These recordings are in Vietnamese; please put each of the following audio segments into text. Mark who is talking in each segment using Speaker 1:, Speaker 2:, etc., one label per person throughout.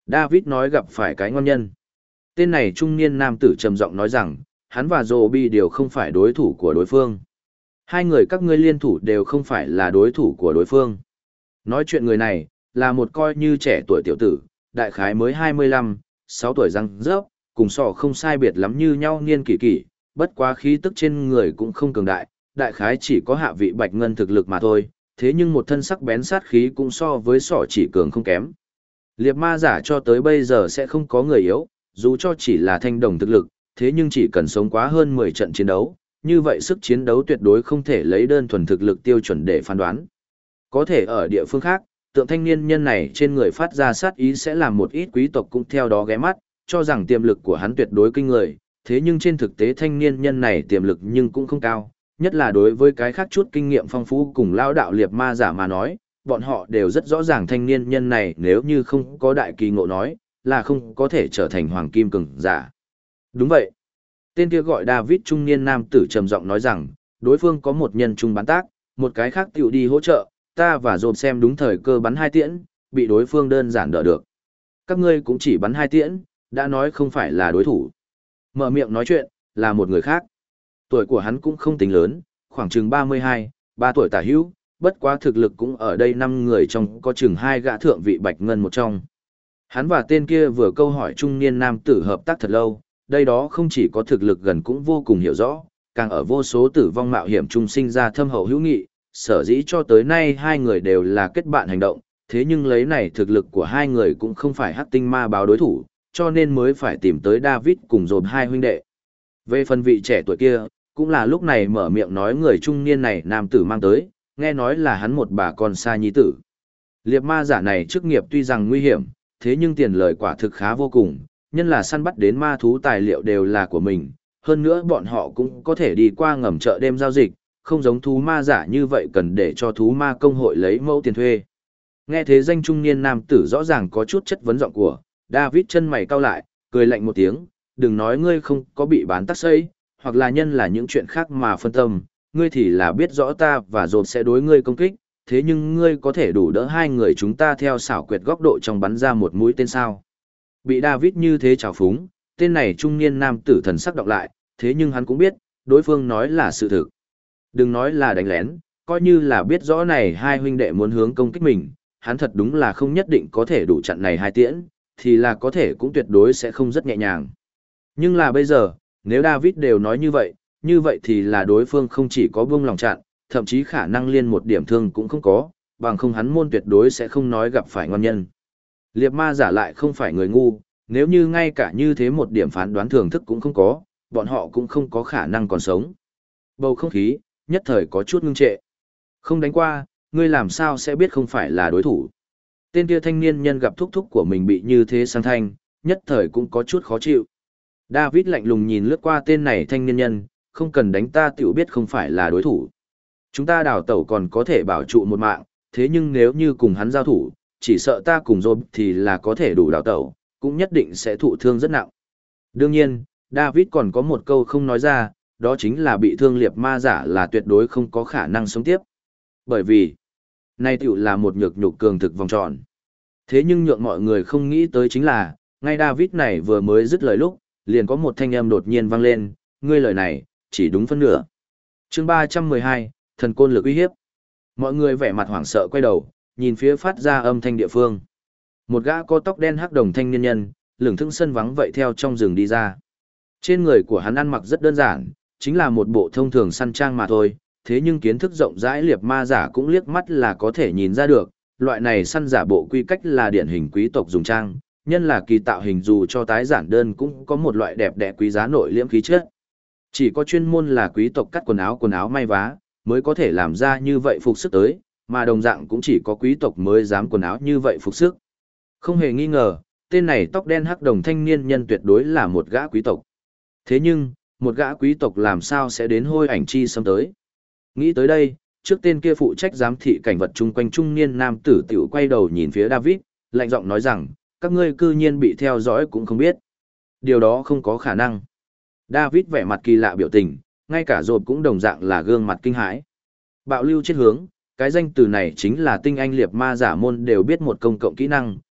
Speaker 1: David nói gặp phải cái ngon nhân. Tên này trung niên nam tử trầm giọng nói rằng, hắn và Robbie đều không phải đối thủ của đối phương. Hai người các ngươi liên thủ đều không phải là đối thủ của đối phương. Nói chuyện người này, là một coi như trẻ tuổi tiểu tử, đại khái mới 25, 6 tuổi răng rớp, cùng sọ không sai biệt lắm như nhau niên kỷ kỷ, bất quá khí tức trên người cũng không cường đại, đại khái chỉ có hạ vị bạch ngân thực lực mà thôi, thế nhưng một thân sắc bén sát khí cũng so với sọ chỉ cường không kém. Liệp ma giả cho tới bây giờ sẽ không có người yếu, dù cho chỉ là thanh đồng thực lực, thế nhưng chỉ cần sống quá hơn 10 trận chiến đấu, như vậy sức chiến đấu tuyệt đối không thể lấy đơn thuần thực lực tiêu chuẩn để phán đoán. Có thể ở địa phương khác, tượng thanh niên nhân này trên người phát ra sát ý sẽ làm một ít quý tộc cũng theo đó ghé mắt, cho rằng tiềm lực của hắn tuyệt đối kinh người, thế nhưng trên thực tế thanh niên nhân này tiềm lực nhưng cũng không cao, nhất là đối với cái khác chút kinh nghiệm phong phú cùng lao đạo liệp ma giả mà nói, bọn họ đều rất rõ ràng thanh niên nhân này nếu như không có đại kỳ ngộ nói, là không có thể trở thành hoàng kim cường giả. Đúng vậy. Tên kia gọi David trung niên nam tử trầm giọng nói rằng, đối phương có một nhân trung bán tác, một cái khác tiểu đi hỗ trợ, ta và Dồn xem đúng thời cơ bắn 2 tiễn, bị đối phương đơn giản đỡ được. Các ngươi cũng chỉ bắn 2 tiễn, đã nói không phải là đối thủ. Mở miệng nói chuyện, là một người khác. Tuổi của hắn cũng không tính lớn, khoảng chừng 32, 3 tuổi tả hữu, bất quá thực lực cũng ở đây 5 người trong có chừng 2 gã thượng vị bạch ngân một trong. Hắn và tên kia vừa câu hỏi trung niên nam tử hợp tác thật lâu, đây đó không chỉ có thực lực gần cũng vô cùng hiểu rõ, càng ở vô số tử vong mạo hiểm chung sinh ra thâm hậu hữu nghị, sở dĩ cho tới nay hai người đều là kết bạn hành động, thế nhưng lấy này thực lực của hai người cũng không phải hắc tinh ma báo đối thủ, cho nên mới phải tìm tới David cùng dồn hai huynh đệ. Về phần vị trẻ tuổi kia, cũng là lúc này mở miệng nói người trung niên này nam tử mang tới, nghe nói là hắn một bà con xa nhi tử. Liệp ma giả này chức nghiệp tuy rằng nguy hiểm, thế nhưng tiền lời quả thực khá vô cùng, nhân là săn bắt đến ma thú tài liệu đều là của mình, hơn nữa bọn họ cũng có thể đi qua ngầm chợ đêm giao dịch, không giống thú ma giả như vậy cần để cho thú ma công hội lấy mẫu tiền thuê. Nghe thế danh trung niên nam tử rõ ràng có chút chất vấn giọng của, David chân mày cau lại, cười lạnh một tiếng, đừng nói ngươi không có bị bán tắc xây, hoặc là nhân là những chuyện khác mà phân tâm, ngươi thì là biết rõ ta và dồn sẽ đối ngươi công kích, thế nhưng ngươi có thể đủ đỡ hai người chúng ta theo xảo quyệt góc độ trong bắn ra một mũi tên sao. Bị David như thế trào phúng, tên này trung niên nam tử thần sắc đọc lại, thế nhưng hắn cũng biết, đối phương nói là sự thực. Đừng nói là đánh lén, coi như là biết rõ này hai huynh đệ muốn hướng công kích mình, hắn thật đúng là không nhất định có thể đủ chặn này hai tiễn, thì là có thể cũng tuyệt đối sẽ không rất nhẹ nhàng. Nhưng là bây giờ, nếu David đều nói như vậy thì là đối phương không chỉ có buông lòng chặn, thậm chí khả năng liên một điểm thương cũng không có, bằng không hắn môn tuyệt đối sẽ không nói gặp phải ngon nhân. Liệp ma giả lại không phải người ngu, nếu như ngay cả như thế một điểm phán đoán thường thức cũng không có, bọn họ cũng không có khả năng còn sống. Bầu không khí, nhất thời có chút ngưng trệ. Không đánh qua, ngươi làm sao sẽ biết không phải là đối thủ. Tên kia thanh niên nhân gặp thúc thúc của mình bị như thế sang thanh, nhất thời cũng có chút khó chịu. David lạnh lùng nhìn lướt qua tên này thanh niên nhân, không cần đánh ta tiểu biết không phải là đối thủ. Chúng ta đào tẩu còn có thể bảo trụ một mạng, thế nhưng nếu như cùng hắn giao thủ, chỉ sợ ta cùng Rob thì là có thể đủ đào tẩu, cũng nhất định sẽ thụ thương rất nặng. Đương nhiên, David còn có một câu không nói ra, đó chính là bị thương liệp ma giả là tuyệt đối không có khả năng sống tiếp. Bởi vì, nay tiểu là một nhược nhục cường thực vòng tròn. Thế nhưng nhượng mọi người không nghĩ tới chính là, ngay David này vừa mới dứt lời lúc, liền có một thanh âm đột nhiên vang lên, ngươi lời này, chỉ đúng phân nửa. Chương 312, thần côn lực uy hiếp. Mọi người vẻ mặt hoảng sợ quay đầu, nhìn phía phát ra âm thanh địa phương. Một gã có tóc đen hắc đồng thanh niên nhân, lững thững sân vắng vậy theo trong rừng đi ra. Trên người của hắn ăn mặc rất đơn giản, chính là một bộ thông thường săn trang mà thôi, thế nhưng kiến thức rộng rãi liệp ma giả cũng liếc mắt là có thể nhìn ra được, loại này săn giả bộ quy cách là điển hình quý tộc dùng trang, nhân là kỳ tạo hình dù cho tái giản đơn cũng có một loại đẹp đẽ quý giá nội liễm khí chất. Chỉ có chuyên môn là quý tộc cắt quần áo may vá, mới có thể làm ra như vậy phục sức tới, mà đồng dạng cũng chỉ có quý tộc mới dám quần áo như vậy phục sức. Không hề nghi ngờ, tên này tóc đen hắc đồng thanh niên nhân tuyệt đối là một gã quý tộc. Thế nhưng, một gã quý tộc làm sao sẽ đến hôi ảnh chi xâm tới? Nghĩ tới đây, trước tên kia phụ trách giám thị cảnh vật chung quanh trung niên nam tử tiểu quay đầu nhìn phía David, lạnh giọng nói rằng, các ngươi cư nhiên bị theo dõi cũng không biết. Điều đó không có khả năng. David vẻ mặt kỳ lạ biểu tình, ngay cả rộp cũng đồng dạng là gương mặt kinh hãi. Bạo lưu chết hướng, cái danh từ này chính là tinh anh liệp ma giả môn đều biết một công cộng kỹ năng,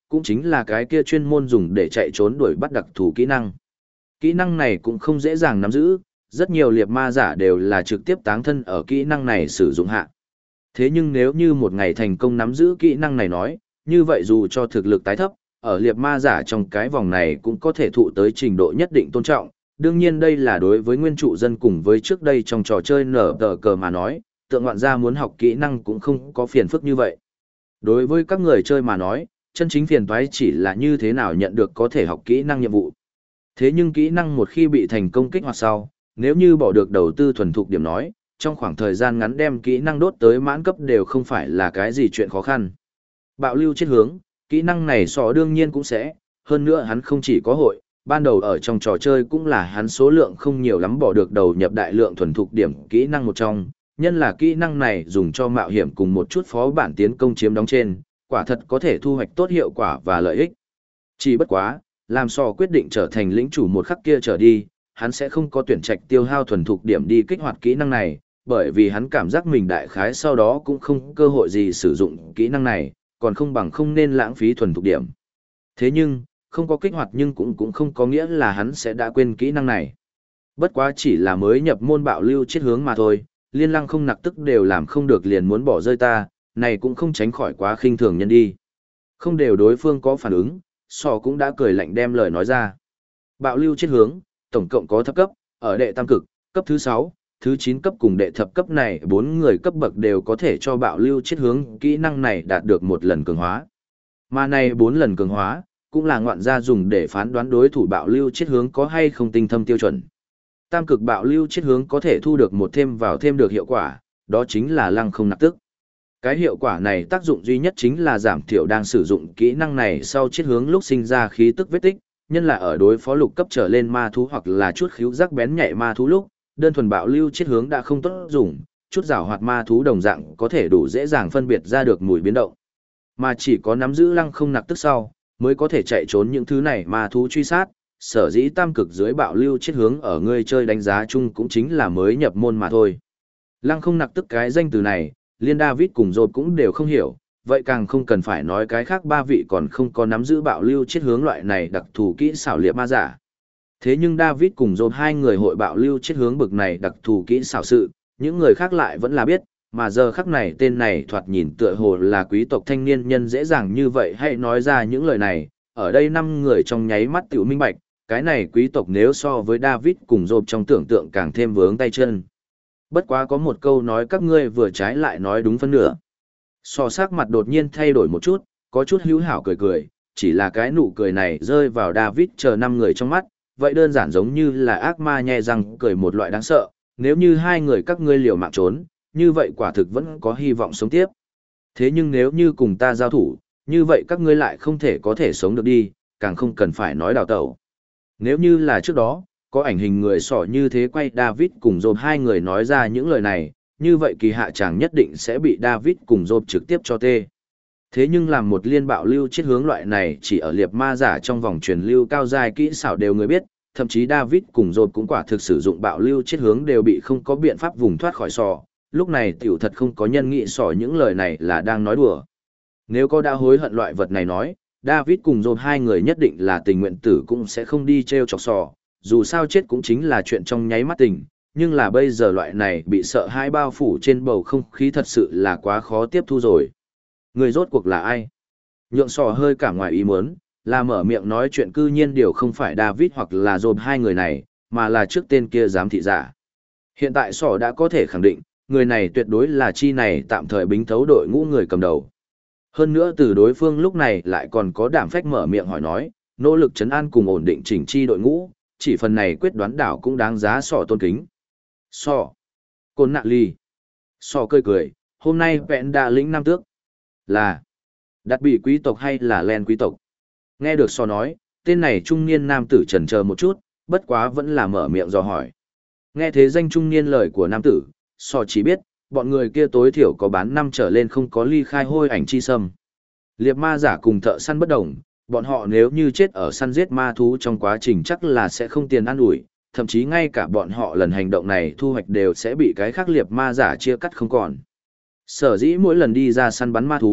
Speaker 1: cũng chính là cái kia chuyên môn dùng để chạy trốn đuổi bắt đặc thù kỹ năng. Kỹ năng này cũng không dễ dàng nắm giữ, rất nhiều liệp ma giả đều là trực tiếp táng thân ở kỹ năng này sử dụng hạ. Thế nhưng nếu như một ngày thành công nắm giữ kỹ năng này nói, như vậy dù cho thực lực tái thấp, ở liệp ma giả trong cái vòng này cũng có thể thụ tới trình độ nhất định tôn trọng. Đương nhiên đây là đối với nguyên trụ dân cùng với trước đây trong trò chơi nở tờ cờ mà nói, tượng ngoạn gia muốn học kỹ năng cũng không có phiền phức như vậy. Đối với các người chơi mà nói, chân chính phiền toái chỉ là như thế nào nhận được có thể học kỹ năng nhiệm vụ. Thế nhưng kỹ năng một khi bị thành công kích hoạt sau, nếu như bỏ được đầu tư thuần thục điểm nói, trong khoảng thời gian ngắn đem kỹ năng đốt tới mãn cấp đều không phải là cái gì chuyện khó khăn. Bạo lưu chết hướng, kỹ năng này sọ đương nhiên cũng sẽ, hơn nữa hắn không chỉ có hội, ban đầu ở trong trò chơi cũng là hắn số lượng không nhiều lắm bỏ được đầu nhập đại lượng thuần thục điểm kỹ năng một trong, nhân là kỹ năng này dùng cho mạo hiểm cùng một chút phó bản tiến công chiếm đóng trên, quả thật có thể thu hoạch tốt hiệu quả và lợi ích. Chỉ bất quá, làm sọ quyết định trở thành lĩnh chủ một khắc kia trở đi, hắn sẽ không có tuyển trạch tiêu hao thuần thục điểm đi kích hoạt kỹ năng này, bởi vì hắn cảm giác mình đại khái sau đó cũng không cơ hội gì sử dụng kỹ năng này, còn không bằng không nên lãng phí thuần thục điểm. Thế nhưng, không có kích hoạt nhưng cũng không có nghĩa là hắn sẽ đã quên kỹ năng này. Bất quá chỉ là mới nhập môn bạo lưu chết hướng mà thôi, liên lăng không nặc tức đều làm không được liền muốn bỏ rơi ta, này cũng không tránh khỏi quá khinh thường nhân đi. Không đều đối phương có phản ứng, sò cũng đã cười lạnh đem lời nói ra. Bạo lưu chết hướng, tổng cộng có thấp cấp, ở đệ tam cực, cấp thứ 6, thứ 9 cấp cùng đệ thập cấp này 4 người cấp bậc đều có thể cho bạo lưu chết hướng kỹ năng này đạt được một lần cường hóa. Mà này 4 lần cường hóa, cũng là ngoạn gia dùng để phán đoán đối thủ bạo lưu chết hướng có hay không tinh thâm tiêu chuẩn. Tam cực bạo lưu chết hướng có thể thu được một thêm vào thêm được hiệu quả, đó chính là lăng không nạp tức. Cái hiệu quả này tác dụng duy nhất chính là giảm thiểu đang sử dụng kỹ năng này sau chết hướng lúc sinh ra khí tức vết tích, nhân là ở đối phó lục cấp trở lên ma thú hoặc là chút khíu giác bén nhạy ma thú lúc, đơn thuần bạo lưu chết hướng đã không tốt dùng, chút giảo hoạt ma thú đồng dạng có thể đủ dễ dàng phân biệt ra được mùi biến động. Mà chỉ có nắm giữ lăng không nặc tức sau, mới có thể chạy trốn những thứ này ma thú truy sát, sở dĩ tam cực dưới bạo lưu chết hướng ở người chơi đánh giá chung cũng chính là mới nhập môn mà thôi. Lăng không nặc tức cái danh từ này, liên David cùng Job cũng đều không hiểu, vậy càng không cần phải nói cái khác ba vị còn không có nắm giữ bạo lưu chết hướng loại này đặc thù kỹ xảo liệp ma giả. Thế nhưng David cùng Job hai người hội bạo lưu chết hướng bực này đặc thù kỹ xảo sự, những người khác lại vẫn là biết, mà giờ khắc này tên này thoạt nhìn tựa hồ là quý tộc thanh niên nhân dễ dàng như vậy hay nói ra những lời này, ở đây 5 người trong nháy mắt tiểu minh bạch, cái này quý tộc nếu so với David cùng Job trong tưởng tượng càng thêm vướng tay chân. Bất quá có một câu nói các ngươi vừa trái lại nói đúng phân nửa. So sắc mặt đột nhiên thay đổi một chút, có chút hữu hảo cười cười, chỉ là cái nụ cười này rơi vào David chờ 5 người trong mắt, vậy đơn giản giống như là ác ma nhe răng cười một loại đáng sợ, nếu như hai người các ngươi liều mạng trốn, như vậy quả thực vẫn có hy vọng sống tiếp. Thế nhưng nếu như cùng ta giao thủ, như vậy các ngươi lại không thể có thể sống được đi, càng không cần phải nói đào tẩu. Nếu như là trước đó, có ảnh hình người sỏ như thế quay David cùng Job hai người nói ra những lời này, như vậy kỳ hạ chàng nhất định sẽ bị David cùng Job trực tiếp cho tê. Thế nhưng làm một liên bạo lưu chết hướng loại này chỉ ở liệp ma giả trong vòng truyền lưu cao dài kỹ xảo đều người biết, thậm chí David cùng Job cũng quả thực sử dụng bạo lưu chết hướng đều bị không có biện pháp vùng thoát khỏi sò, lúc này tiểu thật không có nhân nghị sỏ những lời này là đang nói đùa. Nếu có đã hối hận loại vật này nói, David cùng Job hai người nhất định là tình nguyện tử cũng sẽ không đi treo chọc sò, dù sao chết cũng chính là chuyện trong nháy mắt tình, nhưng là bây giờ loại này bị sợ hãi bao phủ trên bầu không khí thật sự là quá khó tiếp thu rồi. Người rốt cuộc là ai? Nhượng sò hơi cả ngoài ý muốn, là mở miệng nói chuyện cư nhiên điều không phải David hoặc là Job hai người này, mà là trước tên kia giám thị giả. Hiện tại sò đã có thể khẳng định, người này tuyệt đối là chi này tạm thời bính thấu đội ngũ người cầm đầu. Hơn nữa từ đối phương lúc này lại còn có đảm phách mở miệng hỏi nói, nỗ lực trấn an cùng ổn định chỉnh chi đội ngũ, chỉ phần này quyết đoán đảo cũng đáng giá sò tôn kính. Sò. Côn nạ ly. Sò cười cười, hôm nay vẹn đã lĩnh nam tước. Là. Đặt bị quý tộc hay là len quý tộc? Nghe được sò nói, tên này trung niên nam tử chần chờ một chút, bất quá vẫn là mở miệng dò hỏi. Nghe thế danh trung niên lời của nam tử, sò chỉ biết, bọn người kia tối thiểu có bán năm trở lên không có ly khai hôi ảnh chi sâm. Liệp ma giả cùng thợ săn bất đồng, bọn họ nếu như chết ở săn giết ma thú trong quá trình chắc là sẽ không tiền ăn ủi, thậm chí ngay cả bọn họ lần hành động này thu hoạch đều sẽ bị cái khác liệp ma giả chia cắt không còn. Sở dĩ mỗi lần đi ra săn bắn ma thú,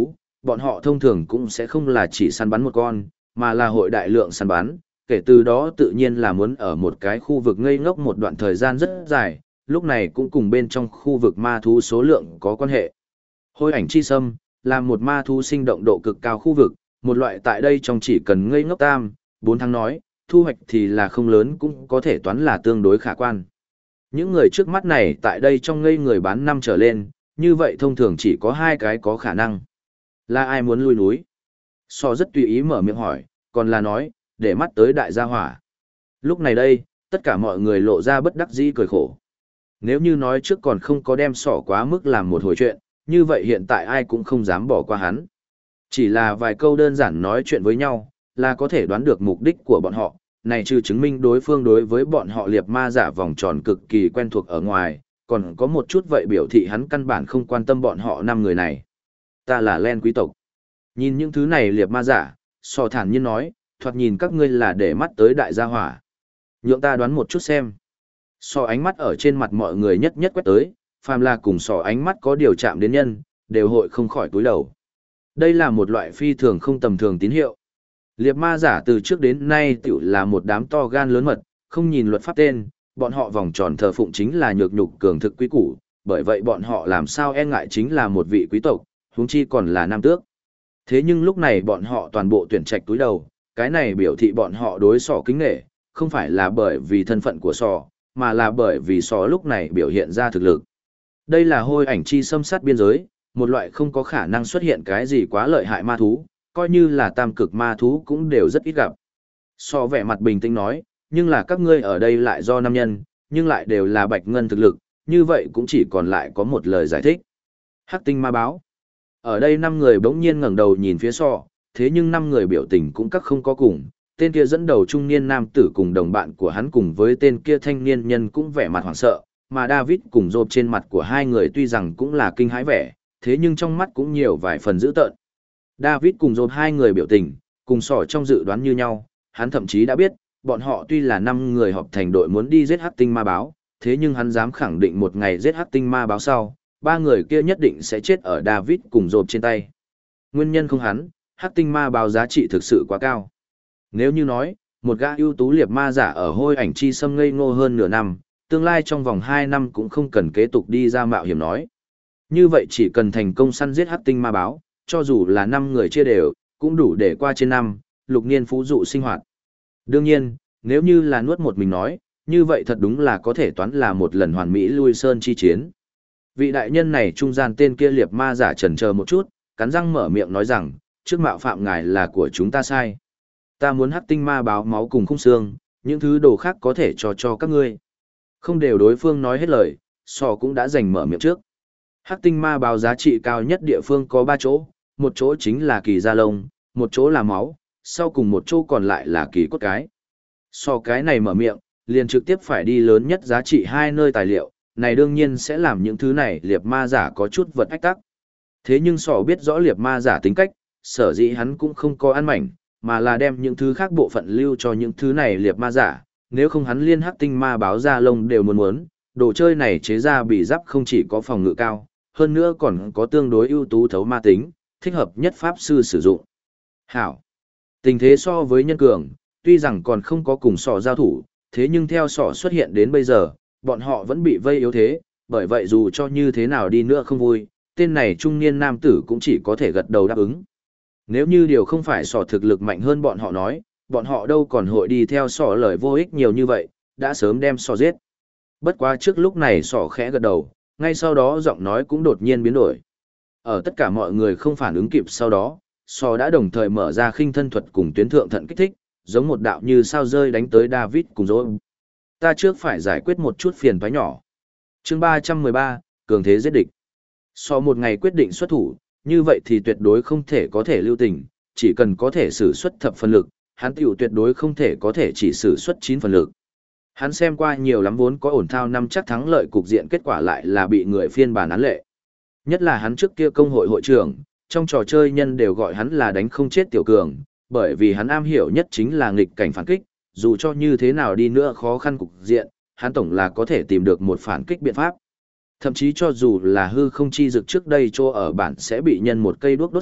Speaker 1: bọn họ thông thường cũng sẽ không là chỉ săn bắn một con, mà là hội đại lượng săn bắn, kể từ đó tự nhiên là muốn ở một cái khu vực ngây ngốc một đoạn thời gian rất dài, lúc này cũng cùng bên trong khu vực ma thú số lượng có quan hệ. Hôi ảnh chi sâm là một ma thú sinh động độ cực cao khu vực, một loại tại đây trong chỉ cần ngây ngốc 4 tháng nói, thu hoạch thì là không lớn cũng có thể toán là tương đối khả quan. Những người trước mắt này tại đây trong ngây người bán năm trở lên, như vậy thông thường chỉ có 2 cái có khả năng. Là ai muốn lui núi? So rất tùy ý mở miệng hỏi, còn là nói, để mắt tới đại gia hỏa. Lúc này đây, tất cả mọi người lộ ra bất đắc dĩ cười khổ. Nếu như nói trước còn không có đem sỏ quá mức làm một hồi chuyện, như vậy hiện tại ai cũng không dám bỏ qua hắn. Chỉ là vài câu đơn giản nói chuyện với nhau, là có thể đoán được mục đích của bọn họ, này trừ chứng minh đối phương đối với bọn họ liệt ma giả vòng tròn cực kỳ quen thuộc ở ngoài, còn có một chút vậy biểu thị hắn căn bản không quan tâm bọn họ 5 người này. Ta là Len quý tộc. Nhìn những thứ này liệt ma giả, sò thản nhiên nói, thoạt nhìn các ngươi là để mắt tới đại gia hỏa. Nhượng ta đoán một chút xem. Sò ánh mắt ở trên mặt mọi người nhất nhất quét tới, phàm là cùng sò ánh mắt có điều chạm đến nhân, đều hội không khỏi túi đầu. Đây là một loại phi thường không tầm thường tín hiệu. Liệt ma giả từ trước đến nay tiểu là một đám to gan lớn mật, không nhìn luật pháp tên, bọn họ vòng tròn thờ phụng chính là nhược nhục cường thực quý củ, bởi vậy bọn họ làm sao e ngại chính là một vị quý tộc, huống chi còn là nam tước. Thế nhưng lúc này bọn họ toàn bộ tuyển trạch túi đầu, cái này biểu thị bọn họ đối sò kính nghệ, không phải là bởi vì thân phận của sò, mà là bởi vì sò lúc này biểu hiện ra thực lực. Đây là hôi ảnh chi xâm sát biên giới, một loại không có khả năng xuất hiện cái gì quá lợi hại ma thú, coi như là tam cực ma thú cũng đều rất ít gặp. Sò vẻ mặt bình tĩnh nói, nhưng là các ngươi ở đây lại do nam nhân, nhưng lại đều là bạch ngân thực lực, như vậy cũng chỉ còn lại có một lời giải thích. Hắc tinh ma báo. Ở đây 5 người bỗng nhiên ngẩng đầu nhìn phía sò, thế nhưng 5 người biểu tình cũng các không có cùng, tên kia dẫn đầu trung niên nam tử cùng đồng bạn của hắn cùng với tên kia thanh niên nhân cũng vẻ mặt hoảng sợ, mà David cùng Job trên mặt của hai người tuy rằng cũng là kinh hãi vẻ, thế nhưng trong mắt cũng nhiều vài phần dữ tợn. David cùng Job hai người biểu tình, cùng sỏ trong dự đoán như nhau, hắn thậm chí đã biết, bọn họ tuy là 5 người họp thành đội muốn đi giết hắc tinh ma báo, thế nhưng hắn dám khẳng định một ngày giết hắc tinh ma báo sau, 3 người kia nhất định sẽ chết ở David cùng Job trên tay. Nguyên nhân không hắn, hắc tinh ma báo giá trị thực sự quá cao. Nếu như nói, một gã ưu tú liệt ma giả ở hôi ảnh chi xâm ngây ngô hơn nửa năm, tương lai trong vòng 2 năm cũng không cần kế tục đi ra mạo hiểm nói. Như vậy chỉ cần thành công săn giết hắc tinh ma báo, cho dù là 5 người chia đều, cũng đủ để qua trên năm, lục niên phú dụ sinh hoạt. Đương nhiên, nếu như là nuốt một mình nói, như vậy thật đúng là có thể toán là một lần hoàn mỹ lui sơn chi chiến. Vị đại nhân này trung gian tên kia liệt ma giả chần chờ một chút, cắn răng mở miệng nói rằng, trước mạo phạm ngài là của chúng ta sai. Ta muốn hắc tinh ma báo máu cùng khung xương, những thứ đồ khác có thể cho các ngươi. Không đều đối phương nói hết lời, sò cũng đã giành mở miệng trước. Hắc tinh ma báo giá trị cao nhất địa phương có 3 chỗ, một chỗ chính là kỳ da lông, một chỗ là máu, sau cùng một chỗ còn lại là kỳ cốt cái. Sò cái này mở miệng, liền trực tiếp phải đi lớn nhất giá trị 2 nơi tài liệu, này đương nhiên sẽ làm những thứ này liệt ma giả có chút vật ách tắc. Thế nhưng sò biết rõ liệt ma giả tính cách, sở dĩ hắn cũng không có ăn mảnh, mà là đem những thứ khác bộ phận lưu cho những thứ này liệt ma giả, nếu không hắn liên hắc tinh ma báo da lông đều muốn, đồ chơi này chế ra bị giáp không chỉ có phòng ngự cao, hơn nữa còn có tương đối ưu tú thấu ma tính, thích hợp nhất pháp sư sử dụng. Hảo. Tình thế so với nhân cường, tuy rằng còn không có cùng sọ giao thủ, thế nhưng theo sọ xuất hiện đến bây giờ, bọn họ vẫn bị vây yếu thế, bởi vậy dù cho như thế nào đi nữa không vui, tên này trung niên nam tử cũng chỉ có thể gật đầu đáp ứng. Nếu như điều không phải sọ thực lực mạnh hơn bọn họ nói, bọn họ đâu còn hội đi theo sọ lời vô ích nhiều như vậy, đã sớm đem sọ giết. Bất quá trước lúc này sọ khẽ gật đầu, ngay sau đó giọng nói cũng đột nhiên biến đổi. Ở tất cả mọi người không phản ứng kịp sau đó, sọ đã đồng thời mở ra khinh thân thuật cùng tuyến thượng thận kích thích, giống một đạo như sao rơi đánh tới David cùng Job. Ta trước phải giải quyết một chút phiền toái nhỏ. Chương 313, cường thế giết địch. Sọ một ngày quyết định xuất thủ, như vậy thì tuyệt đối không thể có thể lưu tình, chỉ cần có thể sử xuất thập phần lực, hắn tiểu tuyệt đối không thể có thể chỉ sử xuất 9 phần lực. Hắn xem qua nhiều lắm vốn có ổn thao năm chắc thắng lợi cục diện kết quả lại là bị người phiên bản án lệ. Nhất là hắn trước kia công hội hội trưởng, trong trò chơi nhân đều gọi hắn là đánh không chết tiểu cường, bởi vì hắn am hiểu nhất chính là nghịch cảnh phản kích, dù cho như thế nào đi nữa khó khăn cục diện, hắn tổng là có thể tìm được một phản kích biện pháp. Thậm chí cho dù là hư không chi dực trước đây cho ở bản sẽ bị nhân một cây đuốc đốt sạch,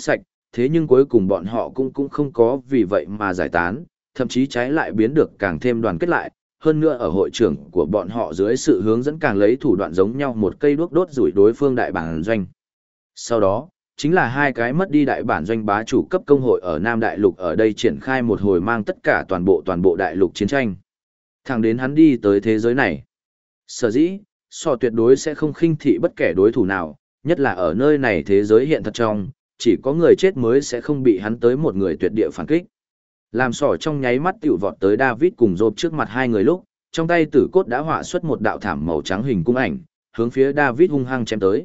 Speaker 1: thế nhưng cuối cùng bọn họ cũng không có vì vậy mà giải tán, thậm chí trái lại biến được càng thêm đoàn kết lại, hơn nữa ở hội trưởng của bọn họ dưới sự hướng dẫn càng lấy thủ đoạn giống nhau một cây đuốc đốt rủi đối phương đại bản doanh. Sau đó, chính là hai cái mất đi đại bản doanh bá chủ cấp công hội ở Nam Đại Lục ở đây triển khai một hồi mang tất cả toàn bộ đại lục chiến tranh. Thẳng đến hắn đi tới thế giới này. Sở dĩ, Sọ tuyệt đối sẽ không khinh thị bất kể đối thủ nào, nhất là ở nơi này thế giới hiện thật trong, chỉ có người chết mới sẽ không bị hắn tới một người tuyệt địa phản kích. Làm Sọ trong nháy mắt tiểu vọt tới David cùng Job trước mặt hai người lúc, trong tay tử cốt đã họa xuất một đạo thảm màu trắng hình cung ảnh, hướng phía David hung hăng chém tới.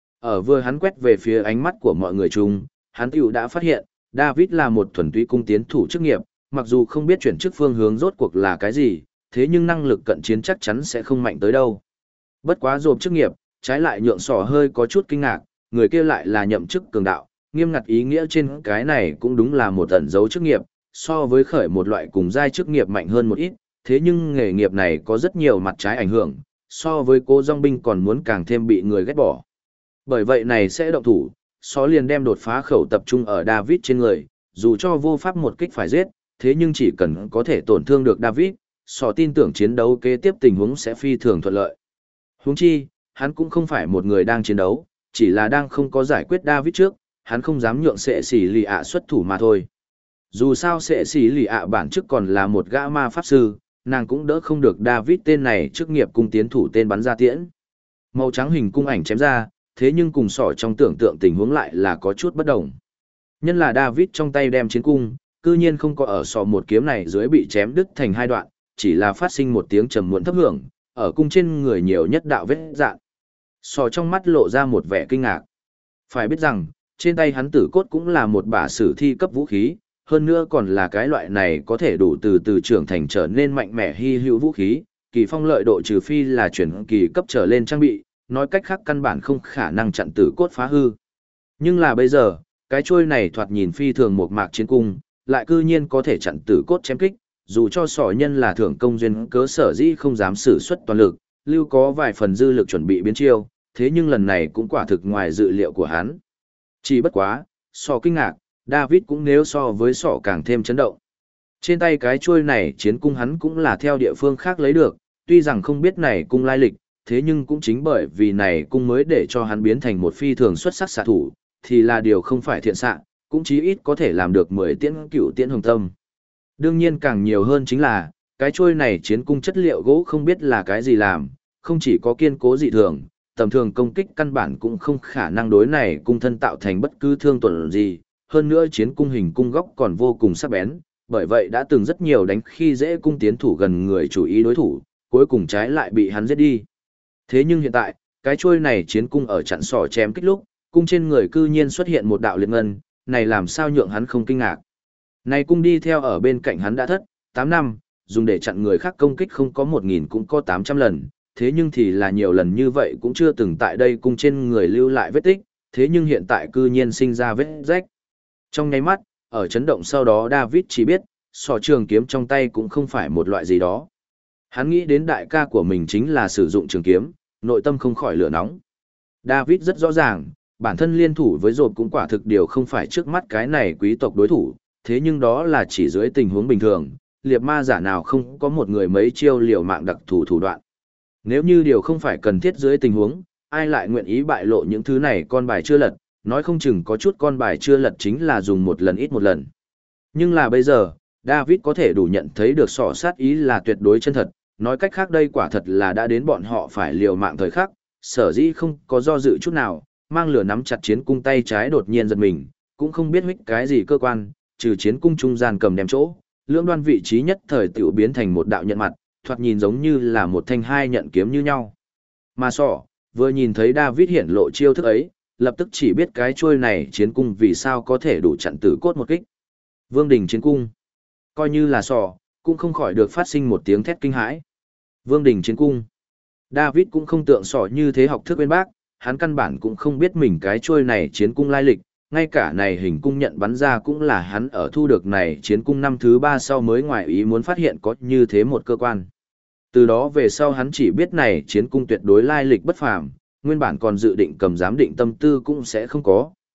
Speaker 1: Ở vừa hắn quét về phía ánh mắt của mọi người chung, hắn tiểu đã phát hiện, David là một thuần túy cung tiến thủ chức nghiệp, mặc dù không biết chuyển chức phương hướng rốt cuộc là cái gì, thế nhưng năng lực cận chiến chắc chắn sẽ không mạnh tới đâu. Bất quá Job chức nghiệp, trái lại nhượng Sọ hơi có chút kinh ngạc, người kia lại là nhậm chức cường đạo, nghiêm ngặt ý nghĩa trên cái này cũng đúng là một ẩn dấu chức nghiệp, so với khởi một loại cùng giai chức nghiệp mạnh hơn một ít, thế nhưng nghề nghiệp này có rất nhiều mặt trái ảnh hưởng, so với Cố Dòng binh còn muốn càng thêm bị người ghét bỏ. Bởi vậy này sẽ động thủ, Sọ liền đem đột phá khẩu tập trung ở David trên người, dù cho vô pháp một kích phải giết, thế nhưng chỉ cần có thể tổn thương được David, Sọ tin tưởng chiến đấu kế tiếp tình huống sẽ phi thường thuận lợi. Huống chi, hắn cũng không phải một người đang chiến đấu, chỉ là đang không có giải quyết David trước, hắn không dám nhượng Sệ Sĩ Lì ạ xuất thủ mà thôi. Dù sao Sệ Sĩ Lì ạ bản chức còn là một gã ma pháp sư, nàng cũng đỡ không được David tên này chức nghiệp cung tiến thủ tên bắn ra tiễn. Màu trắng hình cung ảnh chém ra, thế nhưng cùng Sọ trong tưởng tượng tình huống lại là có chút bất đồng. Nhân là David trong tay đem chiến cung, cư nhiên không có ở Sọ một kiếm này dưới bị chém đứt thành hai đoạn, chỉ là phát sinh một tiếng trầm muộn thấp hưởng, ở cung trên người nhiều nhất đạo vết dạn. Sọ trong mắt lộ ra một vẻ kinh ngạc. Phải biết rằng, trên tay hắn tử cốt cũng là một bả sử thi cấp vũ khí, hơn nữa còn là cái loại này có thể đủ từ từ trưởng thành trở nên mạnh mẽ hy hữu vũ khí, kỳ phong lợi độ trừ phi là chuyển kỳ cấp trở lên trang bị, nói cách khác căn bản không khả năng chặn tử cốt phá hư. Nhưng là bây giờ, cái chuôi này thoạt nhìn phi thường một mạc chiến cung, lại cư nhiên có thể chặn tử cốt chém kích, dù cho Sọ nhân là thưởng công duyên cớ sở dĩ không dám sử xuất toàn lực, lưu có vài phần dư lực chuẩn bị biến chiêu, thế nhưng lần này cũng quả thực ngoài dự liệu của hắn. Chỉ bất quá, Sọ kinh ngạc, David cũng nếu so với Sọ càng thêm chấn động. Trên tay cái chuôi này chiến cung hắn cũng là theo địa phương khác lấy được, tuy rằng không biết này cung lai lịch, thế nhưng cũng chính bởi vì này cung mới để cho hắn biến thành một phi thường xuất sắc xạ thủ, thì là điều không phải thiện xạ, cũng chí ít có thể làm được 10 tiễn cựu tiễn hồng tâm. Đương nhiên càng nhiều hơn chính là, cái chuôi này chiến cung chất liệu gỗ không biết là cái gì làm, không chỉ có kiên cố dị thường, tầm thường công kích căn bản cũng không khả năng đối này cung thân tạo thành bất cứ thương tổn gì, hơn nữa chiến cung hình cung góc còn vô cùng sắc bén, bởi vậy đã từng rất nhiều đánh khi dễ cung tiến thủ gần người chủ ý đối thủ, cuối cùng trái lại bị hắn giết đi. Thế nhưng hiện tại, cái chuôi này chiến cung ở chặn Sọ chém kích lúc, cung trên người cư nhiên xuất hiện một đạo liệt ngân, này làm sao nhượng hắn không kinh ngạc. Này cung đi theo ở bên cạnh hắn đã thất, 8 năm, dùng để chặn người khác công kích không có 1000 cũng có 800 lần, thế nhưng thì là nhiều lần như vậy cũng chưa từng tại đây cung trên người lưu lại vết tích, thế nhưng hiện tại cư nhiên sinh ra vết rách. Trong nháy mắt, ở chấn động sau đó David chỉ biết, Sọ trường kiếm trong tay cũng không phải một loại gì đó. Hắn nghĩ đến đại ca của mình chính là sử dụng trường kiếm, nội tâm không khỏi lửa nóng. David rất rõ ràng, bản thân liên thủ với Job cũng quả thực điều không phải trước mắt cái này quý tộc đối thủ, thế nhưng đó là chỉ dưới tình huống bình thường, liệt ma giả nào không có một người mấy chiêu liều mạng đặc thù thủ đoạn. Nếu như điều không phải cần thiết dưới tình huống, ai lại nguyện ý bại lộ những thứ này con bài chưa lật, nói không chừng có chút con bài chưa lật chính là dùng một lần ít một lần. Nhưng là bây giờ, David có thể đủ nhận thấy được Sọ sát ý là tuyệt đối chân thật, nói cách khác đây quả thật là đã đến bọn họ phải liều mạng thời khắc, sở dĩ không có do dự chút nào, mang lửa nắm chặt chiến cung tay trái đột nhiên giật mình, cũng không biết huých cái gì cơ quan, trừ chiến cung trung gian cầm đem chỗ, lưỡng đoan vị trí nhất thời tiểu biến thành một đạo nhận mặt, thoạt nhìn giống như là một thanh hai nhận kiếm như nhau. Mà Sọ, vừa nhìn thấy David hiển lộ chiêu thức ấy, lập tức chỉ biết cái chuôi này chiến cung vì sao có thể đủ chặn tử cốt một kích. Vương đỉnh chiến cung. Coi như là Sọ, cũng không khỏi được phát sinh một tiếng thét kinh hãi. Vương đỉnh chiến cung. David cũng không tượng Sọ như thế học thức bên bác, hắn căn bản cũng không biết mình cái chuôi này chiến cung lai lịch, ngay cả này hình cung nhận bắn ra cũng là hắn ở thu được này chiến cung năm thứ 3 sau mới ngoài ý muốn phát hiện có như thế một cơ quan. Từ đó về sau hắn chỉ biết này chiến cung tuyệt đối lai lịch bất phàm, nguyên bản còn dự định cầm giám định tâm tư cũng sẽ không có,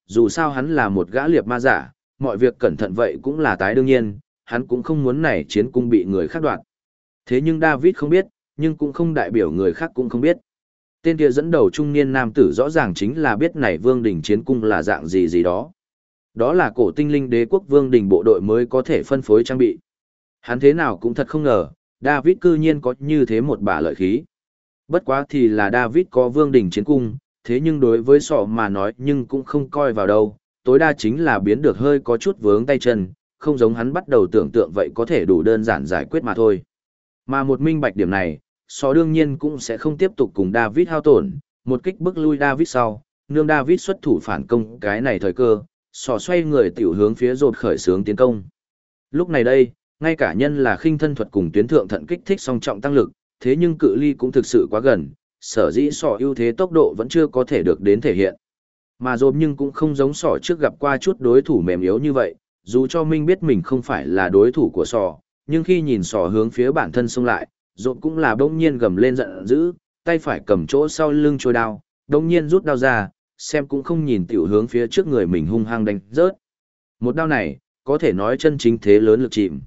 Speaker 1: dù sao hắn là một gã liệp ma giả, mọi việc cẩn thận vậy cũng là tái đương nhiên, hắn cũng không muốn này chiến cung bị người khác đoạt. Thế nhưng David không biết, nhưng cũng không đại biểu người khác cũng không biết. Tên kia dẫn đầu trung niên nam tử rõ ràng chính là biết này vương đỉnh chiến cung là dạng gì gì đó. Đó là cổ tinh linh đế quốc vương đỉnh bộ đội mới có thể phân phối trang bị. Hắn thế nào cũng thật không ngờ, David cư nhiên có như thế một bả lợi khí. Bất quá thì là David có vương đỉnh chiến cung, thế nhưng đối với sọ mà nói nhưng cũng không coi vào đâu, tối đa chính là biến được hơi có chút vướng tay chân, không giống hắn bắt đầu tưởng tượng vậy có thể đủ đơn giản giải quyết mà thôi. Mà một minh bạch điểm này, sọ đương nhiên cũng sẽ không tiếp tục cùng David hao tổn, một kích bức lui David sau, nương David xuất thủ phản công cái này thời cơ, sọ xoay người tiểu hướng phía rột khởi xướng tiến công. Lúc này đây, ngay cả nhân là khinh thân thuật cùng tuyến thượng thận kích thích song trọng tăng lực, thế nhưng cự ly cũng thực sự quá gần, sở dĩ sọ ưu thế tốc độ vẫn chưa có thể được đến thể hiện. Mà rộp nhưng cũng không giống sọ trước gặp qua chút đối thủ mềm yếu như vậy, dù cho Minh biết mình không phải là đối thủ của sọ, nhưng khi nhìn sọ hướng phía bản thân xông lại, rộp cũng là bỗng nhiên gầm lên giận dữ, tay phải cầm chỗ sau lưng trôi đao, bỗng nhiên rút đao ra, xem cũng không nhìn tiểu hướng phía trước người mình hung hăng đánh rớt. Một đao này, có thể nói chân chính thế lớn lực chìm.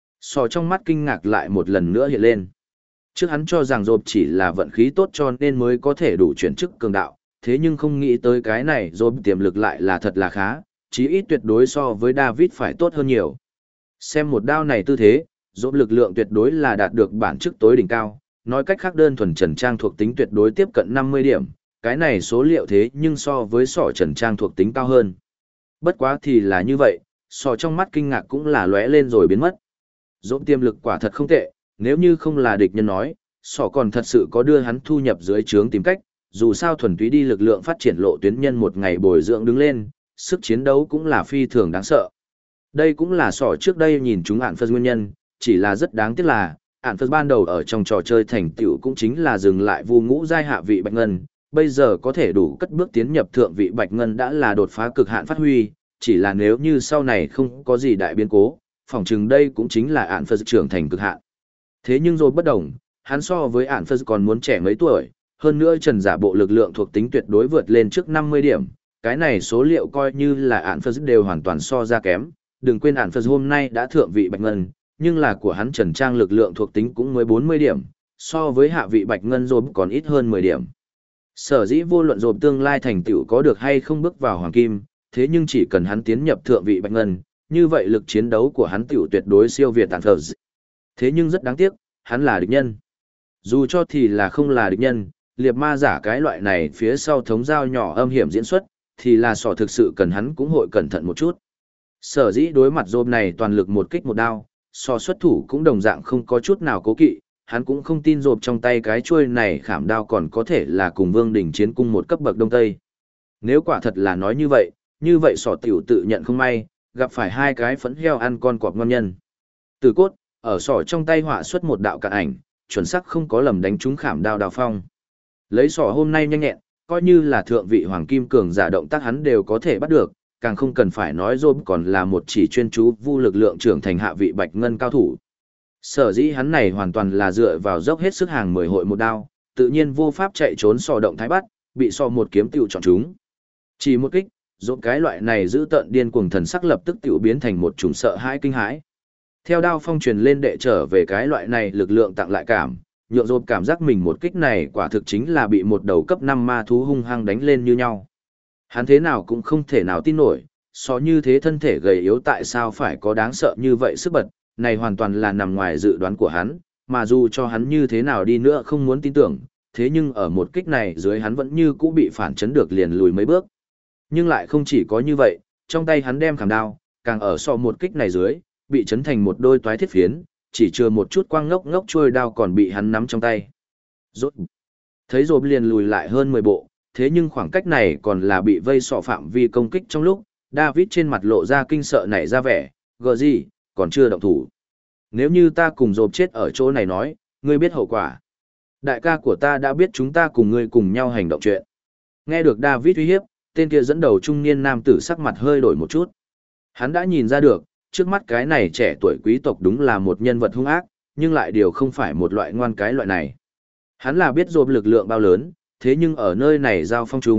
Speaker 1: Sọ trong mắt kinh ngạc lại một lần nữa hiện lên. Trước hắn cho rằng rộp chỉ là vận khí tốt cho nên mới có thể đủ chuyển chức cường đạo, thế nhưng không nghĩ tới cái này rộp tiềm lực lại là thật là khá, chí ít tuyệt đối so với David phải tốt hơn nhiều. Xem một đao này tư thế, rộp lực lượng tuyệt đối là đạt được bản chức tối đỉnh cao, nói cách khác đơn thuần trần trang thuộc tính tuyệt đối tiếp cận 50 điểm, cái này số liệu thế nhưng so với sọ trần trang thuộc tính cao hơn. Bất quá thì là như vậy, sọ trong mắt kinh ngạc cũng là lóe lên rồi biến mất. Rộp tiềm lực quả thật không tệ, nếu như không là địch nhân nói, sọ còn thật sự có đưa hắn thu nhập dưới trướng tìm cách, dù sao thuần túy đi lực lượng phát triển lộ tuyến nhân một ngày bồi dưỡng đứng lên, sức chiến đấu cũng là phi thường đáng sợ. Đây cũng là sọ trước đây nhìn chúng ản phật nguyên nhân, chỉ là rất đáng tiếc là, ản phật ban đầu ở trong trò chơi thành tựu cũng chính là dừng lại vu ngũ giai hạ vị bạch ngân, bây giờ có thể đủ cất bước tiến nhập thượng vị bạch ngân đã là đột phá cực hạn phát huy, chỉ là nếu như sau này không có gì đại biến cố, phỏng chừng đây cũng chính là ản phật trưởng thành cực hạn. Thế nhưng rồi bất đồng, hắn so với ản phật còn muốn trẻ mấy tuổi, hơn nữa trần giả bộ lực lượng thuộc tính tuyệt đối vượt lên trước 50 điểm, cái này số liệu coi như là ản phật đều hoàn toàn so ra kém, đừng quên ản phật hôm nay đã thượng vị bạch ngân, nhưng là của hắn trần trang lực lượng thuộc tính cũng mới 40 điểm, so với hạ vị bạch ngân rồi còn ít hơn 10 điểm. Sở dĩ vô luận rồi tương lai thành tựu có được hay không bước vào hoàng kim, thế nhưng chỉ cần hắn tiến nhập thượng vị bạch ngân, như vậy lực chiến đấu của hắn tựu tuyệt đối siêu việt ản phật. Thế nhưng rất đáng tiếc, hắn là địch nhân. Dù cho thì là không là địch nhân, liệp ma giả cái loại này phía sau thống dao nhỏ âm hiểm diễn xuất, thì là sọ thực sự cần hắn cũng hội cẩn thận một chút. Sở dĩ đối mặt rộp này toàn lực một kích một đao, sọ xuất thủ cũng đồng dạng không có chút nào cố kỵ, hắn cũng không tin rộp trong tay cái chuôi này khảm đao còn có thể là cùng vương đỉnh chiến cung một cấp bậc đông tây. Nếu quả thật là nói như vậy sọ tiểu tự nhận không may, gặp phải hai cái phẫn heo ăn con cọp ngon nhân. Từ cốt, ở sọ trong tay họa xuất một đạo cạn ảnh, chuẩn xác không có lầm đánh trúng khảm đao đào phong. Lấy sọ hôm nay nhanh nhẹn, coi như là thượng vị hoàng kim cường giả động tác hắn đều có thể bắt được, càng không cần phải nói rôm còn là một chỉ chuyên chú vu lực lượng trưởng thành hạ vị bạch ngân cao thủ. Sở dĩ hắn này hoàn toàn là dựa vào dốc hết sức hàng 10 hội một đao, tự nhiên vô pháp chạy trốn sọ động thái bắt, bị sọ một kiếm tiểu chọn chúng. Chỉ một kích, rôm cái loại này giữ tận điên cuồng thần sắc lập tức tiểu biến thành một chủng sợ hãi kinh hãi. Theo đao phong truyền lên đệ trở về cái loại này lực lượng tặng lại cảm, nhượng rộp cảm giác mình một kích này quả thực chính là bị một đầu cấp 5 ma thú hung hăng đánh lên như nhau. Hắn thế nào cũng không thể nào tin nổi, so như thế thân thể gầy yếu tại sao phải có đáng sợ như vậy sức bật, này hoàn toàn là nằm ngoài dự đoán của hắn, mà dù cho hắn như thế nào đi nữa không muốn tin tưởng, thế nhưng ở một kích này dưới hắn vẫn như cũ bị phản chấn được liền lùi mấy bước. Nhưng lại không chỉ có như vậy, trong tay hắn đem khảm đao, càng ở so một kích này dưới, bị chấn thành một đôi toái thiết phiến, chỉ chưa một chút quang ngốc ngốc trôi đao còn bị hắn nắm trong tay. Rốt. Thấy rộp liền lùi lại hơn 10 bộ, thế nhưng khoảng cách này còn là bị vây sọ phạm vi công kích trong lúc, David trên mặt lộ ra kinh sợ nảy ra vẻ, gờ gì, còn chưa động thủ. Nếu như ta cùng rộp chết ở chỗ này nói, ngươi biết hậu quả. Đại ca của ta đã biết chúng ta cùng ngươi cùng nhau hành động chuyện. Nghe được David uy hiếp, tên kia dẫn đầu trung niên nam tử sắc mặt hơi đổi một chút. Hắn đã nhìn ra được, trước mắt cái này trẻ tuổi quý tộc đúng là một nhân vật hung ác, nhưng lại điều không phải một loại ngoan cái loại này. Hắn là biết rộp lực lượng bao lớn, thế nhưng ở nơi này giao phong chung,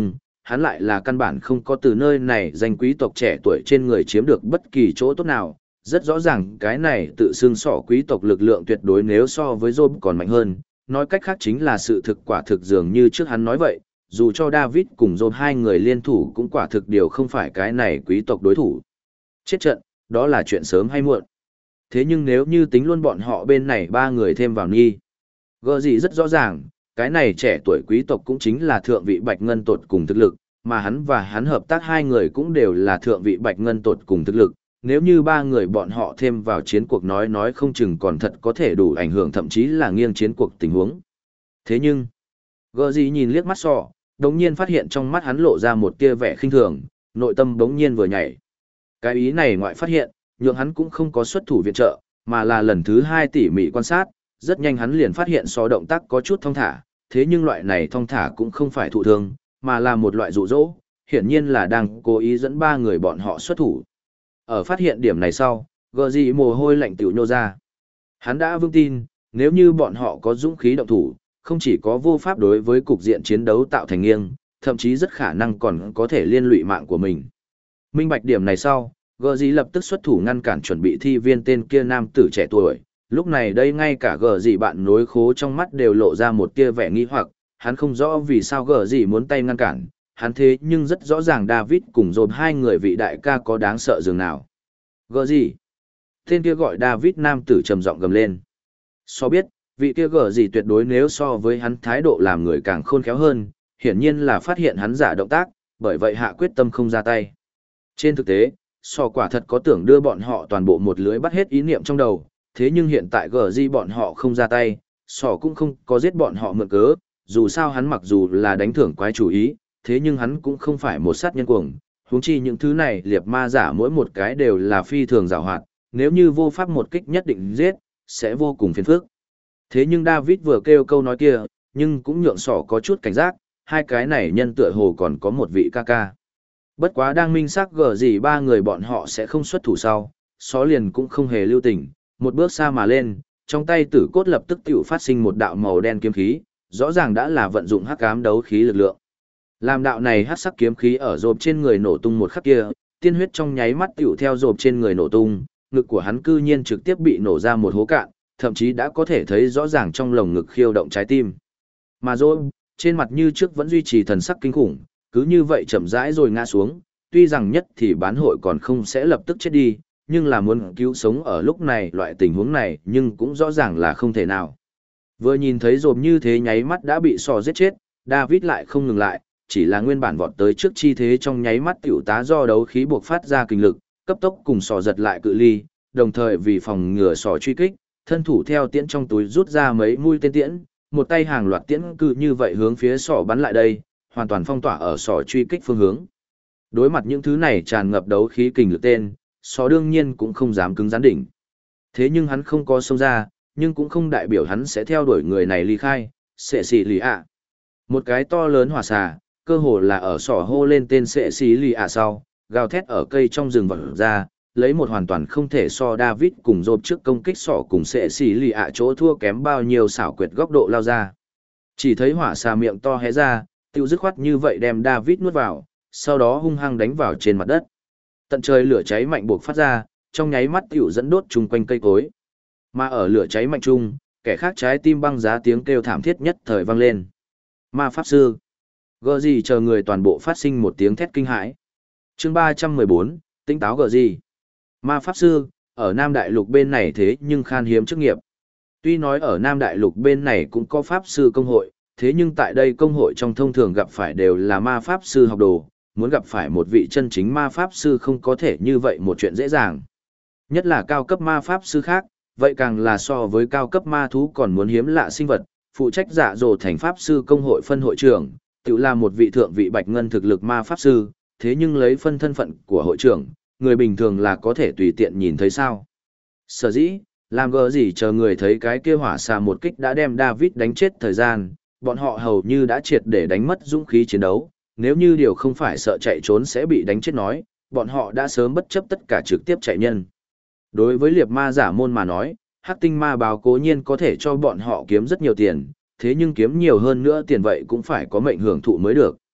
Speaker 1: hắn lại là căn bản không có từ nơi này danh quý tộc trẻ tuổi trên người chiếm được bất kỳ chỗ tốt nào. Rất rõ ràng cái này tự xưng sỏ quý tộc lực lượng tuyệt đối nếu so với Job còn mạnh hơn, nói cách khác chính là sự thực quả thực dường như trước hắn nói vậy, dù cho David cùng Job hai người liên thủ cũng quả thực điều không phải cái này quý tộc đối thủ. Chết trận, đó là chuyện sớm hay muộn. Thế nhưng nếu như tính luôn bọn họ bên này ba người thêm vào nghi, gờ gì rất rõ ràng, cái này trẻ tuổi quý tộc cũng chính là thượng vị bạch ngân tột cùng thực lực, mà hắn và hắn hợp tác hai người cũng đều là thượng vị bạch ngân tột cùng thực lực. Nếu như ba người bọn họ thêm vào chiến cuộc nói không chừng còn thật có thể đủ ảnh hưởng thậm chí là nghiêng chiến cuộc tình huống. Thế nhưng, gờ gì nhìn liếc mắt sọ, đống nhiên phát hiện trong mắt hắn lộ ra một tia vẻ khinh thường, nội tâm đống nhiên vừa nhảy. Cái ý này ngoại phát hiện, nhượng hắn cũng không có xuất thủ viện trợ, mà là lần thứ hai tỉ mỉ quan sát, rất nhanh hắn liền phát hiện sọ động tác có chút thong thả, thế nhưng loại này thong thả cũng không phải thụ thương, mà là một loại dụ dỗ, hiển nhiên là đang cố ý dẫn ba người bọn họ xuất thủ. Ở phát hiện điểm này sau, gờ gì mồ hôi lạnh tiểu nhô ra. Hắn đã vững tin, nếu như bọn họ có dũng khí động thủ, không chỉ có vô pháp đối với cục diện chiến đấu tạo thành nghiêng, thậm chí rất khả năng còn có thể liên lụy mạng của mình. Minh bạch điểm này sau, gờ gì lập tức xuất thủ ngăn cản chuẩn bị thi viên tên kia nam tử trẻ tuổi. Lúc này đây ngay cả gờ gì bạn nối khố trong mắt đều lộ ra một tia vẻ nghi hoặc, hắn không rõ vì sao gờ gì muốn tay ngăn cản, hắn thế nhưng rất rõ ràng David cùng Job hai người vị đại ca có đáng sợ dường nào. Gờ gì? Tên kia gọi David nam tử trầm giọng gầm lên. So biết, vị kia gờ gì tuyệt đối nếu so với hắn thái độ làm người càng khôn khéo hơn, hiển nhiên là phát hiện hắn giả động tác, bởi vậy hạ quyết tâm không ra tay. Trên thực tế, so quả thật có tưởng đưa bọn họ toàn bộ một lưới bắt hết ý niệm trong đầu, thế nhưng hiện tại gờ gì bọn họ không ra tay, so cũng không có giết bọn họ mượn cớ, dù sao hắn mặc dù là đánh thưởng quái chủ ý, thế nhưng hắn cũng không phải một sát nhân cuồng, huống chi những thứ này liệp ma giả mỗi một cái đều là phi thường giàu hoạt, nếu như vô pháp một kích nhất định giết, sẽ vô cùng phiền phức. Thế nhưng David vừa kêu câu nói kia, nhưng cũng nhượng sỏ có chút cảnh giác, hai cái này nhân tựa hồ còn có một vị ca ca. Bất quá đang minh xác gở gì ba người bọn họ sẽ không xuất thủ sau, só liền cũng không hề lưu tình, một bước xa mà lên, trong tay tử cốt lập tức tiểu phát sinh một đạo màu đen kiếm khí, rõ ràng đã là vận dụng hắc ám đấu khí lực lượng. Làm đạo này hắc sắc kiếm khí ở rộp trên người nổ tung một khắc kia, tiên huyết trong nháy mắt tiểu theo rộp trên người nổ tung, ngực của hắn cư nhiên trực tiếp bị nổ ra một hố cạn, thậm chí đã có thể thấy rõ ràng trong lồng ngực khiêu động trái tim. Mà rộp, trên mặt như trước vẫn duy trì thần sắc kinh khủng, cứ như vậy chậm rãi rồi ngã xuống, tuy rằng nhất thì bán hội còn không sẽ lập tức chết đi, nhưng là muốn cứu sống ở lúc này loại tình huống này nhưng cũng rõ ràng là không thể nào. Vừa nhìn thấy rộp như thế nháy mắt đã bị sò giết chết, David lại không ngừng lại, chỉ là nguyên bản vọt tới trước chi thế trong nháy mắt tiểu tá do đấu khí buộc phát ra kinh lực, cấp tốc cùng sò giật lại cự ly, đồng thời vì phòng ngừa sò truy kích, thân thủ theo tiễn trong túi rút ra mấy mũi tên tiễn, một tay hàng loạt tiễn cự như vậy hướng phía sò bắn lại đây, hoàn toàn phong tỏa ở sò truy kích phương hướng. Đối mặt những thứ này tràn ngập đấu khí kình lực tên, sò đương nhiên cũng không dám cứng rắn đỉnh. Thế nhưng hắn không có xông ra, nhưng cũng không đại biểu hắn sẽ theo đuổi người này ly khai, sệ xì lì ạ. Một cái to lớn hỏa xà, cơ hồ là ở sỏ hô lên tên sệ xì lì ạ sau, gào thét ở cây trong rừng vật ra, lấy một hoàn toàn không thể so David cùng Job trước công kích sỏ cùng sệ xì lì ạ chỗ thua kém bao nhiêu xảo quyệt góc độ lao ra. Chỉ thấy hỏa xà miệng to hé ra, tiêu dứt khoát như vậy đem David nuốt vào, sau đó hung hăng đánh vào trên mặt đất. Tận trời lửa cháy mạnh buộc phát ra, trong nháy mắt tiểu dẫn đốt chung quanh cây cối. Mà ở lửa cháy mạnh chung, kẻ khác trái tim băng giá tiếng kêu thảm thiết nhất thời vang lên. Ma pháp sư. Gờ gì chờ người toàn bộ phát sinh một tiếng thét kinh hãi. Chương 314, tỉnh táo gờ gì. Ma pháp sư, ở Nam Đại Lục bên này thế nhưng khan hiếm chức nghiệp. Tuy nói ở Nam Đại Lục bên này cũng có pháp sư công hội, thế nhưng tại đây công hội trong thông thường gặp phải đều là ma pháp sư học đồ, muốn gặp phải một vị chân chính ma pháp sư không có thể như vậy một chuyện dễ dàng. Nhất là cao cấp ma pháp sư khác, vậy càng là so với cao cấp ma thú còn muốn hiếm lạ sinh vật, phụ trách dạ dồ thành pháp sư công hội phân hội trưởng, tự là một vị thượng vị bạch ngân thực lực ma pháp sư, thế nhưng lấy phân thân phận của hội trưởng, người bình thường là có thể tùy tiện nhìn thấy sao. Sở dĩ, làm gỡ gì chờ người thấy cái kia hỏa xà một kích đã đem David đánh chết thời gian, bọn họ hầu như đã triệt để đánh mất dũng khí chiến đấu, nếu như điều không phải sợ chạy trốn sẽ bị đánh chết nói, bọn họ đã sớm bất chấp tất cả trực tiếp chạy nhân. Đối với liệp ma giả môn mà nói, hắc tinh ma báo cố nhiên có thể cho bọn họ kiếm rất nhiều tiền, thế nhưng kiếm nhiều hơn nữa tiền vậy cũng phải có mệnh hưởng thụ mới được.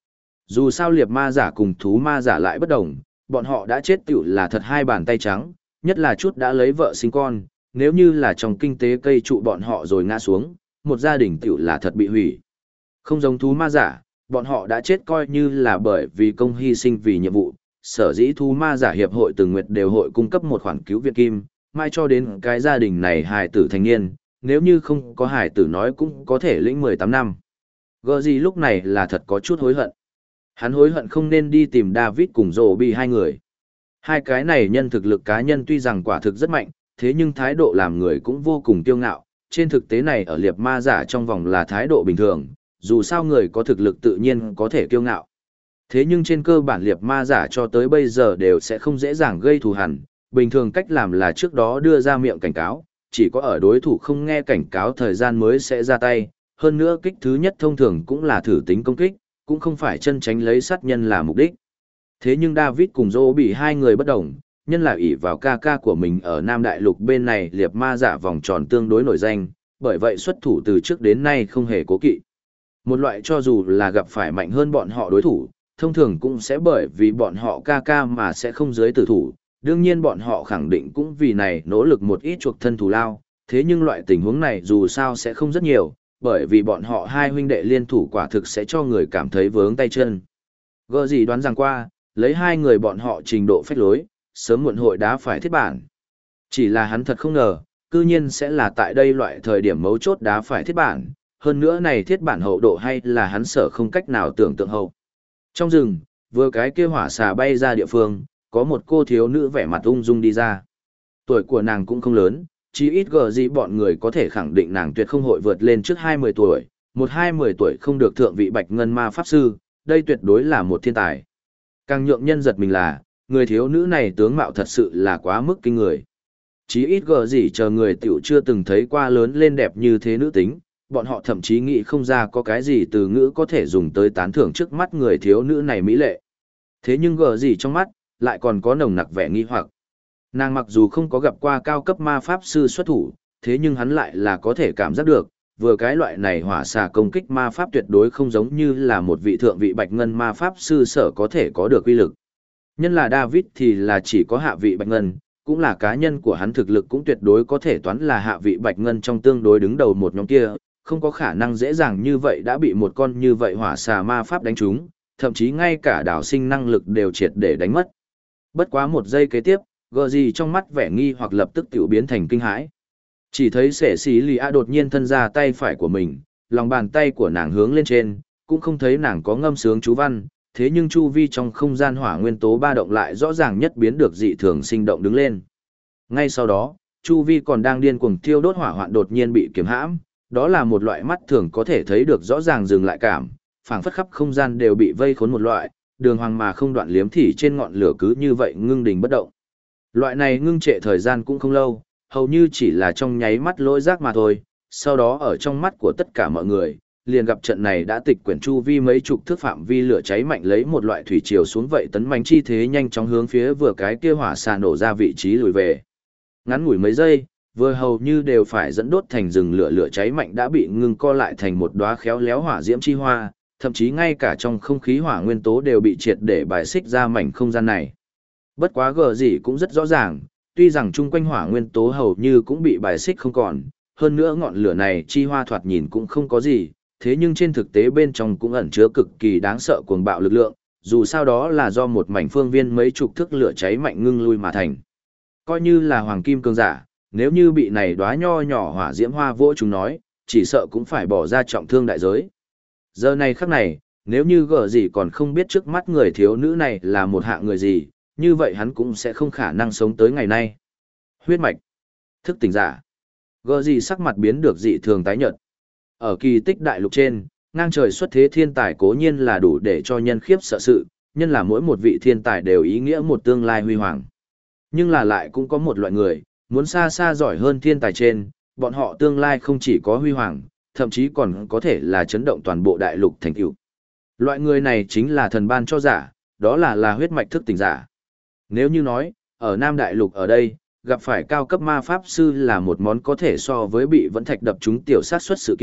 Speaker 1: Dù sao liệp ma giả cùng thú ma giả lại bất đồng, bọn họ đã chết tiểu là thật hai bàn tay trắng, nhất là chút đã lấy vợ sinh con, nếu như là trong kinh tế cây trụ bọn họ rồi ngã xuống, một gia đình tiểu là thật bị hủy. Không giống thú ma giả, bọn họ đã chết coi như là bởi vì công hy sinh vì nhiệm vụ, sở dĩ thú ma giả hiệp hội từng nguyệt đều hội cung cấp một khoản cứu viện kim, mai cho đến cái gia đình này hài tử thành niên, nếu như không có hài tử nói cũng có thể lĩnh 18 năm. Gờ gì lúc này là thật có chút hối hận. Hắn hối hận không nên đi tìm David cùng Robbie hai người. Hai cái này nhân thực lực cá nhân tuy rằng quả thực rất mạnh, thế nhưng thái độ làm người cũng vô cùng kiêu ngạo. Trên thực tế này ở liệp ma giả trong vòng là thái độ bình thường, dù sao người có thực lực tự nhiên có thể kiêu ngạo. Thế nhưng trên cơ bản liệp ma giả cho tới bây giờ đều sẽ không dễ dàng gây thù hằn, bình thường cách làm là trước đó đưa ra miệng cảnh cáo, chỉ có ở đối thủ không nghe cảnh cáo thời gian mới sẽ ra tay, hơn nữa kích thứ nhất thông thường cũng là thử tính công kích, cũng không phải chân tránh lấy sát nhân là mục đích. Thế nhưng David cùng Dô bị hai người bất đồng, nhân là ỷ vào ca ca của mình ở Nam Đại Lục bên này liệp ma giả vòng tròn tương đối nổi danh, bởi vậy xuất thủ từ trước đến nay không hề cố kỵ. Một loại cho dù là gặp phải mạnh hơn bọn họ đối thủ, thông thường cũng sẽ bởi vì bọn họ ca ca mà sẽ không dưới tử thủ, đương nhiên bọn họ khẳng định cũng vì này nỗ lực một ít chuộc thân thù lao, thế nhưng loại tình huống này dù sao sẽ không rất nhiều, bởi vì bọn họ hai huynh đệ liên thủ quả thực sẽ cho người cảm thấy vướng tay chân. Gỡ gì đoán rằng qua, lấy hai người bọn họ trình độ phách lối, sớm muộn hội đá phải thiết bản. Chỉ là hắn thật không ngờ, cư nhiên sẽ là tại đây loại thời điểm mấu chốt đá phải thiết bản, hơn nữa này thiết bản hậu độ hay là hắn sợ không cách nào tưởng tượng hậu. Trong rừng, vừa cái kia hỏa xà bay ra địa phương, có một cô thiếu nữ vẻ mặt ung dung đi ra. Tuổi của nàng cũng không lớn, chỉ ít gờ gì bọn người có thể khẳng định nàng tuyệt không hội vượt lên trước 20 tuổi, một 20 tuổi không được thượng vị bạch ngân ma pháp sư, đây tuyệt đối là một thiên tài. Càng nhượng nhân giật mình là, người thiếu nữ này tướng mạo thật sự là quá mức kinh người. Chí ít gờ gì chờ người tiểu chưa từng thấy qua lớn lên đẹp như thế nữ tính, bọn họ thậm chí nghĩ không ra có cái gì từ ngữ có thể dùng tới tán thưởng trước mắt người thiếu nữ này mỹ lệ. Thế nhưng gờ gì trong mắt, lại còn có nồng nặc vẻ nghi hoặc. Nàng mặc dù không có gặp qua cao cấp ma pháp sư xuất thủ, thế nhưng hắn lại là có thể cảm giác được, vừa cái loại này hỏa xà công kích ma pháp tuyệt đối không giống như là một vị thượng vị bạch ngân ma pháp sư sở có thể có được uy lực. Nhân là David thì là chỉ có hạ vị bạch ngân, cũng là cá nhân của hắn thực lực cũng tuyệt đối có thể toán là hạ vị bạch ngân trong tương đối đứng đầu một nhóm kia, không có khả năng dễ dàng như vậy đã bị một con như vậy hỏa xà ma pháp đánh trúng, thậm chí ngay cả đảo sinh năng lực đều triệt để đánh mất. Bất quá một giây kế tiếp, gờ gì trong mắt vẻ nghi hoặc lập tức tiểu biến thành kinh hãi. Chỉ thấy sẻ xí lì a đột nhiên thân ra tay phải của mình, lòng bàn tay của nàng hướng lên trên, cũng không thấy nàng có ngâm sướng chú văn, thế nhưng chu vi trong không gian hỏa nguyên tố ba động lại rõ ràng nhất biến được dị thường sinh động đứng lên. Ngay sau đó, chu vi còn đang điên cuồng thiêu đốt hỏa hoạn đột nhiên bị kiềm hãm, đó là một loại mắt thường có thể thấy được rõ ràng dừng lại cảm, phảng phất khắp không gian đều bị vây khốn một loại, đường hoàng mà không đoạn liếm thì trên ngọn lửa cứ như vậy ngưng đình bất động. Loại này ngưng trệ thời gian cũng không lâu, hầu như chỉ là trong nháy mắt lỗi giác mà thôi, sau đó ở trong mắt của tất cả mọi người, liền gặp trận này đã tịch quyển chu vi mấy chục thước phạm vi lửa cháy mạnh lấy một loại thủy triều xuống vậy tấn mãnh chi thế nhanh chóng hướng phía vừa cái kia hỏa xà nổ ra vị trí lùi về. Ngắn ngủi mấy giây, vừa hầu như đều phải dẫn đốt thành rừng lửa lửa cháy mạnh đã bị ngưng co lại thành một đóa khéo léo hỏa diễm chi hoa, thậm chí ngay cả trong không khí hỏa nguyên tố đều bị triệt để bài xích ra mảnh không gian này. Bất quá gờ gì cũng rất rõ ràng, tuy rằng chung quanh hỏa nguyên tố hầu như cũng bị bài xích không còn, hơn nữa ngọn lửa này chi hoa thoạt nhìn cũng không có gì, thế nhưng trên thực tế bên trong cũng ẩn chứa cực kỳ đáng sợ cuồng bạo lực lượng, dù sao đó là do một mảnh phương viên mấy chục thước lửa cháy mạnh ngưng lui mà thành. Coi như là hoàng kim cường giả, nếu như bị này đóa nho nhỏ hỏa diễm hoa vỗ chúng nói, chỉ sợ cũng phải bỏ ra trọng thương đại giới. Giờ này khắc này, nếu như gở gì còn không biết trước mắt người thiếu nữ này là một hạng người gì, như vậy hắn cũng sẽ không khả năng sống tới ngày nay. Huyết mạch, thức tỉnh giả. Gở gì sắc mặt biến được dị thường tái nhợt. Ở kỳ tích đại lục trên, ngang trời xuất thế thiên tài cố nhiên là đủ để cho nhân khiếp sợ sự, nhân là mỗi một vị thiên tài đều ý nghĩa một tương lai huy hoàng. Nhưng là lại cũng có một loại người, muốn xa xa giỏi hơn thiên tài trên, bọn họ tương lai không chỉ có huy hoàng, thậm chí còn có thể là chấn động toàn bộ đại lục thành tựu. Loại người này chính là thần ban cho giả, đó là huyết mạch thức tỉnh giả. Nếu như nói, ở Nam Đại Lục ở đây, gặp phải cao cấp ma pháp sư là một món có thể so với bị vẫn thạch đập trúng tiểu sát xuất sự kiện,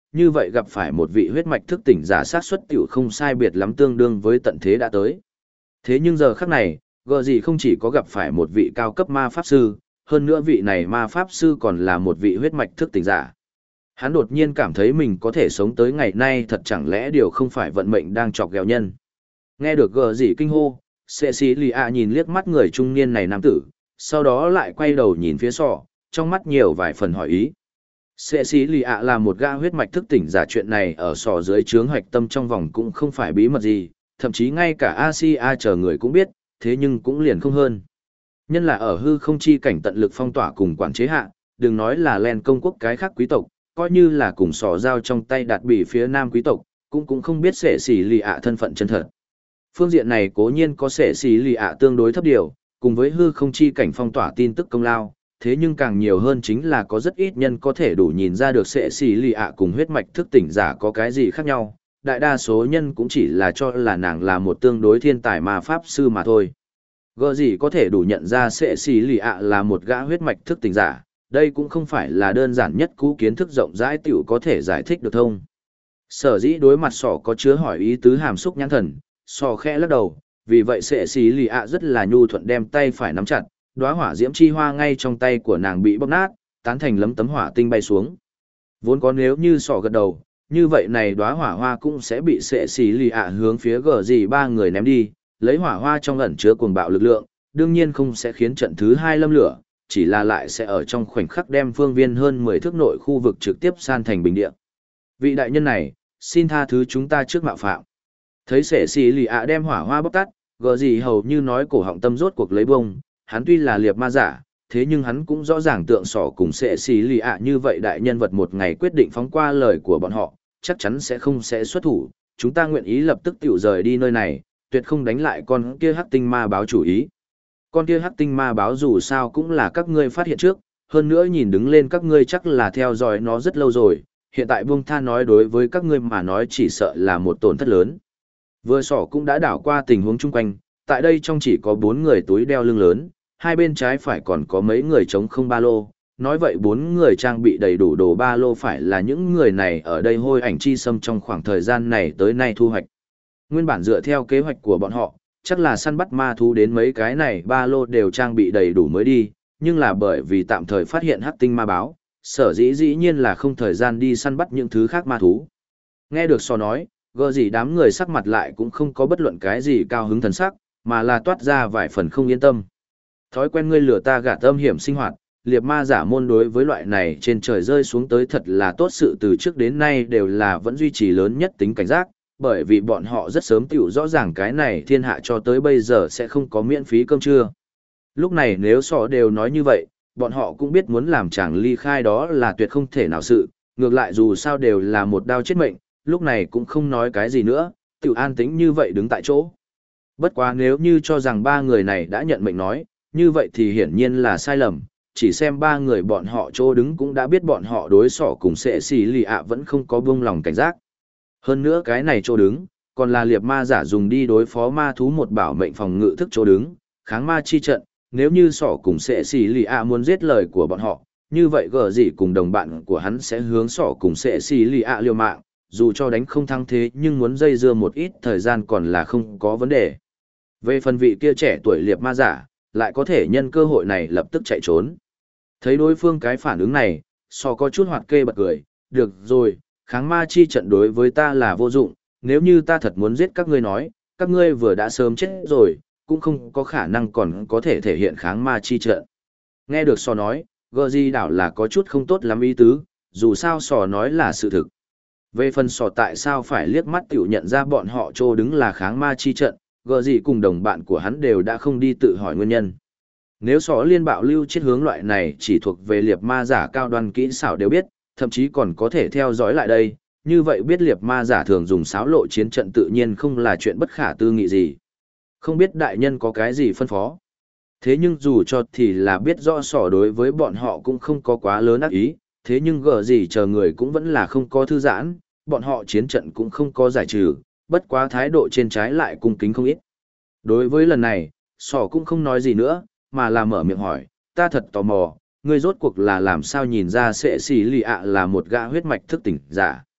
Speaker 1: như vậy gặp phải một vị huyết mạch thức tỉnh giả sát suất tiểu không sai biệt lắm tương đương với tận thế đã tới. Thế nhưng giờ khắc này, gờ gì không chỉ có gặp phải một vị cao cấp ma pháp sư, hơn nữa vị này ma pháp sư còn là một vị huyết mạch thức tỉnh giả. Hắn đột nhiên cảm thấy mình có thể sống tới ngày nay thật chẳng lẽ điều không phải vận mệnh đang chọc ghẹo nhân. Nghe được gờ gì kinh hô, Cecilia nhìn liếc mắt người trung niên này nam tử, sau đó lại quay đầu nhìn phía sọ, trong mắt nhiều vài phần hỏi ý. Cecilia là một gã huyết mạch thức tỉnh giả, chuyện này ở sọ dưới trướng hoạch tâm trong vòng cũng không phải bí mật gì, thậm chí ngay cả Asia chờ người cũng biết, thế nhưng cũng liền không hơn. Nhân là ở hư không chi cảnh tận lực phong tỏa cùng quản chế hạ, đừng nói là len công quốc cái khác quý tộc, coi như là cùng sọ giao trong tay đạt bị phía nam quý tộc, cũng không biết Cecilia thân phận chân thật. Phương diện này cố nhiên có Cecilia tương đối thấp điều, cùng với hư không chi cảnh phong tỏa tin tức công lao, thế nhưng càng nhiều hơn chính là có rất ít nhân có thể đủ nhìn ra được Cecilia cùng huyết mạch thức tỉnh giả có cái gì khác nhau, đại đa số nhân cũng chỉ là cho là nàng là một tương đối thiên tài ma pháp sư mà thôi. Gờ gì có thể đủ nhận ra Cecilia là một gã huyết mạch thức tỉnh giả, đây cũng không phải là đơn giản nhất cú kiến thức rộng rãi tiểu có thể giải thích được thông. Sở dĩ đối mặt sọ có chứa hỏi ý tứ hàm xúc nhãn thần, sọ khẽ lắc đầu, vì vậy Cecilia rất là nhu thuận đem tay phải nắm chặt, đóa hỏa diễm chi hoa ngay trong tay của nàng bị bóp nát, tán thành lấm tấm hỏa tinh bay xuống. Vốn có nếu như sọ gật đầu, như vậy này đóa hỏa hoa cũng sẽ bị Cecilia hướng phía gờ gì ba người ném đi, lấy hỏa hoa trong ẩn chứa cuồng bạo lực lượng, đương nhiên không sẽ khiến trận thứ hai lâm lửa, chỉ là lại sẽ ở trong khoảnh khắc đem phương viên hơn 10 thước nội khu vực trực tiếp san thành bình địa. Vị đại nhân này, xin tha thứ chúng ta trước mạo phạm. Thấy Cecilia đem hỏa hoa bóc tắt, gờ gì hầu như nói cổ họng tâm rốt cuộc lấy bông, hắn tuy là liệp ma giả, thế nhưng hắn cũng rõ ràng tượng sỏ cùng Cecilia như vậy đại nhân vật một ngày quyết định phóng qua lời của bọn họ, chắc chắn sẽ không sẽ xuất thủ, chúng ta nguyện ý lập tức tiểu rời đi nơi này, tuyệt không đánh lại con kia hắc tinh ma báo chủ ý. Con kia hắc tinh ma báo dù sao cũng là các ngươi phát hiện trước, hơn nữa nhìn đứng lên các ngươi chắc là theo dõi nó rất lâu rồi, hiện tại buông tha nói đối với các ngươi mà nói chỉ sợ là một tổn thất lớn. Vừa sỏ cũng đã đảo qua tình huống chung quanh, tại đây trong chỉ có 4 người túi đeo lưng lớn, hai bên trái phải còn có mấy người chống không ba lô, nói vậy 4 người trang bị đầy đủ đồ ba lô phải là những người này ở đây hôi ảnh chi xâm trong khoảng thời gian này tới nay thu hoạch. Nguyên bản dựa theo kế hoạch của bọn họ, chắc là săn bắt ma thú đến mấy cái này ba lô đều trang bị đầy đủ mới đi, nhưng là bởi vì tạm thời phát hiện hắc tinh ma báo, sở dĩ dĩ nhiên là không thời gian đi săn bắt những thứ khác ma thú. Nghe được so nói, gờ gì đám người sắc mặt lại cũng không có bất luận cái gì cao hứng thần sắc, mà là toát ra vài phần không yên tâm. Thói quen ngươi lừa ta gạt âm hiểm sinh hoạt, liệp ma giả môn đối với loại này trên trời rơi xuống tới thật là tốt sự từ trước đến nay đều là vẫn duy trì lớn nhất tính cảnh giác, bởi vì bọn họ rất sớm tiểu rõ ràng cái này thiên hạ cho tới bây giờ sẽ không có miễn phí cơm trưa. Lúc này nếu sọ đều nói như vậy, bọn họ cũng biết muốn làm chàng ly khai đó là tuyệt không thể nào sự, ngược lại dù sao đều là một đao chết mệnh, lúc này cũng không nói cái gì nữa, tiểu an tĩnh như vậy đứng tại chỗ. Bất quá nếu như cho rằng ba người này đã nhận mệnh nói, như vậy thì hiển nhiên là sai lầm, chỉ xem ba người bọn họ chỗ đứng cũng đã biết bọn họ đối sỏ cùng sẽ xì lì ạ vẫn không có buông lòng cảnh giác. Hơn nữa cái này chỗ đứng, còn là liệp ma giả dùng đi đối phó ma thú một bảo mệnh phòng ngự thức chỗ đứng, kháng ma chi trận, nếu như sỏ cùng sẽ xì lì ạ muốn giết lời của bọn họ, như vậy gờ gì cùng đồng bạn của hắn sẽ hướng sỏ cùng sẽ xì lì ạ liều mạng, dù cho đánh không thắng thế nhưng muốn dây dưa một ít thời gian còn là không có vấn đề. Về phần vị kia trẻ tuổi liệp ma giả, lại có thể nhân cơ hội này lập tức chạy trốn. Thấy đối phương cái phản ứng này, sò có chút hoạt kê bật cười, được rồi, kháng ma chi trận đối với ta là vô dụng, nếu như ta thật muốn giết các ngươi nói, các ngươi vừa đã sớm chết rồi, cũng không có khả năng còn có thể thể hiện kháng ma chi trận. Nghe được sò nói, gờ di đảo là có chút không tốt lắm ý tứ, dù sao sò nói là sự thực. Về phần sò tại sao phải liếc mắt tiểu nhận ra bọn họ trô đứng là kháng ma chi trận, gờ gì cùng đồng bạn của hắn đều đã không đi tự hỏi nguyên nhân. Nếu sỏ liên bạo lưu chết hướng loại này chỉ thuộc về liệp ma giả cao đoan kỹ xảo đều biết, thậm chí còn có thể theo dõi lại đây, như vậy biết liệp ma giả thường dùng xáo lộ chiến trận tự nhiên không là chuyện bất khả tư nghị gì. Không biết đại nhân có cái gì phân phó. Thế nhưng dù cho thì là biết rõ sỏ đối với bọn họ cũng không có quá lớn ác ý, thế nhưng gờ gì chờ người cũng vẫn là không có thư giãn, bọn họ chiến trận cũng không có giải trừ, bất quá thái độ trên trái lại cung kính không ít. Đối với lần này, sỏ cũng không nói gì nữa, mà là mở miệng hỏi, ta thật tò mò, ngươi rốt cuộc là làm sao nhìn ra sẽ xì lì ạ là một gã huyết mạch thức tỉnh giả.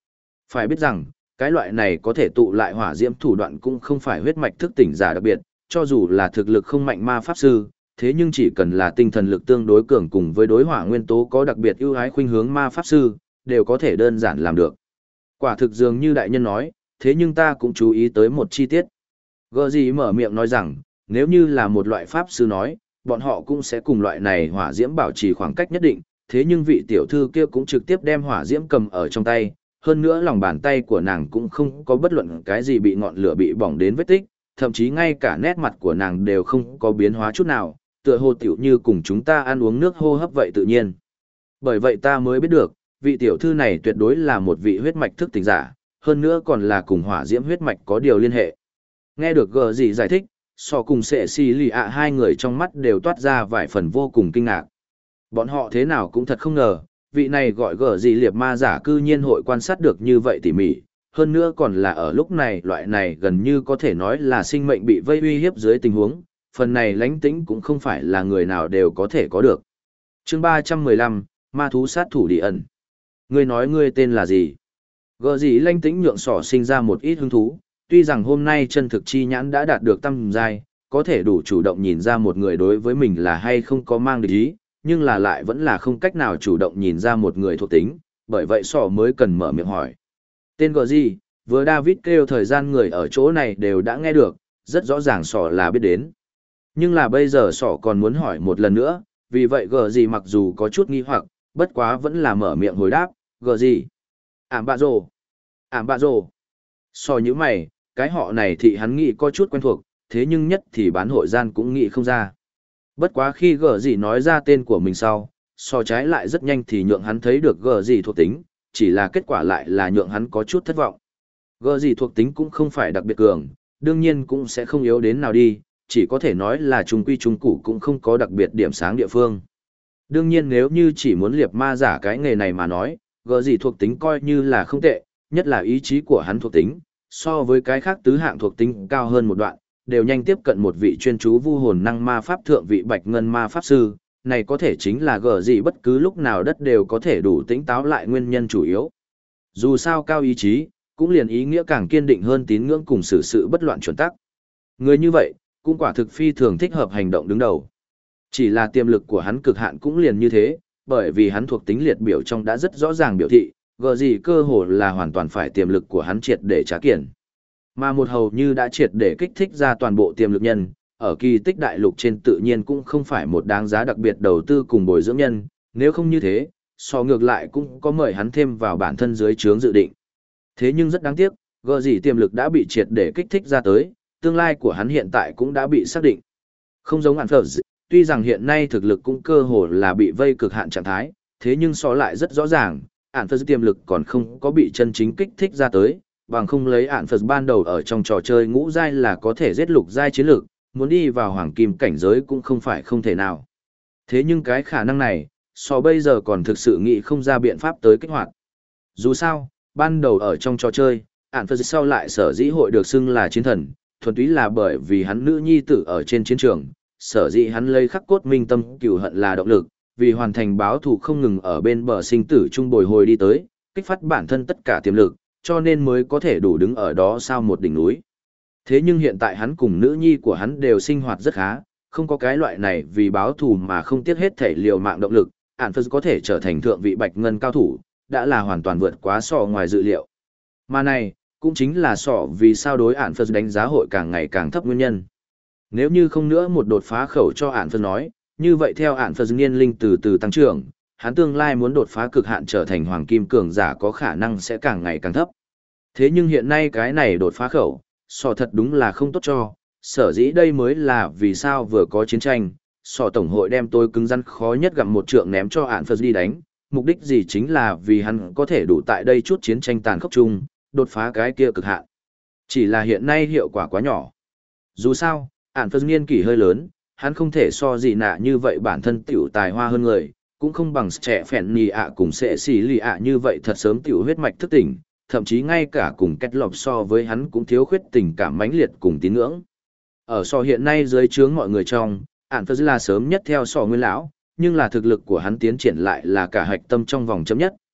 Speaker 1: Phải biết rằng, cái loại này có thể tụ lại hỏa diễm thủ đoạn cũng không phải huyết mạch thức tỉnh giả đặc biệt, cho dù là thực lực không mạnh ma pháp sư, thế nhưng chỉ cần là tinh thần lực tương đối cường cùng với đối hỏa nguyên tố có đặc biệt ưu ái khuynh hướng ma pháp sư, đều có thể đơn giản làm được. Quả thực dường như đại nhân nói, thế nhưng ta cũng chú ý tới một chi tiết. Gờ gì mở miệng nói rằng, nếu như là một loại pháp sư nói, bọn họ cũng sẽ cùng loại này hỏa diễm bảo trì khoảng cách nhất định, thế nhưng vị tiểu thư kia cũng trực tiếp đem hỏa diễm cầm ở trong tay, hơn nữa lòng bàn tay của nàng cũng không có bất luận cái gì bị ngọn lửa bị bỏng đến vết tích, thậm chí ngay cả nét mặt của nàng đều không có biến hóa chút nào, tựa hồ tiểu như cùng chúng ta ăn uống nước hô hấp vậy tự nhiên. Bởi vậy ta mới biết được, vị tiểu thư này tuyệt đối là một vị huyết mạch thức tỉnh giả, hơn nữa còn là cùng hỏa diễm huyết mạch có điều liên hệ. Nghe được gờ gì giải thích, so cùng sệ xì lì ạ hai người trong mắt đều toát ra vài phần vô cùng kinh ngạc. Bọn họ thế nào cũng thật không ngờ, vị này gọi gờ gì liệp ma giả cư nhiên hội quan sát được như vậy tỉ mỉ, hơn nữa còn là ở lúc này loại này gần như có thể nói là sinh mệnh bị vây uy hiếp dưới tình huống, phần này lánh tĩnh cũng không phải là người nào đều có thể có được. Chương 315, ma thú sát thủ đi ẩn. Ngươi nói ngươi tên là gì? Gờ gì lánh tĩnh nhượng sỏ sinh ra một ít hứng thú, tuy rằng hôm nay chân thực chi nhãn đã đạt được tăm giai, có thể đủ chủ động nhìn ra một người đối với mình là hay không có mang địch ý, nhưng là lại vẫn là không cách nào chủ động nhìn ra một người thuộc tính, bởi vậy sỏ mới cần mở miệng hỏi. Tên gọi gì? Vừa David kêu thời gian người ở chỗ này đều đã nghe được, rất rõ ràng sỏ là biết đến. Nhưng là bây giờ sỏ còn muốn hỏi một lần nữa, vì vậy gờ gì mặc dù có chút nghi hoặc, bất quá vẫn là mở miệng hồi đáp, gờ gì? Ảm bạ rồ. Ảm bạ rồ. So như mày, cái họ này thì hắn nghĩ có chút quen thuộc, thế nhưng nhất thì bán hội gian cũng nghĩ không ra. Bất quá khi gờ gì nói ra tên của mình sau, so trái lại rất nhanh thì nhượng hắn thấy được gờ gì thuộc tính, chỉ là kết quả lại là nhượng hắn có chút thất vọng. Gờ gì thuộc tính cũng không phải đặc biệt cường, đương nhiên cũng sẽ không yếu đến nào đi, chỉ có thể nói là trung quy trung cụ cũng không có đặc biệt điểm sáng địa phương. Đương nhiên nếu như chỉ muốn liệp ma giả cái nghề này mà nói, gờ gì thuộc tính coi như là không tệ, nhất là ý chí của hắn thuộc tính, so với cái khác tứ hạng thuộc tính cao hơn một đoạn, đều nhanh tiếp cận một vị chuyên chú vu hồn năng ma pháp thượng vị bạch ngân ma pháp sư, này có thể chính là gờ gì bất cứ lúc nào đất đều có thể đủ tỉnh táo lại nguyên nhân chủ yếu. Dù sao cao ý chí, cũng liền ý nghĩa càng kiên định hơn tín ngưỡng cùng xử sự bất loạn chuẩn tắc. Người như vậy, cũng quả thực phi thường thích hợp hành động đứng đầu. Chỉ là tiềm lực của hắn cực hạn cũng liền như thế, bởi vì hắn thuộc tính liệt biểu trong đã rất rõ ràng biểu thị, gờ gì cơ hồ là hoàn toàn phải tiềm lực của hắn triệt để trá kiển. Mà một hầu như đã triệt để kích thích ra toàn bộ tiềm lực nhân, ở kỳ tích đại lục trên tự nhiên cũng không phải một đáng giá đặc biệt đầu tư cùng bồi dưỡng nhân, nếu không như thế, so ngược lại cũng có mời hắn thêm vào bản thân dưới trướng dự định. Thế nhưng rất đáng tiếc, gờ gì tiềm lực đã bị triệt để kích thích ra tới, tương lai của hắn hiện tại cũng đã bị xác định. Không giống Anphers, tuy rằng hiện nay thực lực cũng cơ hồ là bị vây cực hạn trạng thái, thế nhưng so lại rất rõ ràng, Anphers tiềm lực còn không có bị chân chính kích thích ra tới, bằng không lấy Anphers ban đầu ở trong trò chơi ngũ giai là có thể giết lục giai chiến lược, muốn đi vào hoàng kim cảnh giới cũng không phải không thể nào. Thế nhưng cái khả năng này, so bây giờ còn thực sự nghĩ không ra biện pháp tới kích hoạt. Dù sao, ban đầu ở trong trò chơi, Anphers sau lại sở dĩ hội được xưng là chiến thần, thuần túy là bởi vì hắn nữ nhi tử ở trên chiến trường, sở dĩ hắn lấy khắc cốt minh tâm cửu hận là động lực, vì hoàn thành báo thù không ngừng ở bên bờ sinh tử chung bồi hồi đi tới, kích phát bản thân tất cả tiềm lực, cho nên mới có thể đủ đứng ở đó sau một đỉnh núi. Thế nhưng hiện tại hắn cùng nữ nhi của hắn đều sinh hoạt rất khá, không có cái loại này vì báo thù mà không tiếc hết thể liều mạng động lực, Anphers có thể trở thành thượng vị bạch ngân cao thủ, đã là hoàn toàn vượt quá so ngoài dự liệu. Mà này, cũng chính là sọ vì sao đối Anphers đánh giá hội càng ngày càng thấp nguyên nhân. Nếu như không nữa một đột phá khẩu cho Anphers nói, như vậy theo Anphers niên linh từ từ tăng trưởng, hắn tương lai muốn đột phá cực hạn trở thành hoàng kim cường giả có khả năng sẽ càng ngày càng thấp. Thế nhưng hiện nay cái này đột phá khẩu, sọ thật đúng là không tốt cho, sở dĩ đây mới là vì sao vừa có chiến tranh, sọ tổng hội đem tôi cứng rắn khó nhất gặm một trượng ném cho Anphers đi đánh, mục đích gì chính là vì hắn có thể đủ tại đây chút chiến tranh tàn khốc chung, đột phá cái kia cực hạn. Chỉ là hiện nay hiệu quả quá nhỏ. Dù sao, Anphers niên kỷ hơi lớn, hắn không thể so gì nạ như vậy bản thân tiểu tài hoa hơn người, cũng không bằng trẻ phèn nì ạ cùng sẽ xì lì ạ như vậy thật sớm tiểu huyết mạch thức tỉnh, thậm chí ngay cả cùng kết lọc so với hắn cũng thiếu khuyết tình cảm mãnh liệt cùng tín ngưỡng. Ở so hiện nay dưới trướng mọi người trong, Anphers là sớm nhất theo so nguyên lão, nhưng là thực lực của hắn tiến triển lại là cả hạch tâm trong vòng chấm nhất,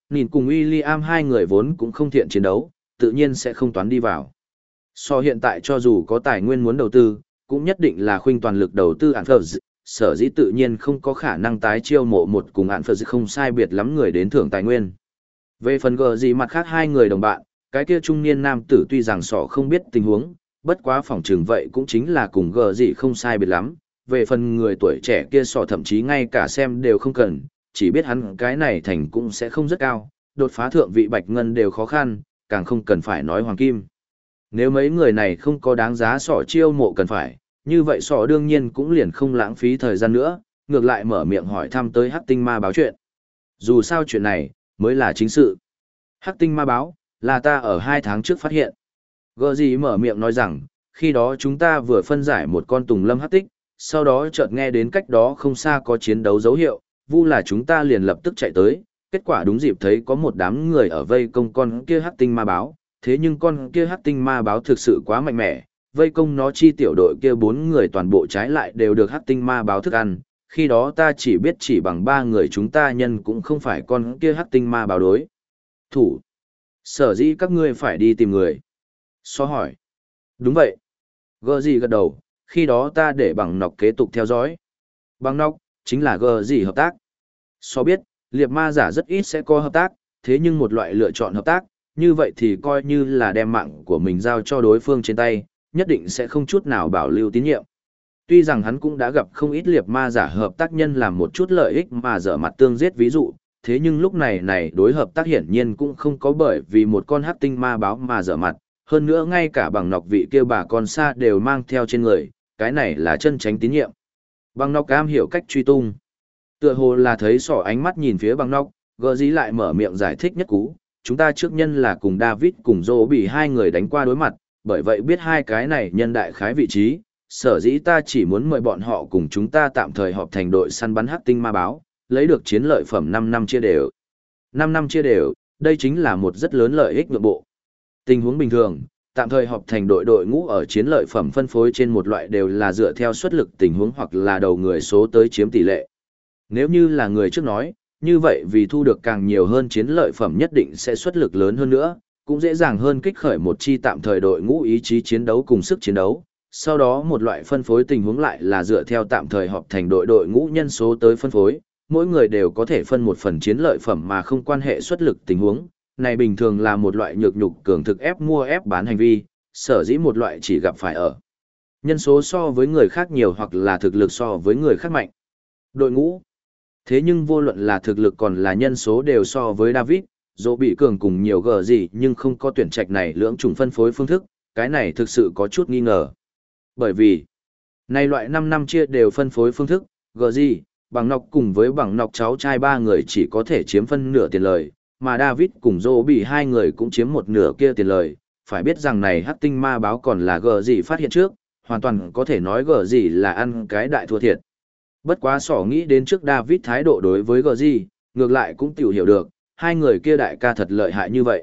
Speaker 1: Nhìn cùng William hai người vốn cũng không thiện chiến đấu, tự nhiên sẽ không toán đi vào. So hiện tại cho dù có tài nguyên muốn đầu tư, cũng nhất định là khuynh toàn lực đầu tư Anfers, sở dĩ tự nhiên không có khả năng tái chiêu mộ một cùng Anfers không sai biệt lắm người đến thưởng tài nguyên. Về phần gờ gì mặt khác hai người đồng bạn, cái kia trung niên nam tử tuy rằng sọ không biết tình huống, bất quá phỏng chừng vậy cũng chính là cùng gờ gì không sai biệt lắm. Về phần người tuổi trẻ kia sọ thậm chí ngay cả xem đều không cần, chỉ biết hắn cái này thành cũng sẽ không rất cao, đột phá thượng vị bạch ngân đều khó khăn, càng không cần phải nói hoàng kim. Nếu mấy người này không có đáng giá sọ chiêu mộ cần phải, như vậy sọ đương nhiên cũng liền không lãng phí thời gian nữa, ngược lại mở miệng hỏi thăm tới Hắc Tinh Ma báo chuyện. Dù sao chuyện này mới là chính sự. Hắc Tinh Ma báo là ta ở 2 tháng trước phát hiện. Gờ gì mở miệng nói rằng, khi đó chúng ta vừa phân giải một con tùng lâm hắc tích, sau đó chợt nghe đến cách đó không xa có chiến đấu dấu hiệu, vu là chúng ta liền lập tức chạy tới, kết quả đúng dịp thấy có một đám người ở vây công con kia Hắc Tinh Ma báo, thế nhưng con kia Hắc Tinh Ma báo thực sự quá mạnh mẽ, vây công nó chi tiểu đội kia 4 người toàn bộ trái lại đều được Hắc Tinh Ma báo thức ăn, khi đó ta chỉ biết chỉ bằng 3 người chúng ta nhân cũng không phải con kia Hắc Tinh Ma báo đối thủ. Sở dĩ các ngươi phải đi tìm người. So hỏi. Đúng vậy. Gờ gì gật đầu, khi đó ta để bằng nọc kế tục theo dõi. Bằng nọc, chính là gờ gì hợp tác. So biết, liệt ma giả rất ít sẽ có hợp tác, thế nhưng một loại lựa chọn hợp tác, như vậy thì coi như là đem mạng của mình giao cho đối phương trên tay, nhất định sẽ không chút nào bảo lưu tín nhiệm. Tuy rằng hắn cũng đã gặp không ít liệt ma giả hợp tác nhân làm một chút lợi ích mà dở mặt tương giết ví dụ, thế nhưng lúc này đối hợp tác hiển nhiên cũng không có bởi vì một con hắc tinh ma báo mà dở mặt, hơn nữa ngay cả bằng nọc vị kia bà con xa đều mang theo trên người, cái này là chân tránh tín nhiệm. Bằng nọc cam hiểu cách truy tung. Tựa hồ là thấy sỏ ánh mắt nhìn phía bằng nọc, gờ dí lại mở miệng giải thích nhất cú, chúng ta trước nhân là cùng David cùng Dô bị hai người đánh qua đối mặt, bởi vậy biết hai cái này nhân đại khái vị trí, sở dĩ ta chỉ muốn mời bọn họ cùng chúng ta tạm thời họp thành đội săn bắn hắc tinh ma báo, lấy được chiến lợi phẩm 5 năm chia đều. 5 năm chia đều, đây chính là một rất lớn lợi ích nội bộ. Tình huống bình thường, tạm thời họp thành đội ngũ ở chiến lợi phẩm phân phối trên một loại đều là dựa theo suất lực tình huống hoặc là đầu người số tới chiếm tỷ lệ. Nếu như là người trước nói, như vậy vì thu được càng nhiều hơn chiến lợi phẩm nhất định sẽ suất lực lớn hơn nữa, cũng dễ dàng hơn kích khởi một chi tạm thời đội ngũ ý chí chiến đấu cùng sức chiến đấu. Sau đó một loại phân phối tình huống lại là dựa theo tạm thời họp thành đội ngũ nhân số tới phân phối, mỗi người đều có thể phân một phần chiến lợi phẩm mà không quan hệ xuất lực tình huống. Này bình thường là một loại nhược nhục cường thực ép mua ép bán hành vi, sở dĩ một loại chỉ gặp phải ở nhân số so với người khác nhiều hoặc là thực lực so với người khác mạnh. Đội ngũ. Thế nhưng vô luận là thực lực còn là nhân số đều so với David, dỗ bị cường cùng nhiều gờ gì nhưng không có tuyển trạch này lưỡng chủng phân phối phương thức, cái này thực sự có chút nghi ngờ. Bởi vì, này loại 5 năm chia đều phân phối phương thức, gờ gì, bằng nọc cùng với bằng nọc cháu trai 3 người chỉ có thể chiếm phân nửa tiền lời, mà David cùng dỗ bị 2 người cũng chiếm một nửa kia tiền lời. Phải biết rằng này hắc tinh ma báo còn là gờ gì phát hiện trước, hoàn toàn có thể nói gờ gì là ăn cái đại thua thiệt. Bất quá sỏ nghĩ đến trước David thái độ đối với gờ gì, ngược lại cũng tiểu hiểu được, hai người kia đại ca thật lợi hại như vậy.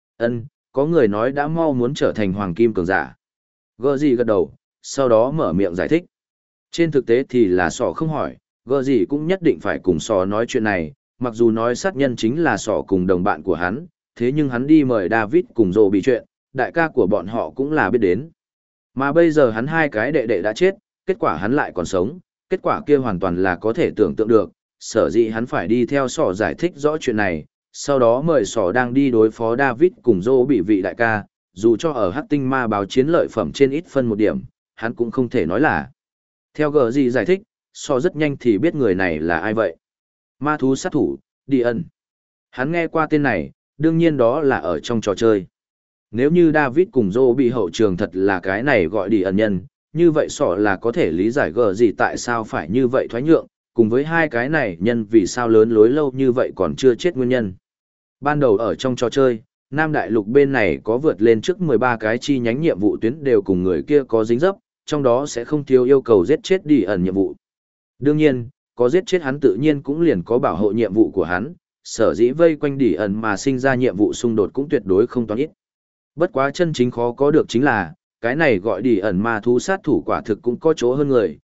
Speaker 1: Có người nói đã mau muốn trở thành hoàng kim cường giả. Gờ gì gật đầu, sau đó mở miệng giải thích. Trên thực tế thì là sỏ không hỏi, gờ gì cũng nhất định phải cùng sỏ nói chuyện này, mặc dù nói sát nhân chính là sỏ cùng đồng bạn của hắn, thế nhưng hắn đi mời David cùng Dô bị chuyện, đại ca của bọn họ cũng là biết đến. Mà bây giờ hắn hai cái đệ đệ đã chết, kết quả hắn lại còn sống, kết quả kia hoàn toàn là có thể tưởng tượng được, sở dĩ hắn phải đi theo sỏ giải thích rõ chuyện này, sau đó mời sỏ đang đi đối phó David cùng Dô bị vị đại ca, dù cho ở hắc tinh ma báo chiến lợi phẩm trên ít phân một điểm, hắn cũng không thể nói là. Theo gờ gì giải thích, sỏ rất nhanh thì biết người này là ai vậy. Ma thú sát thủ, Đi ẩn. Hắn nghe qua tên này, đương nhiên đó là ở trong trò chơi. Nếu như David cùng Dô bị hậu trường thật là cái này gọi Đi ẩn nhân, như vậy sỏ là có thể lý giải gờ gì tại sao phải như vậy thoái nhượng, cùng với hai cái này nhân vì sao lớn lối lâu như vậy còn chưa chết nguyên nhân. Ban đầu ở trong trò chơi, Nam Đại Lục bên này có vượt lên trước 13 cái chi nhánh nhiệm vụ tuyến đều cùng người kia có dính dấp, trong đó sẽ không thiếu yêu cầu giết chết Đi ẩn nhiệm vụ. Đương nhiên, có giết chết hắn tự nhiên cũng liền có bảo hộ nhiệm vụ của hắn, sở dĩ vây quanh Đi ẩn mà sinh ra nhiệm vụ xung đột cũng tuyệt đối không toán ít. Bất quá chân chính khó có được chính là, cái này gọi Đi ẩn ma thú sát thủ quả thực cũng có chỗ hơn người,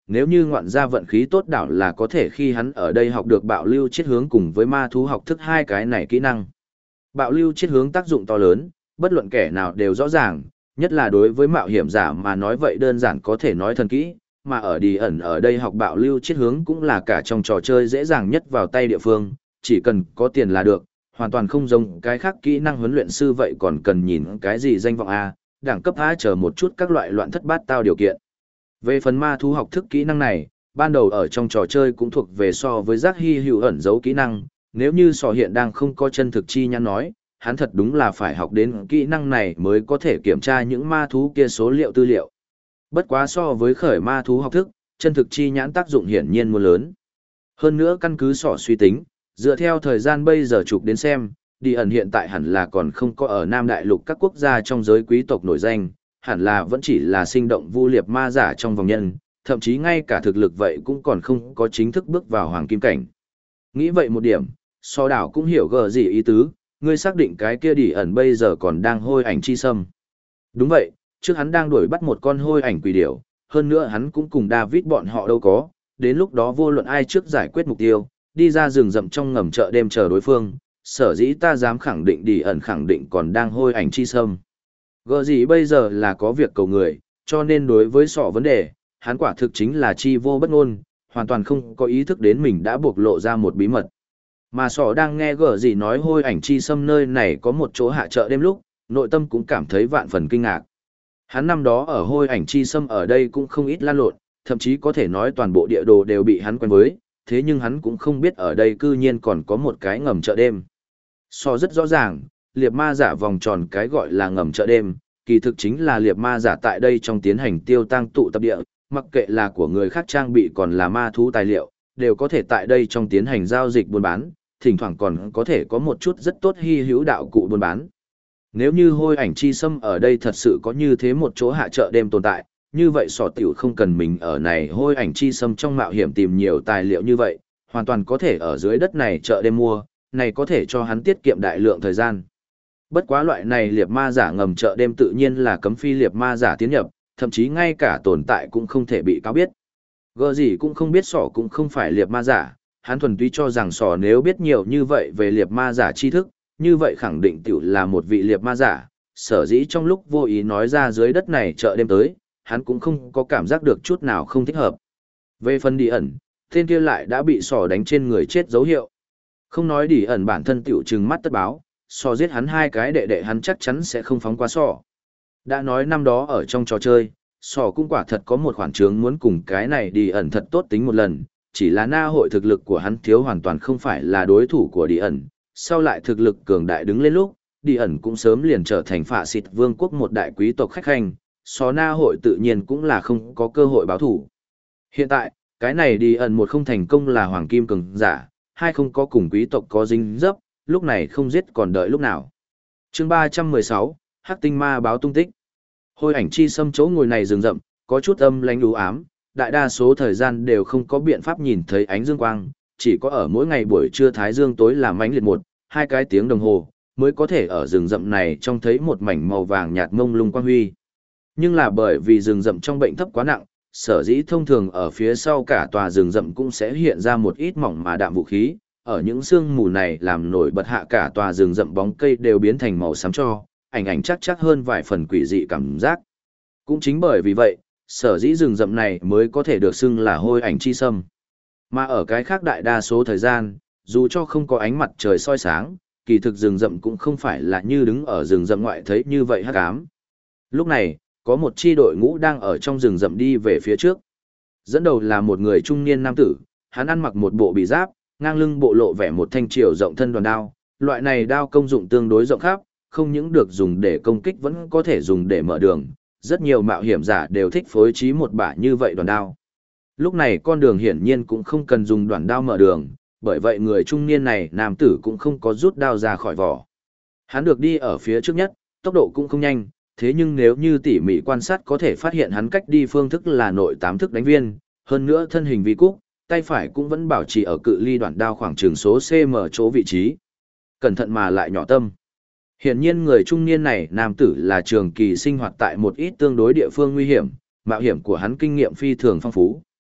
Speaker 1: nếu như ngoạn gia vận khí tốt đảo là có thể khi hắn ở đây học được bạo lưu chiết hướng cùng với ma thú học thức hai cái này kỹ năng. Bạo lưu chiết hướng tác dụng to lớn, bất luận kẻ nào đều rõ ràng, nhất là đối với mạo hiểm giả mà nói vậy đơn giản có thể nói thần kỹ, mà ở đi ẩn ở đây học bạo lưu chiết hướng cũng là cả trong trò chơi dễ dàng nhất vào tay địa phương, chỉ cần có tiền là được, hoàn toàn không giống cái khác kỹ năng huấn luyện sư vậy còn cần nhìn cái gì danh vọng A, đẳng cấp A chờ một chút các loại loạn thất bát tao điều kiện. Về phần ma thú học thức kỹ năng này, ban đầu ở trong trò chơi cũng thuộc về so với giác hy hữu ẩn dấu kỹ năng, nếu như sò hiện đang không có chân thực chi nhãn nói, hắn thật đúng là phải học đến kỹ năng này mới có thể kiểm tra những ma thú kia số liệu tư liệu. Bất quá so với khởi ma thú học thức, chân thực chi nhãn tác dụng hiển nhiên muốn lớn. Hơn nữa căn cứ sỏ suy tính, dựa theo thời gian bây giờ chụp đến xem, đi ẩn hiện tại hẳn là còn không có ở Nam Đại Lục các quốc gia trong giới quý tộc nổi danh, hẳn là vẫn chỉ là sinh động vu liệp ma giả trong vòng nhân, thậm chí ngay cả thực lực vậy cũng còn không có chính thức bước vào hoàng kim cảnh. Nghĩ vậy một điểm, so đảo cũng hiểu gờ gì ý tứ, ngươi xác định cái kia đi ẩn bây giờ còn đang hôi ảnh chi sâm. Đúng vậy, trước hắn đang đuổi bắt một con hôi ảnh quỷ điểu, hơn nữa hắn cũng cùng David bọn họ đâu có, đến lúc đó vô luận ai trước giải quyết mục tiêu, đi ra rừng rậm trong ngầm chợ đêm chờ đối phương, sở dĩ ta dám khẳng định đi ẩn khẳng định còn đang hôi ảnh chi sâm. Gờ gì bây giờ là có việc cầu người, cho nên đối với sọ vấn đề, hắn quả thực chính là chi vô bất ngôn, hoàn toàn không có ý thức đến mình đã bộc lộ ra một bí mật. Mà sọ đang nghe gờ gì nói hôi ảnh chi sâm nơi này có một chỗ hạ chợ đêm lúc, nội tâm cũng cảm thấy vạn phần kinh ngạc. Hắn năm đó ở hôi ảnh chi sâm ở đây cũng không ít lan lộn, thậm chí có thể nói toàn bộ địa đồ đều bị hắn quen với, thế nhưng hắn cũng không biết ở đây cư nhiên còn có một cái ngầm chợ đêm. So rất rõ ràng, liệp ma giả vòng tròn cái gọi là ngầm chợ đêm, kỳ thực chính là liệp ma giả tại đây trong tiến hành tiêu tăng tụ tập địa, mặc kệ là của người khác trang bị còn là ma thú tài liệu, đều có thể tại đây trong tiến hành giao dịch buôn bán, thỉnh thoảng còn có thể có một chút rất tốt hy hữu đạo cụ buôn bán. Nếu như hôi ảnh chi sâm ở đây thật sự có như thế một chỗ hạ chợ đêm tồn tại, như vậy sọ tiểu không cần mình ở này hôi ảnh chi sâm trong mạo hiểm tìm nhiều tài liệu như vậy, hoàn toàn có thể ở dưới đất này chợ đêm mua, này có thể cho hắn tiết kiệm đại lượng thời gian. Bất quá loại này liệp ma giả ngầm chợ đêm tự nhiên là cấm phi liệp ma giả tiến nhập, thậm chí ngay cả tồn tại cũng không thể bị cáo biết. Gờ gì cũng không biết sỏ cũng không phải liệp ma giả, hắn thuần túy cho rằng sỏ nếu biết nhiều như vậy về liệp ma giả tri thức, như vậy khẳng định tiểu là một vị liệp ma giả, sở dĩ trong lúc vô ý nói ra dưới đất này chợ đêm tới, hắn cũng không có cảm giác được chút nào không thích hợp. Về phần đi ẩn, tên kia lại đã bị sỏ đánh trên người chết dấu hiệu. Không nói đi ẩn bản thân tiểu trừng mắt tất báo, sỏ giết hắn hai cái đệ đệ hắn chắc chắn sẽ không phóng qua sỏ. Đã nói năm đó ở trong trò chơi, sỏ cũng quả thật có một khoản trướng muốn cùng cái này đi ẩn thật tốt tính một lần, chỉ là na hội thực lực của hắn thiếu hoàn toàn không phải là đối thủ của đi ẩn, sau lại thực lực cường đại đứng lên lúc, đi ẩn cũng sớm liền trở thành phạ xịt vương quốc một đại quý tộc khách khanh, xó na hội tự nhiên cũng là không có cơ hội báo thủ. Hiện tại, cái này đi ẩn một không thành công là hoàng kim cường giả, hai không có cùng quý tộc có dính dấp, lúc này không giết còn đợi lúc nào. Chương 316, Hắc tinh ma báo tung tích. Hôi ảnh chi xâm chỗ ngồi này rừng rậm, có chút âm lãnh u ám, đại đa số thời gian đều không có biện pháp nhìn thấy ánh dương quang, chỉ có ở mỗi ngày buổi trưa thái dương tối làm ánh liệt một, hai cái tiếng đồng hồ, mới có thể ở rừng rậm này trông thấy một mảnh màu vàng nhạt mông lung quang huy. Nhưng là bởi vì rừng rậm trong bệnh thấp quá nặng, sở dĩ thông thường ở phía sau cả tòa rừng rậm cũng sẽ hiện ra một ít mỏng mà đạm vũ khí, ở những sương mù này làm nổi bật hạ cả tòa rừng rậm bóng cây đều biến thành màu xám cho, ảnh ảnh chắc chắc hơn vài phần quỷ dị cảm giác. Cũng chính bởi vì vậy, sở dĩ rừng rậm này mới có thể được xưng là hôi ảnh chi sâm. Mà ở cái khác đại đa số thời gian, dù cho không có ánh mặt trời soi sáng, kỳ thực rừng rậm cũng không phải là như đứng ở rừng rậm ngoại thấy như vậy hắc ám. Lúc này, có một chi đội ngũ đang ở trong rừng rậm đi về phía trước. Dẫn đầu là một người trung niên nam tử, hắn ăn mặc một bộ bị giáp, ngang lưng bộ lộ vẻ một thanh chiều rộng thân đoàn đao. Loại này đao công dụng tương đối rộng khắp, không những được dùng để công kích vẫn có thể dùng để mở đường. Rất nhiều mạo hiểm giả đều thích phối trí một bả như vậy đoàn đao. Lúc này con đường hiển nhiên cũng không cần dùng đoàn đao mở đường, bởi vậy người trung niên này nam tử cũng không có rút đao ra khỏi vỏ. Hắn được đi ở phía trước nhất, tốc độ cũng không nhanh, thế nhưng nếu như tỉ mỉ quan sát có thể phát hiện hắn cách đi phương thức là nội tám thức đánh viên, hơn nữa thân hình vi cúc, tay phải cũng vẫn bảo trì ở cự ly đoạn đao khoảng trường số cm chỗ vị trí. Cẩn thận mà lại nhỏ tâm. Hiển nhiên người trung niên này nam tử là trường kỳ sinh hoạt tại một ít tương đối địa phương nguy hiểm, mạo hiểm của hắn kinh nghiệm phi thường phong phú.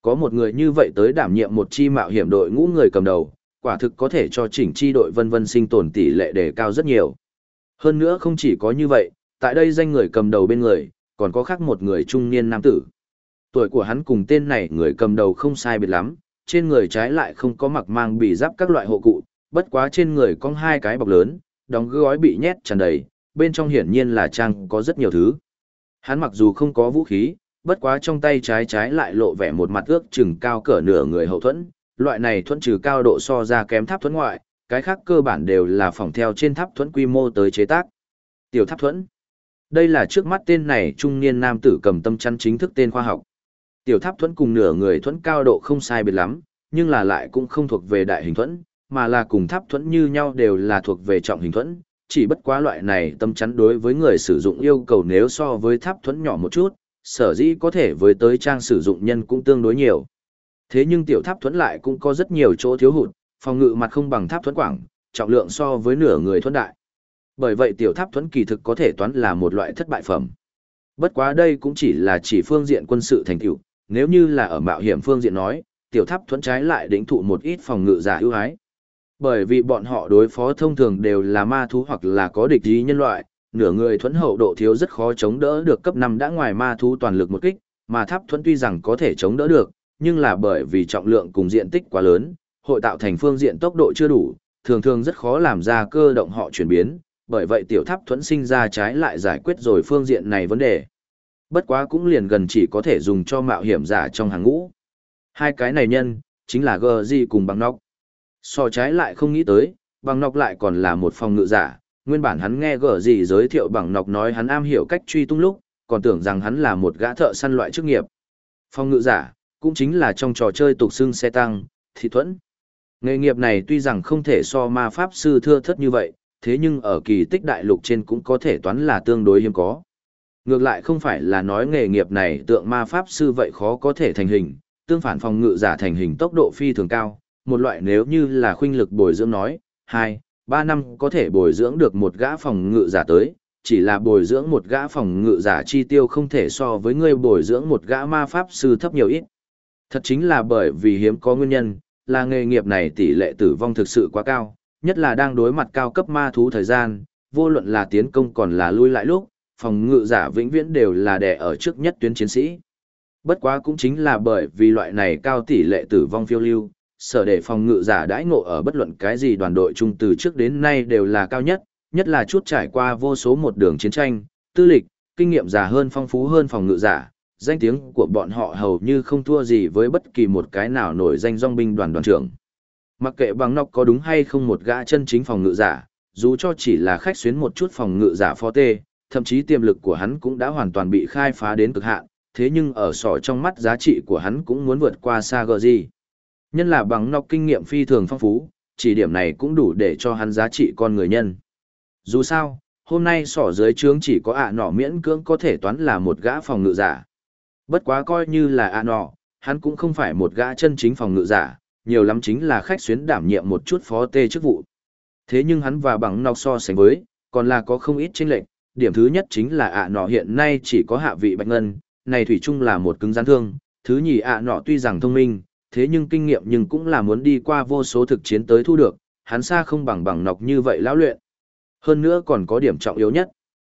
Speaker 1: Có một người như vậy tới đảm nhiệm một chi mạo hiểm đội ngũ người cầm đầu, quả thực có thể cho chỉnh chi đội vân vân sinh tồn tỷ lệ đề cao rất nhiều. Hơn nữa không chỉ có như vậy, tại đây danh người cầm đầu bên người, còn có khác một người trung niên nam tử. Tuổi của hắn cùng tên này người cầm đầu không sai biệt lắm, trên người trái lại không có mặc mang bị giáp các loại hộ cụ, bất quá trên người có hai cái bọc lớn, đóng gói bị nhét tràn đầy, bên trong hiển nhiên là trang có rất nhiều thứ. Hắn mặc dù không có vũ khí, bất quá trong tay trái lại lộ vẻ một mặt ước chừng cao cỡ nửa người hậu thuẫn, loại này thuẫn trừ cao độ so ra kém tháp thuẫn ngoại, cái khác cơ bản đều là phỏng theo trên tháp thuẫn quy mô tới chế tác. Tiểu tháp thuẫn. Đây là trước mắt tên này trung niên nam tử cầm tâm chắn chính thức tên khoa học. Tiểu tháp thuẫn cùng nửa người thuẫn cao độ không sai biệt lắm, nhưng là lại cũng không thuộc về đại hình thuẫn, mà là cùng tháp thuẫn như nhau đều là thuộc về trọng hình thuẫn, chỉ bất quá loại này tâm chắn đối với người sử dụng yêu cầu nếu so với tháp thuẫn nhỏ một chút, sở dĩ có thể với tới trang sử dụng nhân cũng tương đối nhiều. Thế nhưng tiểu tháp thuẫn lại cũng có rất nhiều chỗ thiếu hụt, phòng ngự mặt không bằng tháp thuẫn quảng, trọng lượng so với nửa người thuẫn đại. Bởi vậy tiểu tháp thuẫn kỳ thực có thể toán là một loại thất bại phẩm. Bất quá đây cũng chỉ là chỉ phương diện quân sự thành tựu, nếu như là ở mạo hiểm phương diện nói, tiểu tháp thuẫn trái lại đỉnh thụ một ít phòng ngự giả ưu ái. Bởi vì bọn họ đối phó thông thường đều là ma thú hoặc là có địch ý nhân loại, nửa người thuẫn hậu độ thiếu rất khó chống đỡ được cấp 5 đã ngoài ma thú toàn lực một kích, mà tháp thuẫn tuy rằng có thể chống đỡ được, nhưng là bởi vì trọng lượng cùng diện tích quá lớn, hội tạo thành phương diện tốc độ chưa đủ, thường thường rất khó làm ra cơ động họ chuyển biến, bởi vậy tiểu tháp thuẫn sinh ra trái lại giải quyết rồi phương diện này vấn đề. Bất quá cũng liền gần chỉ có thể dùng cho mạo hiểm giả trong hàng ngũ. Hai cái này nhân, chính là Gờ cùng Bằng Nọc. So trái lại không nghĩ tới, Bằng Nọc lại còn là một phòng ngự giả, nguyên bản hắn nghe Gờ giới thiệu Bằng Nọc nói hắn am hiểu cách truy tung lúc, còn tưởng rằng hắn là một gã thợ săn loại chức nghiệp. Phòng ngự giả, cũng chính là trong trò chơi tục xưng xe tăng, thị thuẫn. Nghề nghiệp này tuy rằng không thể so ma pháp sư thưa thớt như vậy, thế nhưng ở kỳ tích đại lục trên cũng có thể toán là tương đối hiếm có. Ngược lại không phải là nói nghề nghiệp này tượng ma pháp sư vậy khó có thể thành hình, tương phản phòng ngự giả thành hình tốc độ phi thường cao, một loại nếu như là khuynh lực bồi dưỡng nói, 2-3 năm có thể bồi dưỡng được một gã phòng ngự giả tới, chỉ là bồi dưỡng một gã phòng ngự giả chi tiêu không thể so với người bồi dưỡng một gã ma pháp sư thấp nhiều ít. Thật chính là bởi vì hiếm có nguyên nhân, là nghề nghiệp này tỷ lệ tử vong thực sự quá cao, nhất là đang đối mặt cao cấp ma thú thời gian, vô luận là tiến công còn là lui lại lúc, phòng ngự giả vĩnh viễn đều là đè ở trước nhất tuyến chiến sĩ. Bất quá cũng chính là bởi vì loại này cao tỷ lệ tử vong phiêu lưu, sở để phòng ngự giả đãi ngộ ở bất luận cái gì đoàn đội chung từ trước đến nay đều là cao nhất, nhất là chút trải qua vô số một đường chiến tranh, tư lịch, kinh nghiệm già hơn phong phú hơn phòng ngự giả, danh tiếng của bọn họ hầu như không thua gì với bất kỳ một cái nào nổi danh dòng binh đoàn đoàn trưởng. Mặc kệ Bằng Nọc có đúng hay không một gã chân chính phòng ngự giả, dù cho chỉ là khách xuyến một chút phòng ngự giả phó tê, thậm chí tiềm lực của hắn cũng đã hoàn toàn bị khai phá đến cực hạn, thế nhưng ở sỏ trong mắt giá trị của hắn cũng muốn vượt qua xa gờ gì. Nhân là Bằng Nọc kinh nghiệm phi thường phong phú, chỉ điểm này cũng đủ để cho hắn giá trị con người nhân. Dù sao, hôm nay sỏ dưới trướng chỉ có nọ miễn cưỡng có thể toán là một gã phòng ngự giả. Bất quá coi như là nọ, hắn cũng không phải một gã chân chính phòng ngự giả, nhiều lắm chính là khách xuyến đảm nhiệm một chút phó tê chức vụ. Thế nhưng hắn và Bằng Nọc so sánh với, còn là có không ít chênh lệch. Điểm thứ nhất chính là nọ hiện nay chỉ có hạ vị bạch ngân, này thủy chung là một cứng rắn thương. Thứ nhì nọ tuy rằng thông minh, thế nhưng kinh nghiệm nhưng cũng là muốn đi qua vô số thực chiến tới thu được, hắn xa không bằng Bằng Nọc như vậy lão luyện. Hơn nữa còn có điểm trọng yếu nhất.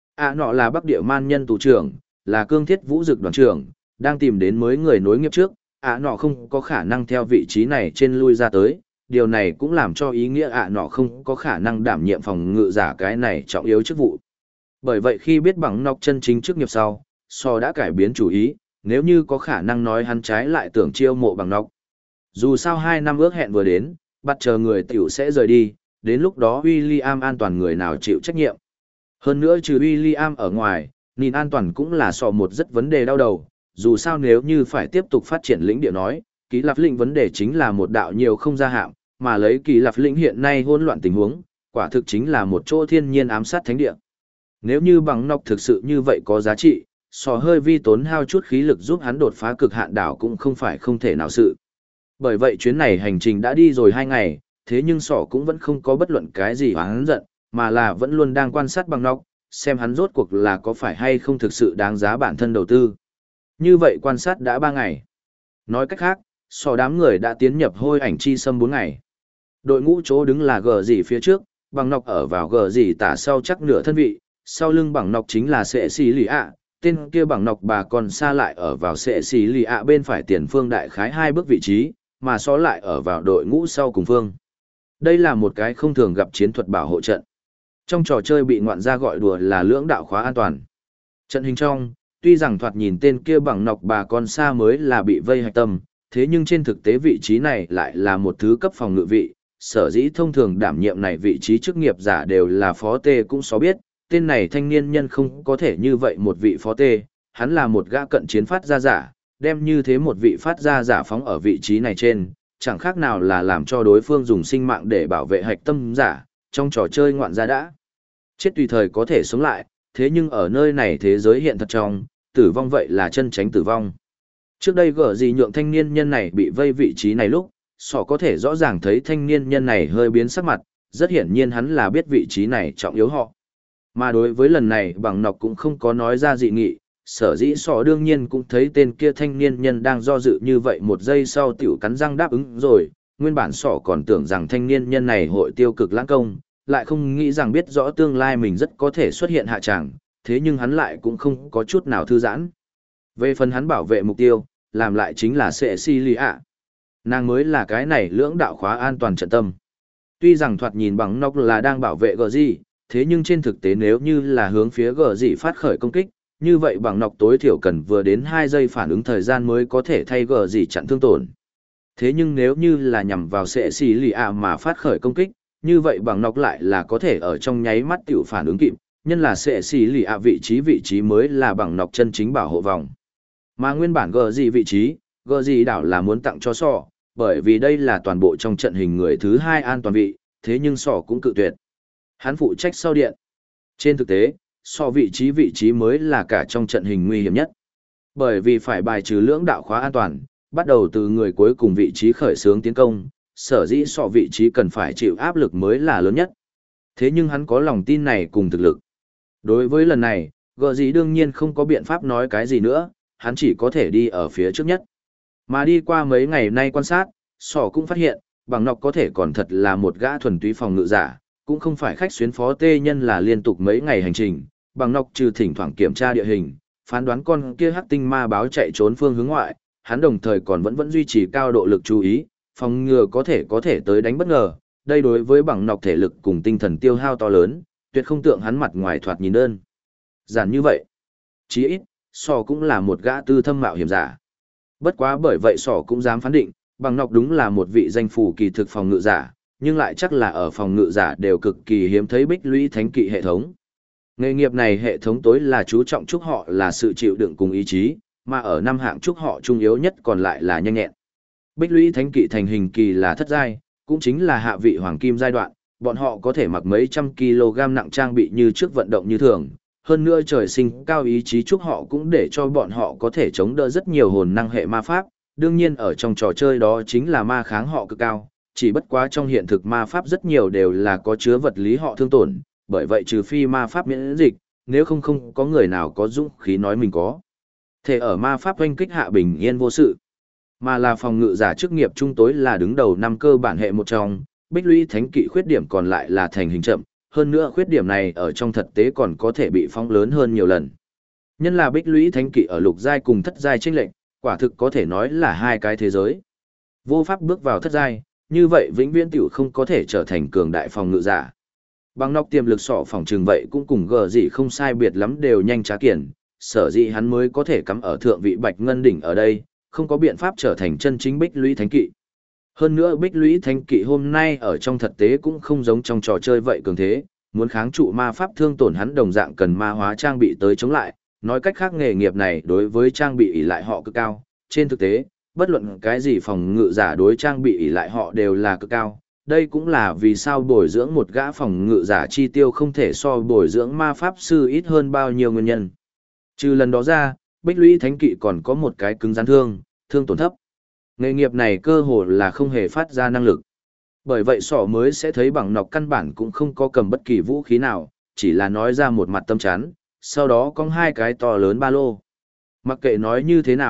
Speaker 1: Nọ là Bắc Địa Man nhân tù trưởng, là cương thiết vũ dực đoàn trưởng, đang tìm đến mới người nối nghiệp trước, nọ không có khả năng theo vị trí này trên lui ra tới, điều này cũng làm cho ý nghĩa nọ không có khả năng đảm nhiệm phòng ngự giả cái này trọng yếu chức vụ. Bởi vậy khi biết Bằng Nọc chân chính chức nghiệp sau, So đã cải biến chủ ý, nếu như có khả năng nói hắn trái lại tưởng chiêu mộ Bằng Nọc. Dù sao 2 năm ước hẹn vừa đến, bắt chờ người tiểu sẽ rời đi, đến lúc đó William an toàn người nào chịu trách nhiệm. Hơn nữa trừ William ở ngoài, nhìn an toàn cũng là một rất vấn đề đau đầu, dù sao nếu như phải tiếp tục phát triển lĩnh địa nói, Kỳ Lạp Lĩnh vấn đề chính là một đạo nhiều không gia hạn, mà lấy Kỳ Lạp Lĩnh hiện nay hỗn loạn tình huống, quả thực chính là một chỗ thiên nhiên ám sát thánh địa. Nếu như Bằng Nọc thực sự như vậy có giá trị, hơi vi tốn hao chút khí lực giúp hắn đột phá cực hạn đảo cũng không phải không thể nào sự. Bởi vậy chuyến này hành trình đã đi rồi 2 ngày, thế nhưng cũng vẫn không có bất luận cái gì oán giận, mà là vẫn luôn đang quan sát Bằng Nọc, xem hắn rốt cuộc là có phải hay không thực sự đáng giá bản thân đầu tư. Như vậy quan sát đã 3 ngày. Nói cách khác, đám người đã tiến nhập hôi ảnh chi xâm 4 ngày. Đội ngũ chỗ đứng là gờ gì phía trước, bằng nọc ở vào gờ gì tả sau chắc nửa thân vị, sau lưng bằng nọc chính là sệ xì lì ạ, tên kia bằng nọc bà còn xa lại ở vào sệ xì lì ạ bên phải tiền phương đại khái 2 bước vị trí, mà lại ở vào đội ngũ sau cùng phương. Đây là một cái không thường gặp chiến thuật bảo hộ trận. Trong trò chơi bị ngoạn gia gọi đùa là lưỡng đạo khóa an toàn. Trận hình trong, tuy rằng thoạt nhìn tên kia bằng nọc bà con xa mới là bị vây hạch tâm, thế nhưng trên thực tế vị trí này lại là một thứ cấp phòng ngự vị, sở dĩ thông thường đảm nhiệm này vị trí chức nghiệp giả đều là phó tê cũng xó biết, tên này thanh niên nhân không có thể như vậy một vị phó tê, hắn là một gã cận chiến phát ra giả, đem như thế một vị phát ra giả phóng ở vị trí này trên, chẳng khác nào là làm cho đối phương dùng sinh mạng để bảo vệ hạch tâm giả, trong trò chơi ngoạn gia đã chết tùy thời có thể sống lại, thế nhưng ở nơi này thế giới hiện thật trong, tử vong vậy là chân tránh tử vong. Trước đây gở gì nhượng thanh niên nhân này bị vây vị trí này lúc, có thể rõ ràng thấy thanh niên nhân này hơi biến sắc mặt, rất hiển nhiên hắn là biết vị trí này trọng yếu họ. Mà đối với lần này bằng nọc cũng không có nói ra dị nghị, sở dĩ đương nhiên cũng thấy tên kia thanh niên nhân đang do dự như vậy một giây sau tiểu cắn răng đáp ứng rồi, nguyên bản còn tưởng rằng thanh niên nhân này hội tiêu cực lãng công, lại không nghĩ rằng biết rõ tương lai mình rất có thể xuất hiện hạ tràng, thế nhưng hắn lại cũng không có chút nào thư giãn. Về phần hắn bảo vệ mục tiêu, làm lại chính là Cecilia. Nàng mới là cái này lưỡng đạo khóa an toàn trận tâm. Tuy rằng thoạt nhìn bằng nọc là đang bảo vệ gờ gì, thế nhưng trên thực tế nếu như là hướng phía gờ gì phát khởi công kích, như vậy bằng nọc tối thiểu cần vừa đến 2 giây phản ứng thời gian mới có thể thay gờ gì chặn thương tổn. Thế nhưng nếu như là nhằm vào Cecilia mà phát khởi công kích, như vậy bằng nọc lại là có thể ở trong nháy mắt tiểu phản ứng kịp, nhân là Cecilia vị trí mới là bằng nọc chân chính bảo hộ vòng. Mà nguyên bản gờ gì vị trí, gờ gì đảo là muốn tặng cho bởi vì đây là toàn bộ trong trận hình người thứ 2 an toàn vị, thế nhưng cũng cự tuyệt. Hắn phụ trách sau điện. Trên thực tế, vị trí mới là cả trong trận hình nguy hiểm nhất. Bởi vì phải bài trừ lưỡng đạo khóa an toàn, bắt đầu từ người cuối cùng vị trí khởi xướng tiến công, sở dĩ vị trí cần phải chịu áp lực mới là lớn nhất. Thế nhưng hắn có lòng tin này cùng thực lực. Đối với lần này, gờ gì đương nhiên không có biện pháp nói cái gì nữa, hắn chỉ có thể đi ở phía trước nhất. Mà đi qua mấy ngày nay quan sát, cũng phát hiện, bằng nọc có thể còn thật là một gã thuần túy phòng ngự giả, cũng không phải khách xuyến phó tê nhân là liên tục mấy ngày hành trình, bằng nọc trừ thỉnh thoảng kiểm tra địa hình, phán đoán con kia hắc tinh ma báo chạy trốn phương hướng ngoại, hắn đồng thời còn vẫn duy trì cao độ lực chú ý, phòng ngừa có thể tới đánh bất ngờ, đây đối với bằng nọc thể lực cùng tinh thần tiêu hao to lớn, tuyệt không tượng hắn mặt ngoài thoạt nhìn đơn giản như vậy. Chí ít, cũng là một gã tư thâm mạo hiểm giả. Bất quá bởi vậy cũng dám phán định, bằng nọc đúng là một vị danh phủ kỳ thực phòng ngự giả, nhưng lại chắc là ở phòng ngự giả đều cực kỳ hiếm thấy bích lũy thánh kỵ hệ thống. Nghề nghiệp này hệ thống tối là chú trọng chúc họ là sự chịu đựng cùng ý chí, mà ở năm hạng chúc họ trung yếu nhất còn lại là nhanh nhẹn. Bích lũy thánh kỵ thành hình kỳ là thất giai, cũng chính là hạ vị hoàng kim giai đoạn, bọn họ có thể mặc mấy trăm kg nặng trang bị như trước vận động như thường. Hơn nữa trời sinh cao ý chí chúc họ cũng để cho bọn họ có thể chống đỡ rất nhiều hồn năng hệ ma pháp, đương nhiên ở trong trò chơi đó chính là ma kháng họ cực cao, chỉ bất quá trong hiện thực ma pháp rất nhiều đều là có chứa vật lý họ thương tổn, bởi vậy trừ phi ma pháp miễn dịch, nếu không có người nào có dũng khí nói mình có thể ở ma pháp oanh kích hạ bình yên vô sự, mà là phòng ngự giả chức nghiệp trung tối là đứng đầu 5 cơ bản hệ một trong, bích lũy thánh kỵ khuyết điểm còn lại là thành hình chậm. Hơn nữa khuyết điểm này ở trong thực tế còn có thể bị phóng lớn hơn nhiều lần. Nhân là bích lũy thánh kỵ ở lục giai cùng thất giai chênh lệnh, quả thực có thể nói là hai cái thế giới. Vô pháp bước vào thất giai, như vậy vĩnh viễn tiểu không có thể trở thành cường đại phòng ngự giả. Bằng nọc tiềm lực phòng trường vậy cũng cùng gờ gì không sai biệt lắm đều nhanh trá kiển, sở dĩ hắn mới có thể cắm ở thượng vị bạch ngân đỉnh ở đây, không có biện pháp trở thành chân chính bích lũy thánh kỵ. Hơn nữa bích lũy thánh kỵ hôm nay ở trong thực tế cũng không giống trong trò chơi vậy cường thế, muốn kháng trụ ma pháp thương tổn hắn đồng dạng cần ma hóa trang bị tới chống lại, nói cách khác nghề nghiệp này đối với trang bị ỷ lại họ cực cao, trên thực tế, bất luận cái gì phòng ngự giả đối trang bị ỷ lại họ đều là cực cao, đây cũng là vì sao bồi dưỡng một gã phòng ngự giả chi tiêu không thể so bồi dưỡng ma pháp sư ít hơn bao nhiêu nguyên nhân. Trừ lần đó ra, bích lũy thánh kỵ còn có một cái cứng rắn thương tổn thấp. Nghề nghiệp này cơ hồ là không hề phát ra năng lực. Bởi vậy mới sẽ thấy bằng nọc căn bản cũng không có cầm bất kỳ vũ khí nào, chỉ là nói ra một mặt tâm chán, sau đó có 2 cái to lớn ba lô. Mặc kệ nói như thế nào,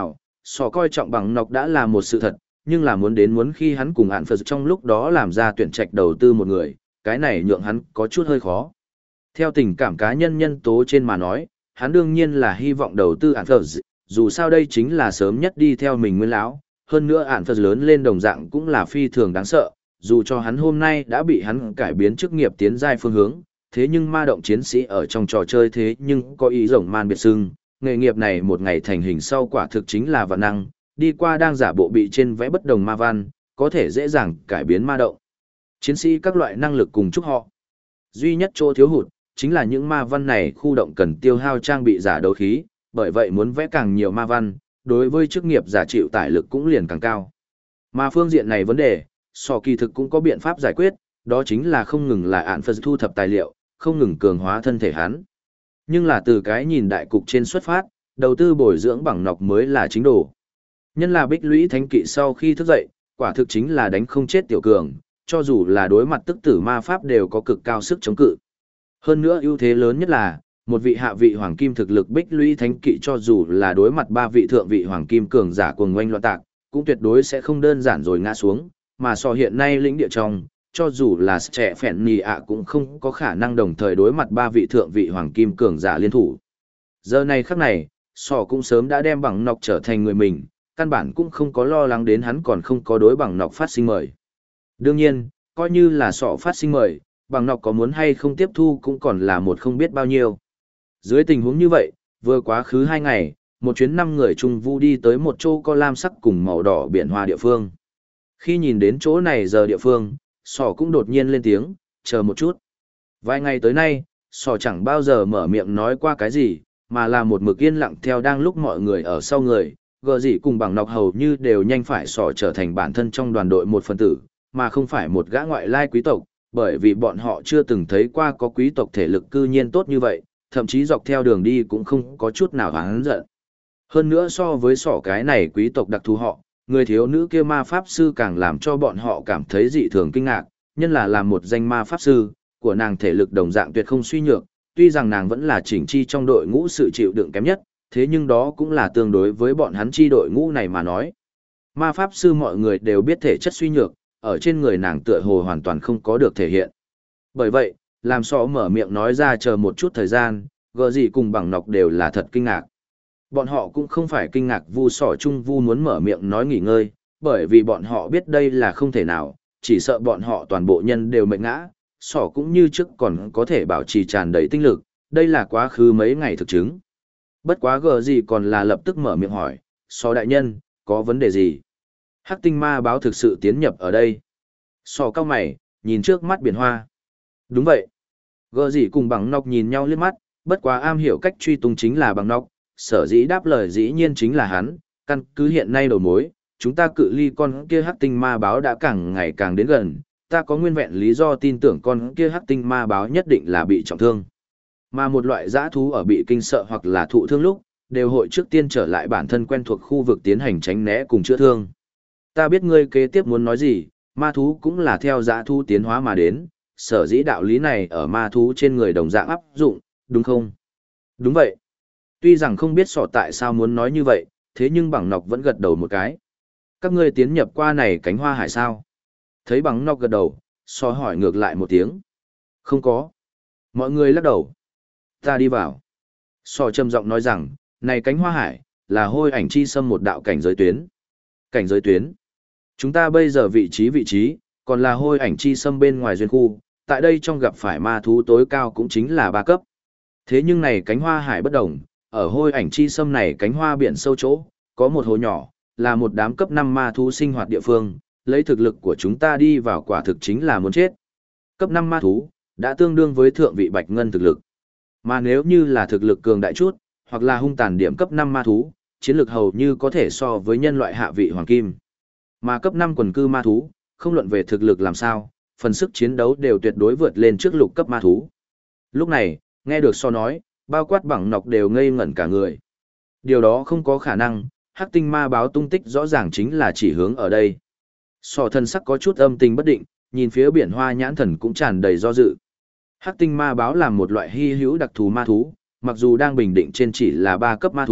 Speaker 1: Sò coi trọng bằng nọc đã là một sự thật, nhưng là muốn khi hắn cùng hạn Phật trong lúc đó làm ra tuyển trạch đầu tư một người, cái này nhượng hắn có chút hơi khó. Theo tình cảm cá nhân nhân tố trên mà nói, hắn đương nhiên là hy vọng đầu tư hạn Phật, dù sao đây chính là sớm nhất đi theo mình nguyên lão, hơn nữa hạn Phật lớn lên đồng dạng cũng là phi thường đáng sợ, dù cho hắn hôm nay đã bị hắn cải biến chức nghiệp tiến giai phương hướng, thế nhưng ma động chiến sĩ ở trong trò chơi thế nhưng có ý rồng man biệt sưng, nghề nghiệp này một ngày thành hình sau quả thực chính là vạn năng, đi qua đang giả bộ bị trên vẽ bất đồng ma văn, có thể dễ dàng cải biến ma động. Chiến sĩ các loại năng lực cùng chúc họ. Duy nhất chỗ thiếu hụt, chính là những ma văn này khu động cần tiêu hao trang bị giả đấu khí, bởi vậy muốn vẽ càng nhiều ma văn, đối với chức nghiệp giả chịu tải lực cũng liền càng cao. Mà phương diện này vấn đề, Sò kỳ thực cũng có biện pháp giải quyết, đó chính là không ngừng là ạn Phật thu thập tài liệu, không ngừng cường hóa thân thể hắn. Nhưng là từ cái nhìn đại cục trên xuất phát, đầu tư bồi dưỡng bằng nọc mới là chính đồ. Nhân là bích lũy thánh kỵ sau khi thức dậy, quả thực chính là đánh không chết tiểu cường, cho dù là đối mặt tức tử ma pháp đều có cực cao sức chống cự. Hơn nữa ưu thế lớn nhất là, một vị hạ vị hoàng kim thực lực bích lũy thánh kỵ cho dù là đối mặt ba vị thượng vị hoàng kim cường giả cuồng ngoanh loạn tạc, cũng tuyệt đối sẽ không đơn giản rồi ngã xuống, mà so hiện nay lĩnh địa trong, cho dù là trẻ phèn nì ạ cũng không có khả năng đồng thời đối mặt ba vị thượng vị hoàng kim cường giả liên thủ. Giờ này khắc này, sò cũng sớm đã đem bằng nọc trở thành người mình, căn bản cũng không có lo lắng đến hắn còn không có đối bằng nọc phát sinh mời. Đương nhiên, coi như là sọ phát sinh mời, bằng nọc có muốn hay không tiếp thu cũng còn là một không biết bao nhiêu. Dưới tình huống như vậy, vừa quá khứ 2 ngày, một chuyến 5 người trung vu đi tới một chỗ có lam sắc cùng màu đỏ biển hoa địa phương. Khi nhìn đến chỗ này giờ địa phương, sò cũng đột nhiên lên tiếng, chờ một chút. Vài ngày tới nay, sò chẳng bao giờ mở miệng nói qua cái gì, mà là một mực yên lặng theo đang lúc mọi người ở sau người, gờ gì cùng bằng nọc hầu như đều nhanh phải sò trở thành bản thân trong đoàn đội một phần tử, mà không phải một gã ngoại lai quý tộc, bởi vì bọn họ chưa từng thấy qua có quý tộc thể lực cư nhiên tốt như vậy, thậm chí dọc theo đường đi cũng không có chút nào hắn giận. Hơn nữa so với sỏ cái này quý tộc đặc thù họ, người thiếu nữ kia ma pháp sư càng làm cho bọn họ cảm thấy dị thường kinh ngạc, nhân là làm một danh ma pháp sư, của nàng thể lực đồng dạng tuyệt không suy nhược, tuy rằng nàng vẫn là chỉnh chi trong đội ngũ sự chịu đựng kém nhất, thế nhưng đó cũng là tương đối với bọn hắn chi đội ngũ này mà nói. Ma pháp sư mọi người đều biết thể chất suy nhược, ở trên người nàng tựa hồ hoàn toàn không có được thể hiện. Bởi vậy, làm sọ mở miệng nói ra chờ một chút thời gian, gờ gì cùng bằng nọc đều là thật kinh ngạc. Bọn họ cũng không phải kinh ngạc vu sỏ chung vu muốn mở miệng nói nghỉ ngơi, bởi vì bọn họ biết đây là không thể nào, chỉ sợ bọn họ toàn bộ nhân đều mệt ngã, sỏ cũng như trước còn có thể bảo trì tràn đầy tinh lực, đây là quá khứ mấy ngày thực chứng. Bất quá gờ gì còn là lập tức mở miệng hỏi, sỏ đại nhân, có vấn đề gì? Hắc tinh ma báo thực sự tiến nhập ở đây. Sỏ cao mày, nhìn trước mắt biển hoa. Đúng vậy. Gờ gì cùng bằng nọc nhìn nhau liếc mắt, bất quá am hiểu cách truy tung chính là bằng nọc, sở dĩ đáp lời dĩ nhiên chính là hắn, căn cứ hiện nay đầu mối, chúng ta cự ly con kia hắc tinh ma báo đã càng ngày càng đến gần, ta có nguyên vẹn lý do tin tưởng con kia hắc tinh ma báo nhất định là bị trọng thương. Mà một loại dã thú ở bị kinh sợ hoặc là thụ thương lúc, đều hội trước tiên trở lại bản thân quen thuộc khu vực tiến hành tránh né cùng chữa thương. Ta biết ngươi kế tiếp muốn nói gì, ma thú cũng là theo dã thú tiến hóa mà đến, sở dĩ đạo lý này ở ma thú trên người đồng dạng áp dụng, đúng không? Đúng vậy. Tuy rằng không biết sọ tại sao muốn nói như vậy, thế nhưng bằng nọc vẫn gật đầu một cái. Các ngươi tiến nhập qua này cánh hoa hải sao? Thấy bằng nọc gật đầu, sọ hỏi ngược lại một tiếng. Không có. Mọi người lắc đầu. Ta đi vào. Sọ trầm giọng nói rằng, này cánh hoa hải, là hôi ảnh chi xâm một đạo cảnh giới tuyến. Cảnh giới tuyến. Chúng ta bây giờ vị trí, còn là hôi ảnh chi xâm bên ngoài duyên khu, tại đây trong gặp phải ma thú tối cao cũng chính là 3 cấp. Thế nhưng này cánh hoa hải bất đồng, ở hôi ảnh chi xâm này cánh hoa biển sâu chỗ, có một hồ nhỏ, là một đám cấp 5 ma thú sinh hoạt địa phương, lấy thực lực của chúng ta đi vào quả thực chính là muốn chết. Cấp 5 ma thú, đã tương đương với thượng vị bạch ngân thực lực. Mà nếu như là thực lực cường đại chút, hoặc là hung tàn điểm cấp 5 ma thú, chiến lực hầu như có thể so với nhân loại hạ vị hoàng kim. Mà cấp 5 quần cư ma thú, không luận về thực lực làm sao, phần sức chiến đấu đều tuyệt đối vượt lên trước lục cấp ma thú. Lúc này, nghe được so nói, bao quát bằng nọc đều ngây ngẩn cả người. Điều đó không có khả năng, hắc tinh ma báo tung tích rõ ràng chính là chỉ hướng ở đây. So thân sắc có chút âm tình bất định, nhìn phía biển hoa nhãn thần cũng tràn đầy do dự. Hắc tinh ma báo là một loại hy hữu đặc thù ma thú, mặc dù đang bình định trên chỉ là 3 cấp ma thú,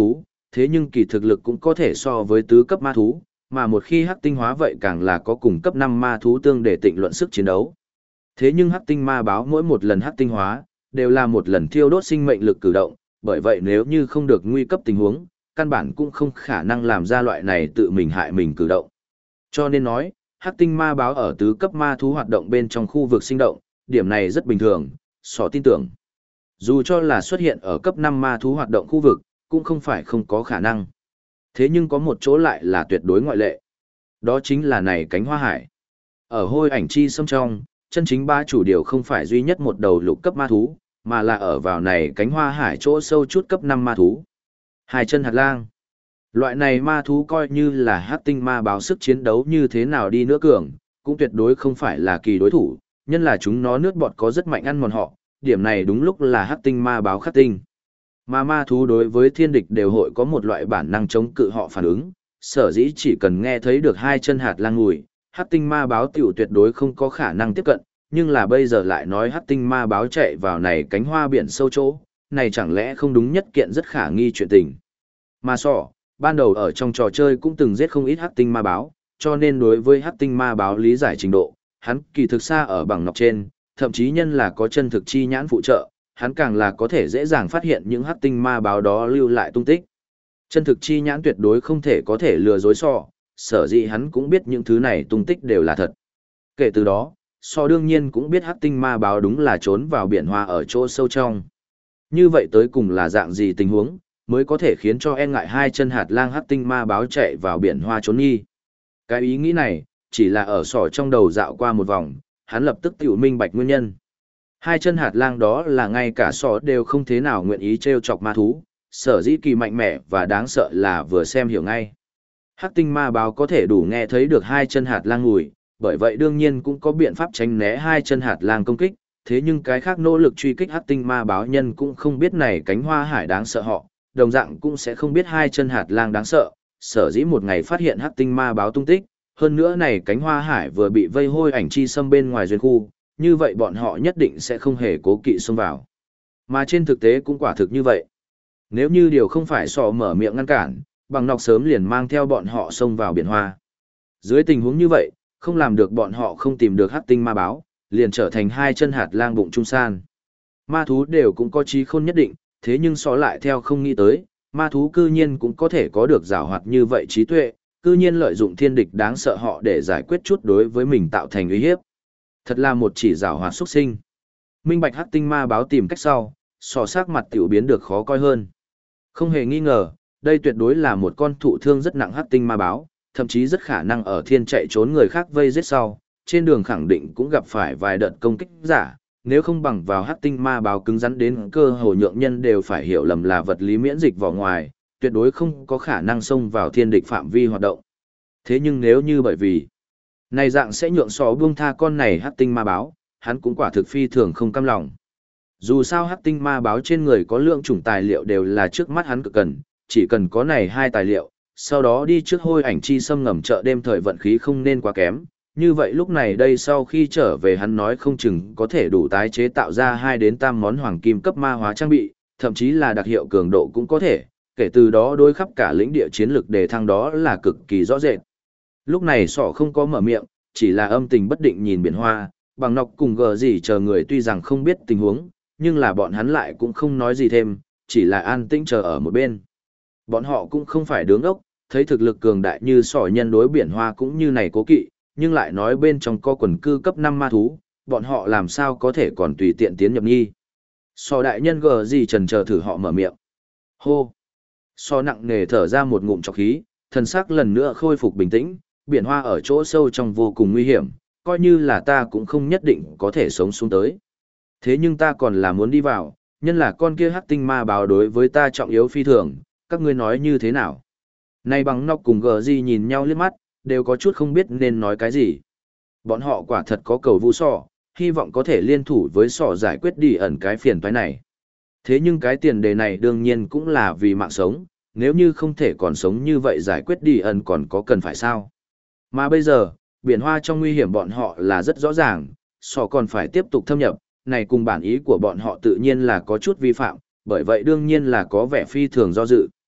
Speaker 1: thế nhưng kỳ thực lực cũng có thể so với tứ cấp ma thú, mà một khi hắc tinh hóa vậy càng là có cùng cấp 5 ma thú tương để tịnh luận sức chiến đấu. Thế nhưng hắc tinh ma báo mỗi một lần hắc tinh hóa, đều là một lần thiêu đốt sinh mệnh lực cử động, bởi vậy nếu như không được nguy cấp tình huống, căn bản cũng không khả năng làm ra loại này tự mình hại mình cử động. Cho nên nói, hắc tinh ma báo ở tứ cấp ma thú hoạt động bên trong khu vực sinh động, điểm này rất bình thường, Sọ tin tưởng. Dù cho là xuất hiện ở cấp 5 ma thú hoạt động khu vực, cũng không phải không có khả năng. Thế nhưng có một chỗ lại là tuyệt đối ngoại lệ. Đó chính là này cánh hoa hải. Ở hôi ảnh chi sâm trong, chân chính ba chủ điều không phải duy nhất một đầu lục cấp ma thú, mà là ở vào này cánh hoa hải chỗ sâu chút cấp 5 ma thú. Hai chân hạt lang. Loại này ma thú coi như là hắc tinh ma báo sức chiến đấu như thế nào đi nữa cường, cũng tuyệt đối không phải là kỳ đối thủ, nhân là chúng nó nước bọt có rất mạnh ăn mòn họ, điểm này đúng lúc là hắc tinh ma báo khắc tinh. Mà ma thú đối với thiên địch đều hội có một loại bản năng chống cự họ phản ứng, sở dĩ chỉ cần nghe thấy được hai chân hạt lang mùi, hắc tinh ma báo tiểu tuyệt đối không có khả năng tiếp cận, nhưng là bây giờ lại nói hắc tinh ma báo chạy vào này cánh hoa biển sâu chỗ, này chẳng lẽ không đúng nhất kiện rất khả nghi chuyện tình. Ma sọ, ban đầu ở trong trò chơi cũng từng giết không ít hắc tinh ma báo, cho nên đối với hắc tinh ma báo lý giải trình độ, hắn kỳ thực xa ở bằng nọc trên, thậm chí nhân là có chân thực chi nhãn phụ trợ, hắn càng là có thể dễ dàng phát hiện những hắc tinh ma báo đó lưu lại tung tích. Chân thực chi nhãn tuyệt đối không thể có thể lừa dối sọ, sở dĩ hắn cũng biết những thứ này tung tích đều là thật. Kể từ đó, sọ đương nhiên cũng biết hắc tinh ma báo đúng là trốn vào biển hoa ở chỗ sâu trong. Như vậy tới cùng là dạng gì tình huống, mới có thể khiến cho e ngại hai chân hạt lang hắc tinh ma báo chạy vào biển hoa trốn nghi. Cái ý nghĩ này, chỉ là ở sọ trong đầu dạo qua một vòng, hắn lập tức tiểu minh bạch nguyên nhân. Hai chân hạt lang đó là ngay cả sọ đều không thế nào nguyện ý trêu chọc ma thú, sở dĩ kỳ mạnh mẽ và đáng sợ là vừa xem hiểu ngay. Hắc tinh ma báo có thể đủ nghe thấy được hai chân hạt lang mùi, bởi vậy đương nhiên cũng có biện pháp tránh né hai chân hạt lang công kích, thế nhưng cái khác nỗ lực truy kích hắc tinh ma báo nhân cũng không biết này cánh hoa hải đáng sợ họ, đồng dạng cũng sẽ không biết hai chân hạt lang đáng sợ, sở dĩ một ngày phát hiện hắc tinh ma báo tung tích, hơn nữa này cánh hoa hải vừa bị vây hôi ảnh chi xâm bên ngoài duyên khu, như vậy bọn họ nhất định sẽ không hề cố kỵ xông vào. Mà trên thực tế cũng quả thực như vậy. Nếu như điều không phải sọ mở miệng ngăn cản, bằng nọc sớm liền mang theo bọn họ xông vào biển hoa. Dưới tình huống như vậy, không làm được bọn họ không tìm được hắc tinh ma báo, liền trở thành hai chân hạt lang bụng trung san. Ma thú đều cũng có trí khôn nhất định, thế nhưng sọ lại theo không nghĩ tới, ma thú cư nhiên cũng có thể có được giảo hoạt như vậy trí tuệ, cư nhiên lợi dụng thiên địch đáng sợ họ để giải quyết chút đối với mình tạo thành uy hiếp. Thật là một chỉ giảo hoạt xuất sinh. Minh bạch hắc tinh ma báo tìm cách sau, sọ sắc mặt tiểu biến được khó coi hơn. Không hề nghi ngờ, đây tuyệt đối là một con thụ thương rất nặng hắc tinh ma báo, thậm chí rất khả năng ở thiên chạy trốn người khác vây giết sau, trên đường khẳng định cũng gặp phải vài đợt công kích giả, nếu không bằng vào hắc tinh ma báo cứng rắn đến cơ hồ nhượng nhân đều phải hiểu lầm là vật lý miễn dịch vỏ ngoài, tuyệt đối không có khả năng xông vào thiên địch phạm vi hoạt động. Thế nhưng nếu như bởi vì này dạng sẽ nhượng sọ buông tha con này hắc tinh ma báo, hắn cũng quả thực phi thường không cam lòng. Dù sao hắc tinh ma báo trên người có lượng chủng tài liệu đều là trước mắt hắn cực cần, chỉ cần có này hai tài liệu, sau đó đi trước hôi ảnh chi xâm ngầm chợ đêm thời vận khí không nên quá kém. Như vậy lúc này đây sau khi trở về hắn nói không chừng có thể đủ tái chế tạo ra 2 đến 3 món hoàng kim cấp ma hóa trang bị, thậm chí là đặc hiệu cường độ cũng có thể, kể từ đó đối khắp cả lĩnh địa chiến lực đề thăng đó là cực kỳ rõ rệt. Lúc này sọ không có mở miệng, chỉ là âm tình bất định nhìn biển hoa, bằng nọc cùng gờ gì chờ người tuy rằng không biết tình huống, nhưng là bọn hắn lại cũng không nói gì thêm, chỉ là an tĩnh chờ ở một bên. Bọn họ cũng không phải đứng ốc, thấy thực lực cường đại như sỏ nhân đối biển hoa cũng như này cố kỵ, nhưng lại nói bên trong có quần cư cấp 5 ma thú, bọn họ làm sao có thể còn tùy tiện tiến nhập nghi. Sò đại nhân gờ gì trần chờ thử họ mở miệng. Hô! Sò nặng nề thở ra một ngụm trọc khí, thần sắc lần nữa khôi phục bình tĩnh, biển hoa ở chỗ sâu trong vô cùng nguy hiểm, coi như là ta cũng không nhất định có thể sống xuống tới. Thế nhưng ta còn là muốn đi vào, nhân là con kia hắc tinh ma báo đối với ta trọng yếu phi thường, các ngươi nói như thế nào? Nay bằng nọc cùng gờ gì nhìn nhau liếc mắt, đều có chút không biết nên nói cái gì. Bọn họ quả thật có cầu vu sọ, hy vọng có thể liên thủ với sọ giải quyết đi ẩn cái phiền toái này. Thế nhưng cái tiền đề này đương nhiên cũng là vì mạng sống, nếu như không thể còn sống như vậy giải quyết đi ẩn còn có cần phải sao? Mà bây giờ, biển hoa trong nguy hiểm bọn họ là rất rõ ràng, sọ còn phải tiếp tục thâm nhập, này cùng bản ý của bọn họ tự nhiên là có chút vi phạm, bởi vậy đương nhiên là có vẻ phi thường do dự.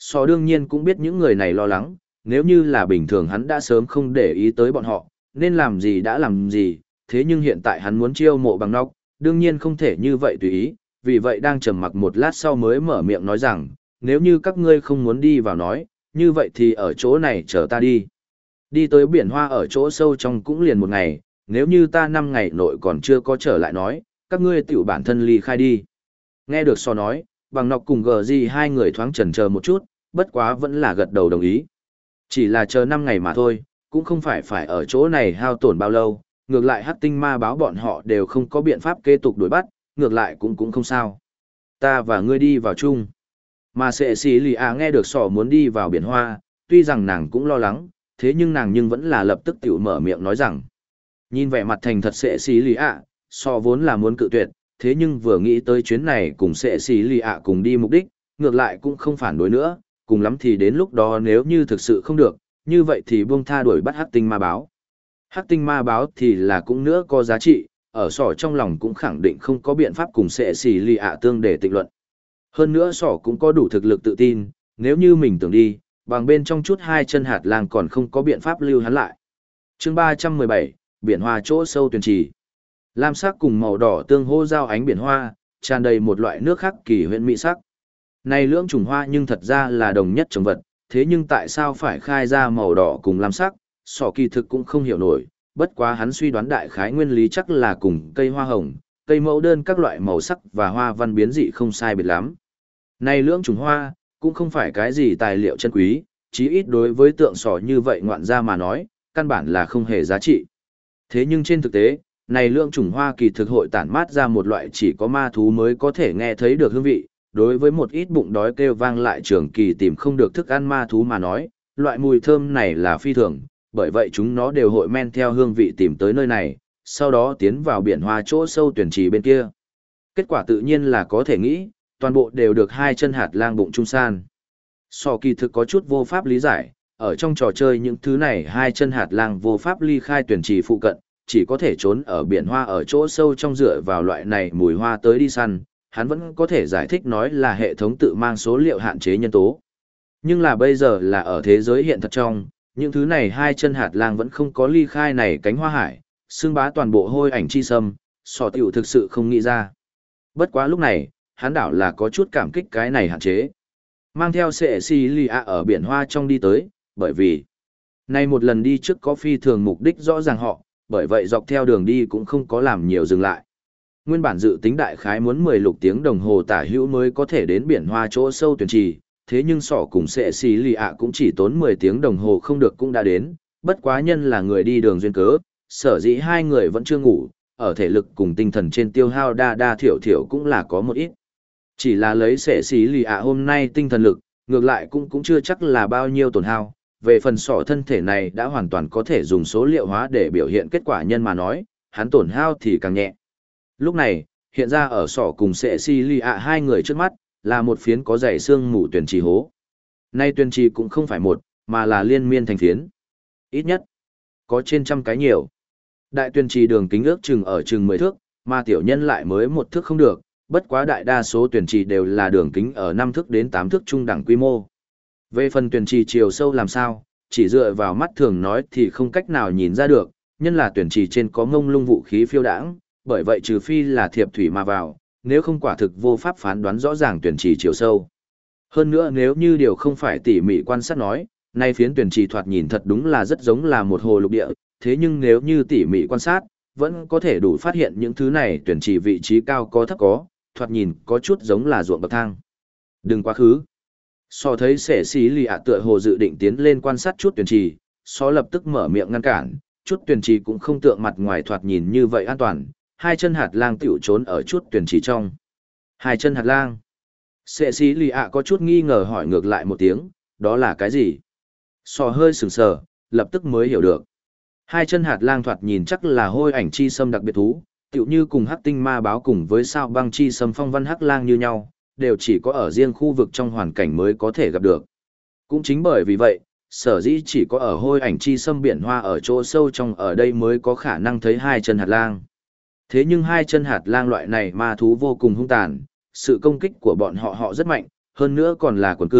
Speaker 1: Sò đương nhiên cũng biết những người này lo lắng, nếu như là bình thường hắn đã sớm không để ý tới bọn họ, nên làm gì đã làm gì, thế nhưng hiện tại hắn muốn chiêu mộ bằng nóc, đương nhiên không thể như vậy tùy ý, vì vậy đang trầm mặc một lát sau mới mở miệng nói rằng, nếu như các ngươi không muốn đi vào nói, như vậy thì ở chỗ này chờ ta đi. Đi tới biển hoa ở chỗ sâu trong cũng liền một ngày, nếu như ta 5 ngày nội còn chưa có trở lại nói, các ngươi tiểu bản thân ly khai đi. Nghe được so nói, bằng nọc cùng gờ gì hai người thoáng chần chờ một chút, bất quá vẫn là gật đầu đồng ý. Chỉ là chờ 5 ngày mà thôi, cũng không phải ở chỗ này hao tổn bao lâu, ngược lại hắc tinh ma báo bọn họ đều không có biện pháp kế tục đuổi bắt, ngược lại cũng không sao. Ta và ngươi đi vào chung. Mà sệ xì lì à nghe được sỏ muốn đi vào biển hoa, tuy rằng nàng cũng lo lắng, thế nhưng nàng nhưng vẫn là lập tức tiểu mở miệng nói rằng. Nhìn vẻ mặt thành thật sệ xì lì à, sọ vốn là muốn cự tuyệt, thế nhưng vừa nghĩ tới chuyến này cùng sệ xì lì à cùng đi mục đích, ngược lại cũng không phản đối nữa, cùng lắm thì đến lúc đó nếu như thực sự không được, như vậy thì buông tha đuổi bắt hắc tinh ma báo. Hắc tinh ma báo thì là cũng nữa có giá trị, ở sỏ trong lòng cũng khẳng định không có biện pháp cùng sệ xì lì ạ tương để tịnh luận. Hơn nữa sỏ cũng có đủ thực lực tự tin, nếu như mình tưởng đi, bằng bên trong chút hai chân hạt lang còn không có biện pháp lưu hắn lại. Chương 317, biển hoa chỗ sâu tuyền trì. Lam sắc cùng màu đỏ tương hô giao ánh biển hoa, tràn đầy một loại nước khác kỳ huyễn mỹ sắc. Này lưỡng trùng hoa nhưng thật ra là đồng nhất trồng vật, thế nhưng tại sao phải khai ra màu đỏ cùng lam sắc, sỏ kỳ thực cũng không hiểu nổi, bất quá hắn suy đoán đại khái nguyên lý chắc là cùng cây hoa hồng, cây mẫu đơn các loại màu sắc và hoa văn biến dị không sai biệt lắm. Này lưỡng trùng hoa, cũng không phải cái gì tài liệu chân quý, chí ít đối với tượng sỏ như vậy ngoạn ra mà nói, căn bản là không hề giá trị. Thế nhưng trên thực tế, này lưỡng trùng hoa kỳ thực hội tản mát ra một loại chỉ có ma thú mới có thể nghe thấy được hương vị, đối với một ít bụng đói kêu vang lại trường kỳ tìm không được thức ăn ma thú mà nói, loại mùi thơm này là phi thường, bởi vậy chúng nó đều hội men theo hương vị tìm tới nơi này, sau đó tiến vào biển hoa chỗ sâu tuyển trì bên kia. Kết quả tự nhiên là có thể nghĩ, toàn bộ đều được hai chân hạt lang bụng trung san. Sò kỳ thực có chút vô pháp lý giải, ở trong trò chơi những thứ này hai chân hạt lang vô pháp ly khai tuyển trì phụ cận, chỉ có thể trốn ở biển hoa ở chỗ sâu trong dựa vào loại này mùi hoa tới đi săn, hắn vẫn có thể giải thích nói là hệ thống tự mang số liệu hạn chế nhân tố. Nhưng là bây giờ là ở thế giới hiện thật trong, những thứ này hai chân hạt lang vẫn không có ly khai này cánh hoa hải, xương bá toàn bộ hôi ảnh chi sâm, sò tiểu thực sự không nghĩ ra. Bất quá lúc này, hắn đảo là có chút cảm kích cái này hạn chế. Mang theo sệ si lì ạ ở biển hoa trong đi tới, bởi vì này một lần đi trước có phi thường mục đích rõ ràng họ, bởi vậy dọc theo đường đi cũng không có làm nhiều dừng lại. Nguyên bản dự tính đại khái muốn 10 lục tiếng đồng hồ tả hữu mới có thể đến biển hoa chỗ sâu tuyển trì, thế nhưng sỏ cùng sệ xì lì ạ cũng chỉ tốn 10 tiếng đồng hồ không được cũng đã đến, bất quá nhân là người đi đường duyên cớ, sở dĩ hai người vẫn chưa ngủ, ở thể lực cùng tinh thần trên tiêu hao đa thiểu thiểu cũng là có một ít. Chỉ là lấy sệ xì lì ạ hôm nay tinh thần lực, ngược lại cũng chưa chắc là bao nhiêu tổn hao, về phần sỏ thân thể này đã hoàn toàn có thể dùng số liệu hóa để biểu hiện kết quả nhân mà nói, hắn tổn hao thì càng nhẹ. Lúc này, hiện ra ở sỏ cùng sệ si lì ạ hai người trước mắt, là một phiến có dày xương mù tuyển trì hố. Nay tuyển trì cũng không phải một, mà là liên miên thành phiến. Ít nhất, có trên trăm cái nhiều. Đại tuyển trì đường kính ước chừng ở chừng 10 thước, mà tiểu nhân lại mới 1 thước không được, bất quá đại đa số tuyển trì đều là đường kính ở 5 thước đến 8 thước trung đẳng quy mô. Về phần tuyển trì chiều sâu làm sao, chỉ dựa vào mắt thường nói thì không cách nào nhìn ra được, nhân là tuyển trì trên có ngông lung vũ khí phiêu đãng, bởi vậy trừ phi là thiệp thủy mà vào, nếu không quả thực vô pháp phán đoán rõ ràng tuyển trì chiều sâu. Hơn nữa nếu như điều không phải tỉ mỉ quan sát nói, nay phiến tuyển trì thoạt nhìn thật đúng là rất giống là một hồ lục địa, thế nhưng nếu như tỉ mỉ quan sát, vẫn có thể đủ phát hiện những thứ này tuyển trì vị trí cao có thấp có, thoạt nhìn có chút giống là ruộng bậc thang. Đừng quá khứ. So thấy sẻ xí lì ạ tựa hồ dự định tiến lên quan sát chút tuyển trì, so lập tức mở miệng ngăn cản, chút tuyển trì cũng không tượng mặt ngoài thoạt nhìn như vậy an toàn, hai chân hạt lang tiểu trốn ở chút tuyển trì trong. Hai chân hạt lang. Sẻ xí lì ạ có chút nghi ngờ hỏi ngược lại một tiếng, đó là cái gì? So hơi sừng sờ, lập tức mới hiểu được. Hai chân hạt lang thoạt nhìn chắc là hôi ảnh chi sâm đặc biệt thú, tựu như cùng hắc tinh ma báo cùng với sao băng chi sâm phong văn hắc lang như nhau, đều chỉ có ở riêng khu vực trong hoàn cảnh mới có thể gặp được. Cũng chính bởi vì vậy, sở dĩ chỉ có ở hôi ảnh chi sâm biển hoa ở chỗ sâu trong ở đây mới có khả năng thấy hai chân hạt lang. Thế nhưng hai chân hạt lang loại này ma thú vô cùng hung tàn, sự công kích của bọn họ rất mạnh, hơn nữa còn là quần cư,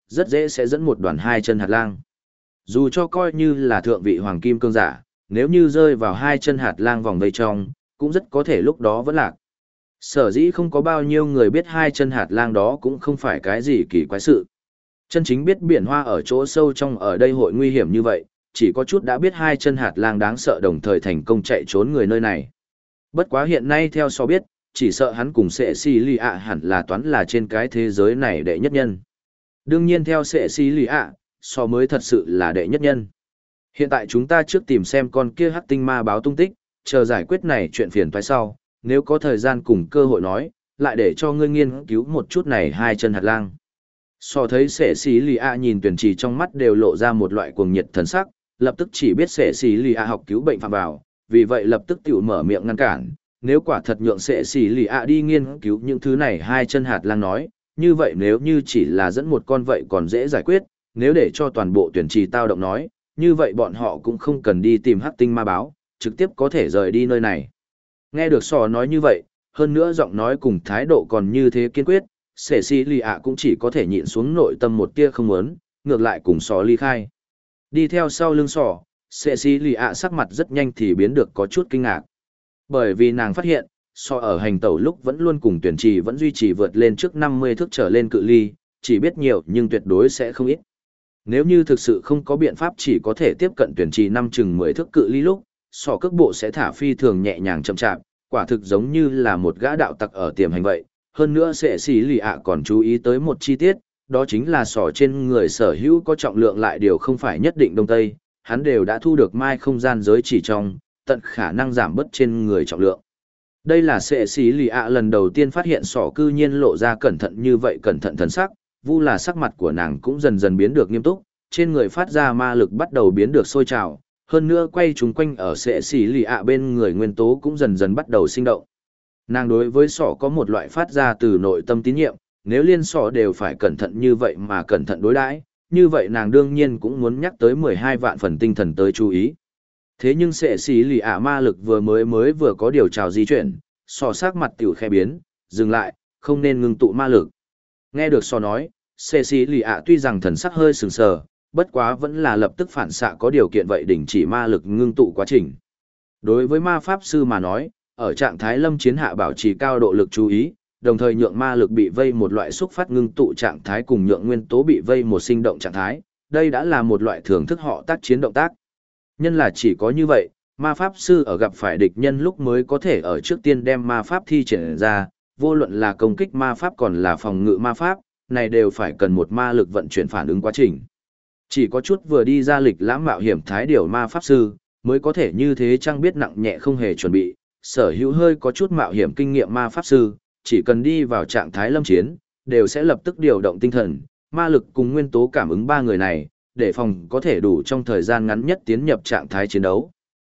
Speaker 1: rất dễ sẽ dẫn một đoàn hai chân hạt lang. Dù cho coi như là thượng vị hoàng kim cương giả, nếu như rơi vào hai chân hạt lang vòng vây trong, cũng rất có thể lúc đó vẫn lạc. Sở dĩ không có bao nhiêu người biết hai chân hạt lang đó cũng không phải cái gì kỳ quái sự. Chân chính biết biển hoa ở chỗ sâu trong ở đây hội nguy hiểm như vậy, chỉ có chút đã biết hai chân hạt lang đáng sợ đồng thời thành công chạy trốn người nơi này. Bất quá hiện nay theo so biết, chỉ sợ hắn cùng Sệ Xì Lì ạ hẳn là toán là trên cái thế giới này đệ nhất nhân. Đương nhiên theo Sệ Xì Lì ạ, so mới thật sự là đệ nhất nhân. Hiện tại chúng ta trước tìm xem con kia hắc tinh ma báo tung tích, chờ giải quyết này chuyện phiền toái sau, nếu có thời gian cùng cơ hội nói, lại để cho ngươi nghiên cứu một chút này hai chân hạt lang. So thấy Sệ Xì Lì ạ nhìn tuyển trì trong mắt đều lộ ra một loại cuồng nhiệt thần sắc, lập tức chỉ biết Sệ Xì Lì ạ học cứu bệnh phạm vào, vì vậy lập tức tiểu mở miệng ngăn cản. Nếu quả thật nhượng Sệ Xì Lì ạ đi nghiên cứu những thứ này hai chân hạt lang nói, như vậy nếu như chỉ là dẫn một con vậy còn dễ giải quyết, nếu để cho toàn bộ tuyển trì tao động nói, như vậy bọn họ cũng không cần đi tìm hắc tinh ma báo, trực tiếp có thể rời đi nơi này. Nghe được Sò nói như vậy, hơn nữa giọng nói cùng thái độ còn như thế kiên quyết, Sệ Xì Lì ạ cũng chỉ có thể nhịn xuống nội tâm một tia không muốn, ngược lại cùng Sò ly khai. Đi theo sau lưng Sò, Sệ Xì Lì ạ sắc mặt rất nhanh thì biến được có chút kinh ngạc. Bởi vì nàng phát hiện, Sò ở hành tẩu lúc vẫn luôn cùng tuyển trì vẫn duy trì vượt lên trước 50 thước trở lên cự ly, chỉ biết nhiều nhưng tuyệt đối sẽ không ít. Nếu như thực sự không có biện pháp chỉ có thể tiếp cận tuyển trì 5-10 thước cự ly lúc, Sò cước bộ sẽ thả phi thường nhẹ nhàng chậm chạp, quả thực giống như là một gã đạo tặc ở tiềm hành vậy. Hơn nữa Sệ Xì Lì ạ còn chú ý tới một chi tiết, đó chính là Sò trên người sở hữu có trọng lượng lại đều không phải nhất định đông tây, hắn đều đã thu được mai không gian giới chỉ trong, tận khả năng giảm bớt trên người trọng lượng. Đây là Sệ Xì Lì ạ lần đầu tiên phát hiện Sò cư nhiên lộ ra cẩn thận như vậy, cẩn thận thần sắc, vu là sắc mặt của nàng cũng dần dần biến được nghiêm túc, trên người phát ra ma lực bắt đầu biến được sôi trào, hơn nữa quay chúng quanh ở Sệ Xì Lì ạ bên người nguyên tố cũng dần dần bắt đầu sinh động. Nàng đối với Sò có một loại phát ra từ nội tâm tín nhiệm, nếu liên Sò đều phải cẩn thận như vậy mà cẩn thận đối đãi, như vậy nàng đương nhiên cũng muốn nhắc tới 12 vạn phần tinh thần tới chú ý. Thế nhưng Sệ Xì Lì ạ ma lực vừa có điều trào di chuyển, Sò sắc mặt tiểu khẽ biến, dừng lại, không nên ngưng tụ ma lực. Nghe được Sò nói, Sệ Xì Lì ạ tuy rằng thần sắc hơi sừng sờ, bất quá vẫn là lập tức phản xạ có điều kiện vậy đình chỉ ma lực ngưng tụ quá trình. Đối với ma pháp sư mà nói, ở trạng thái lâm chiến hạ bảo trì cao độ lực chú ý, đồng thời nhượng ma lực bị vây một loại xúc phát ngưng tụ trạng thái cùng nhượng nguyên tố bị vây một sinh động trạng thái, đây đã là một loại thưởng thức họ tác chiến động tác. Nhân là chỉ có như vậy, ma pháp sư ở gặp phải địch nhân lúc mới có thể ở trước tiên đem ma pháp thi triển ra, vô luận là công kích ma pháp còn là phòng ngự ma pháp, này đều phải cần một ma lực vận chuyển phản ứng quá trình. Chỉ có chút vừa đi ra lịch lãm mạo hiểm thái điều ma pháp sư, mới có thể như thế chăng biết nặng nhẹ không hề chuẩn bị, sở hữu hơi có chút mạo hiểm kinh nghiệm ma pháp sư, chỉ cần đi vào trạng thái lâm chiến, đều sẽ lập tức điều động tinh thần, ma lực cùng nguyên tố cảm ứng ba người này, để phòng có thể đủ trong thời gian ngắn nhất tiến nhập trạng thái chiến đấu.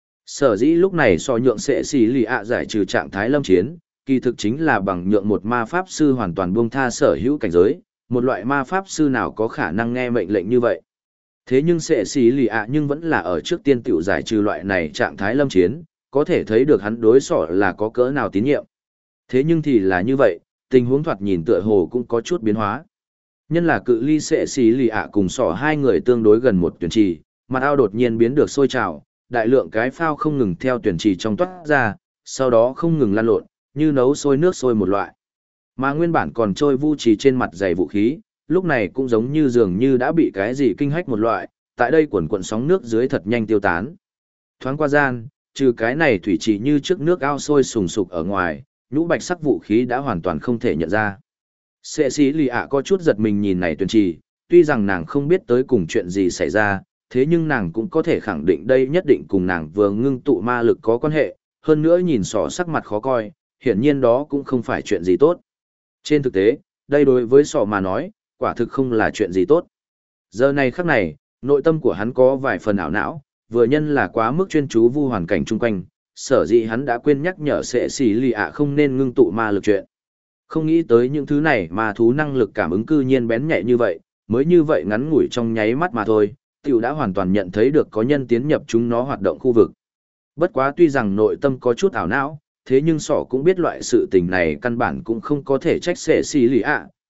Speaker 1: Sở dĩ lúc này so nhượng Sệ Xì Lì ạ giải trừ trạng thái lâm chiến, kỳ thực chính là bằng nhượng một ma pháp sư hoàn toàn buông tha sở hữu cảnh giới, một loại ma pháp sư nào có khả năng nghe mệnh lệnh như vậy. Thế nhưng Sệ Xì Lì ạ nhưng vẫn là ở trước tiên tiểu giải trừ loại này trạng thái lâm chiến, có thể thấy được hắn đối Sọ là có cỡ nào tín nhiệm. Thế nhưng thì là như vậy, tình huống thoạt nhìn tựa hồ cũng có chút biến hóa. Nhân là cự ly Sệ Xì Lì ạ cùng Sọ hai người tương đối gần một tuyển trì, mặt ao đột nhiên biến được sôi trào, đại lượng cái phao không ngừng theo tuyển trì trong toát ra, sau đó không ngừng lan lộn, như nấu sôi nước sôi một loại. Mà nguyên bản còn trôi vu trì trên mặt dày vũ khí, lúc này cũng giống như dường như đã bị cái gì kinh hách một loại, tại đây quần quần sóng nước dưới thật nhanh tiêu tán. Thoáng qua gian, trừ cái này thủy trì như trước nước ao sôi sùng sục ở ngoài, nhũ bạch sắc vũ khí đã hoàn toàn không thể nhận ra. Sệ Xì Lì ạ có chút giật mình nhìn này tuyển trì, tuy rằng nàng không biết tới cùng chuyện gì xảy ra, thế nhưng nàng cũng có thể khẳng định đây nhất định cùng nàng vừa ngưng tụ ma lực có quan hệ, hơn nữa nhìn Sọ sắc mặt khó coi, hiển nhiên đó cũng không phải chuyện gì tốt. Trên thực tế, đây đối với Sọ mà nói, quả thực không là chuyện gì tốt. Giờ này khắc này, nội tâm của hắn có vài phần ảo não, vừa nhân là quá mức chuyên chú vu hoàn cảnh chung quanh, sở dĩ hắn đã quên nhắc nhở Sệ Xì Lì ạ không nên ngưng tụ ma lực chuyện. Không nghĩ tới những thứ này mà thú năng lực cảm ứng cư nhiên bén nhạy như vậy, mới như vậy ngắn ngủi trong nháy mắt mà thôi, tiểu đã hoàn toàn nhận thấy được có nhân tiến nhập chúng nó hoạt động khu vực. Bất quá tuy rằng nội tâm có chút ảo não, thế nhưng Sọ cũng biết loại sự tình này căn bản cũng không có thể trách Sệ Xì Lì ạ,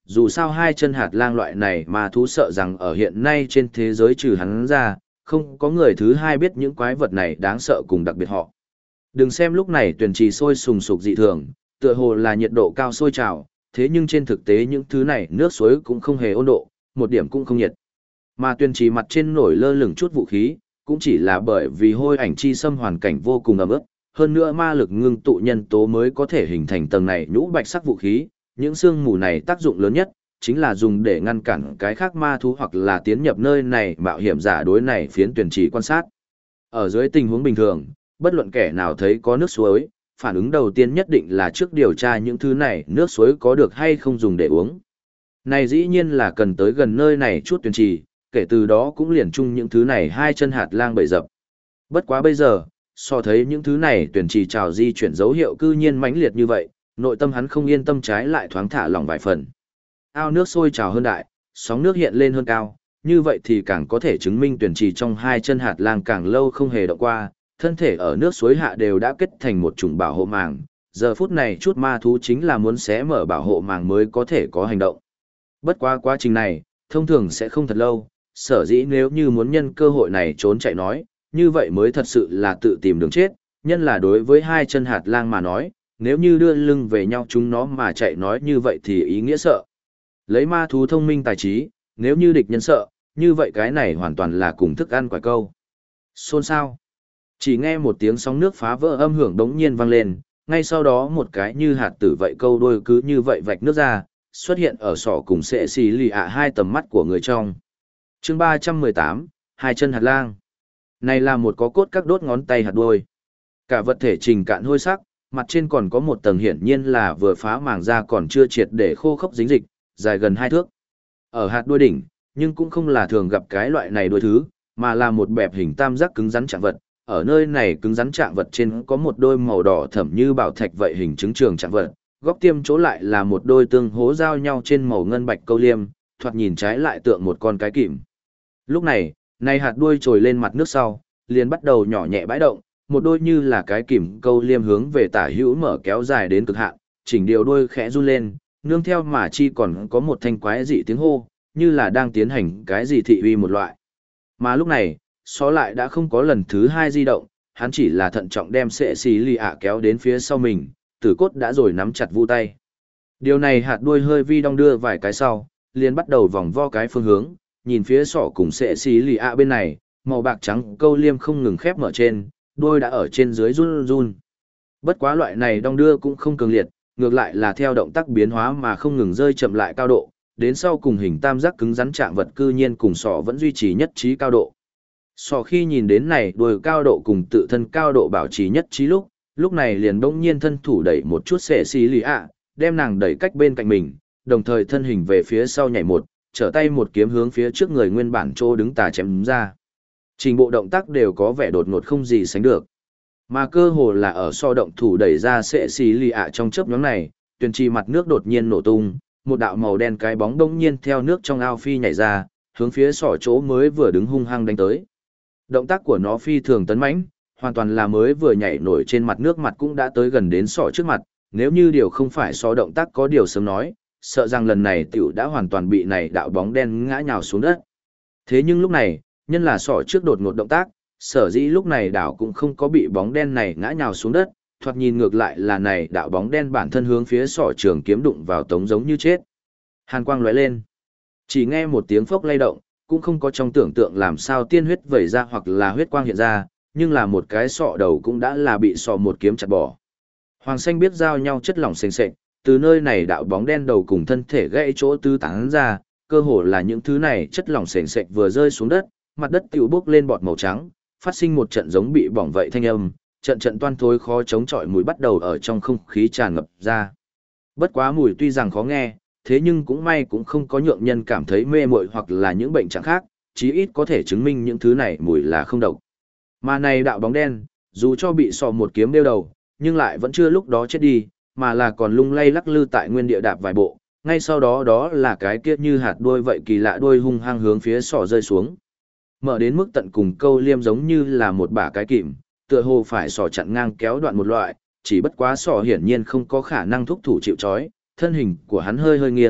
Speaker 1: dù sao hai chân hạt lang loại này mà thú sợ rằng ở hiện nay trên thế giới trừ hắn ra, không có người thứ hai biết những quái vật này đáng sợ cùng đặc biệt họ. Đừng xem lúc này tuyển trì sôi sùng sục dị thường, tựa hồ là nhiệt độ cao sôi trào, thế nhưng trên thực tế những thứ này nước suối cũng không hề 温độ, một điểm cũng không nhiệt. Mà tuyển trì mặt trên nổi lơ lửng chút vũ khí, cũng chỉ là bởi vì hôi ảnh chi xâm hoàn cảnh vô cùng ẩm ướt, hơn nữa ma lực ngưng tụ nhân tố mới có thể hình thành tầng này nhũ bạch sắc vũ khí, những xương mù này tác dụng lớn nhất chính là dùng để ngăn cản cái khác ma thú hoặc là tiến nhập nơi này mạo hiểm giả đối này phiến tuyển trì quan sát. Ở dưới tình huống bình thường, bất luận kẻ nào thấy có nước suối, phản ứng đầu tiên nhất định là trước điều tra những thứ này nước suối có được hay không dùng để uống. Này dĩ nhiên là cần tới gần nơi này chút tuyển trì, kể từ đó cũng liền chung những thứ này hai chân hạt lang bậy dập. Bất quá bây giờ, so thấy những thứ này tuyển trì trào di chuyển dấu hiệu cư nhiên mãnh liệt như vậy, nội tâm hắn không yên tâm trái lại thoáng thả lỏng vài phần. Ao nước sôi trào hơn đại, sóng nước hiện lên hơn cao, như vậy thì càng có thể chứng minh tuyển trì trong hai chân hạt lang càng lâu không hề động qua, thân thể ở nước suối hạ đều đã kết thành một chủng bảo hộ màng, giờ phút này chút ma thú chính là muốn xé mở bảo hộ màng mới có thể có hành động. Bất quá quá trình này, thông thường sẽ không thật lâu, sở dĩ nếu như muốn nhân cơ hội này trốn chạy nói, như vậy mới thật sự là tự tìm đường chết, nhân là đối với hai chân hạt lang mà nói, nếu như đưa lưng về nhau chúng nó mà chạy nói như vậy thì ý nghĩa sợ. Lấy ma thú thông minh tài trí, nếu như địch nhân sợ, như vậy cái này hoàn toàn là cùng thức ăn quả câu. Xôn xao. Chỉ nghe một tiếng sóng nước phá vỡ âm hưởng đống nhiên vang lên, ngay sau đó một cái như hạt tử vậy câu đôi cứ như vậy vạch nước ra, xuất hiện ở sọ cùng sệ xì lì ạ hai tầm mắt của người trong. Chương 318, hai chân hạt lang. Này là một có cốt các đốt ngón tay hạt đuôi. Cả vật thể trình cạn hôi sắc, mặt trên còn có một tầng hiển nhiên là vừa phá màng ra còn chưa triệt để khô khốc dính dịch, dài gần 2 thước. Ở hạt đuôi đỉnh, nhưng cũng không là thường gặp cái loại này đuôi thứ, mà là một bẹp hình tam giác cứng rắn trạng vật. Ở nơi này cứng rắn trạng vật trên có một đôi màu đỏ thẫm như bảo thạch vậy hình chứng trường trạng vật, góc tiêm chỗ lại là một đôi tương hố giao nhau trên màu ngân bạch câu liêm, thoạt nhìn trái lại tượng một con cái kìm. Lúc này, hạt đuôi trồi lên mặt nước sau, liền bắt đầu nhỏ nhẹ bãi động, một đôi như là cái kìm câu liêm hướng về tả hữu mở kéo dài đến cực hạn, chỉnh điều đuôi khẽ run lên, nương theo mà chi còn có một thanh quái dị tiếng hô, như là đang tiến hành cái gì thị uy một loại. Mà lúc này, xó lại đã không có lần thứ hai di động, hắn chỉ là thận trọng đem sệ xì lì ạ kéo đến phía sau mình, tử cốt đã rồi nắm chặt vu tay. Điều này hạt đuôi hơi vi đong đưa vài cái sau, liền bắt đầu vòng vo cái phương hướng, nhìn phía sọ cùng sệ xì lì ạ bên này, màu bạc trắng câu liêm không ngừng khép mở trên, đuôi đã ở trên dưới run run. Bất quá loại này đong đưa cũng không cường liệt, ngược lại là theo động tác biến hóa mà không ngừng rơi chậm lại cao độ, đến sau cùng hình tam giác cứng rắn trạng vật cư nhiên cùng sọ vẫn duy trì nhất trí cao độ. Sọ khi nhìn đến này đuôi cao độ cùng tự thân cao độ bảo trì nhất trí lúc này liền bỗng nhiên thân thủ đẩy một chút sệ xì lì ạ, đem nàng đẩy cách bên cạnh mình, đồng thời thân hình về phía sau nhảy một, trở tay một kiếm hướng phía trước người nguyên bản chỗ đứng tà chém ra. Trình bộ động tác đều có vẻ đột ngột không gì sánh được. Mà cơ hồ là ở so động thủ đẩy ra sệ xì lì ạ trong chớp nhoáng này, tuyển trì mặt nước đột nhiên nổ tung, một đạo màu đen cái bóng đông nhiên theo nước trong ao phi nhảy ra, hướng phía sỏ chỗ mới vừa đứng hung hăng đánh tới. Động tác của nó phi thường tấn mãnh, hoàn toàn là mới vừa nhảy nổi trên mặt nước mặt cũng đã tới gần đến sọ trước mặt, nếu như điều không phải so động tác có điều sớm nói, sợ rằng lần này tiểu đã hoàn toàn bị này đạo bóng đen ngã nhào xuống đất. Thế nhưng lúc này, nhân là sọ trước đột ngột động tác, sở dĩ lúc này đảo cũng không có bị bóng đen này ngã nhào xuống đất, thoạt nhìn ngược lại là này đạo bóng đen bản thân hướng phía sọ trường kiếm đụng vào tống giống như chết. Hàn quang lóe lên, chỉ nghe một tiếng phốc lay động, cũng không có trong tưởng tượng làm sao tiên huyết vẩy ra hoặc là huyết quang hiện ra, nhưng là một cái sọ đầu cũng đã là bị sọ một kiếm chặt bỏ. Hoàng xanh biết giao nhau chất lỏng sền sệt, từ nơi này đạo bóng đen đầu cùng thân thể gãy chỗ tứ tán ra, cơ hồ là những thứ này chất lỏng sền sệt vừa rơi xuống đất, mặt đất tiểu bốc lên bọt màu trắng, phát sinh một trận giống bị bỏng vậy thanh âm, trận trận toan thối khó chống chọi mùi bắt đầu ở trong không khí tràn ngập ra. Bất quá mùi tuy rằng khó nghe, thế nhưng cũng may cũng không có nhượng nhân cảm thấy mê muội hoặc là những bệnh trạng khác, chí ít có thể chứng minh những thứ này mùi là không độc. Mà này đạo bóng đen, dù cho bị sọ một kiếm đeo đầu, nhưng lại vẫn chưa lúc đó chết đi, mà là còn lung lay lắc lư tại nguyên địa đạp vài bộ, ngay sau đó đó là cái kia như hạt đuôi vậy kỳ lạ đuôi hung hăng hướng phía sọ rơi xuống. Mở đến mức tận cùng câu liêm giống như là một bả cái kìm, tựa hồ phải sọ chặn ngang kéo đoạn một loại, chỉ bất quá sọ hiển nhiên không có khả năng thúc thủ chịu trói, thân hình của hắn hơi hơi nghiêng,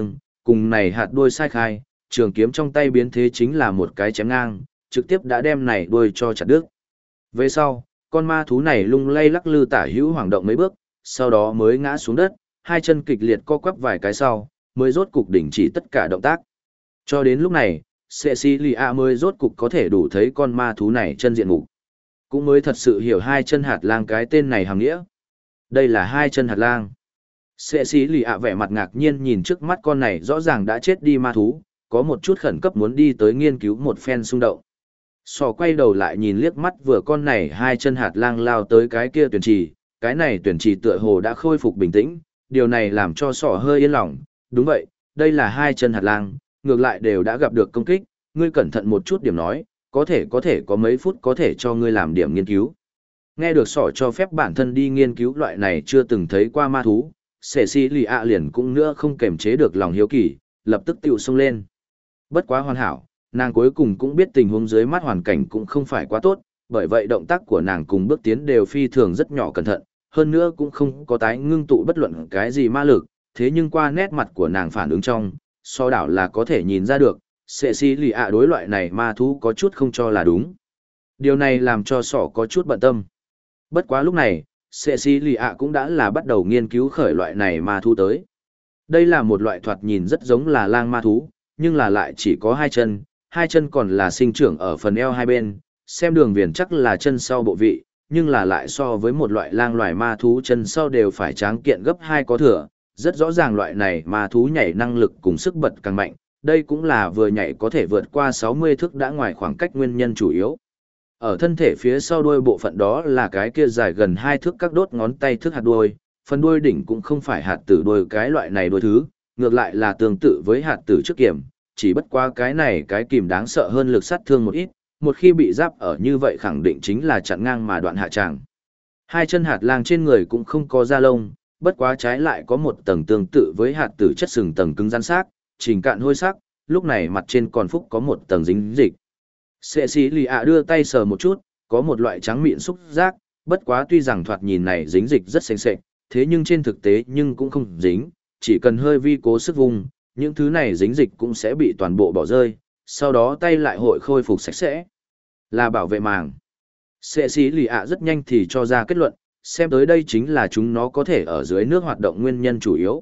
Speaker 1: cùng này hạt đuôi sai khai, trường kiếm trong tay biến thế chính là một cái chém ngang, trực tiếp đã đem này đuôi cho chặt đứt. Về sau, con ma thú này lung lay lắc lư tả hữu hoảng động mấy bước, sau đó mới ngã xuống đất, hai chân kịch liệt co quắp vài cái sau, mới rốt cục đình chỉ tất cả động tác. Cho đến lúc này, Cecilia mới rốt cục có thể đủ thấy con ma thú này chân diện mục. Cũng mới thật sự hiểu hai chân hạt lang cái tên này hàm nghĩa. Đây là hai chân hạt lang. Cecilia vẻ mặt ngạc nhiên nhìn trước mắt con này rõ ràng đã chết đi ma thú, có một chút khẩn cấp muốn đi tới nghiên cứu một phen xung động. Sò quay đầu lại nhìn liếc mắt vừa con này hai chân hạt lang lao tới cái kia tuyển trì, cái này tuyển trì tựa hồ đã khôi phục bình tĩnh, điều này làm cho sò hơi yên lòng. Đúng vậy, đây là hai chân hạt lang, ngược lại đều đã gặp được công kích, ngươi cẩn thận một chút điểm nói, có thể có mấy phút có thể cho ngươi làm điểm nghiên cứu. Nghe được sỏ cho phép bản thân đi nghiên cứu loại này chưa từng thấy qua ma thú, Cecilia liền cũng nữa không kềm chế được lòng hiếu kỳ, lập tức tiêu xông lên. Bất quá hoàn hảo, nàng cuối cùng cũng biết tình huống dưới mắt hoàn cảnh cũng không phải quá tốt, bởi vậy động tác của nàng cùng bước tiến đều phi thường rất nhỏ cẩn thận, hơn nữa cũng không có tái ngưng tụ bất luận cái gì ma lực, thế nhưng qua nét mặt của nàng phản ứng trong, so đảo là có thể nhìn ra được, Cecilia đối loại này ma thú có chút không cho là đúng. Điều này làm cho sỏ có chút bận tâm. Bất quá lúc này, Cecilia cũng đã là bắt đầu nghiên cứu khởi loại này ma thú tới. Đây là một loại thoạt nhìn rất giống là lang ma thú, nhưng là lại chỉ có hai chân còn là sinh trưởng ở phần eo hai bên, xem đường viền chắc là chân sau bộ vị, nhưng là lại so với một loại lang loài ma thú chân sau đều phải tráng kiện gấp hai có thừa, rất rõ ràng loại này ma thú nhảy năng lực cùng sức bật càng mạnh, đây cũng là vừa nhảy có thể vượt qua 60 thước đã ngoài khoảng cách nguyên nhân chủ yếu. Ở thân thể phía sau đuôi bộ phận đó là cái kia dài gần 2 thước các đốt ngón tay thước hạt đuôi, phần đuôi đỉnh cũng không phải hạt tử đuôi cái loại này đuôi thứ, ngược lại là tương tự với hạt tử trước kiểm, chỉ bất qua cái này cái kìm đáng sợ hơn lực sát thương một ít, một khi bị giáp ở như vậy khẳng định chính là chặn ngang mà đoạn hạ tràng. Hai chân hạt lang trên người cũng không có da lông, bất quá trái lại có một tầng tương tự với hạt tử chất sừng tầng cứng rắn xác, trình cạn hôi sắc, lúc này mặt trên còn phúc có một tầng dính dịch. Cecilia đưa tay sờ một chút, có một loại trắng mịn xúc giác, bất quá tuy rằng thoạt nhìn này dính dịch rất sền sệt, thế nhưng trên thực tế nhưng cũng không dính, chỉ cần hơi vi cố sức vùng, những thứ này dính dịch cũng sẽ bị toàn bộ bỏ rơi, sau đó tay lại hội khôi phục sạch sẽ. Là bảo vệ màng. Cecilia rất nhanh thì cho ra kết luận, xem tới đây chính là chúng nó có thể ở dưới nước hoạt động nguyên nhân chủ yếu.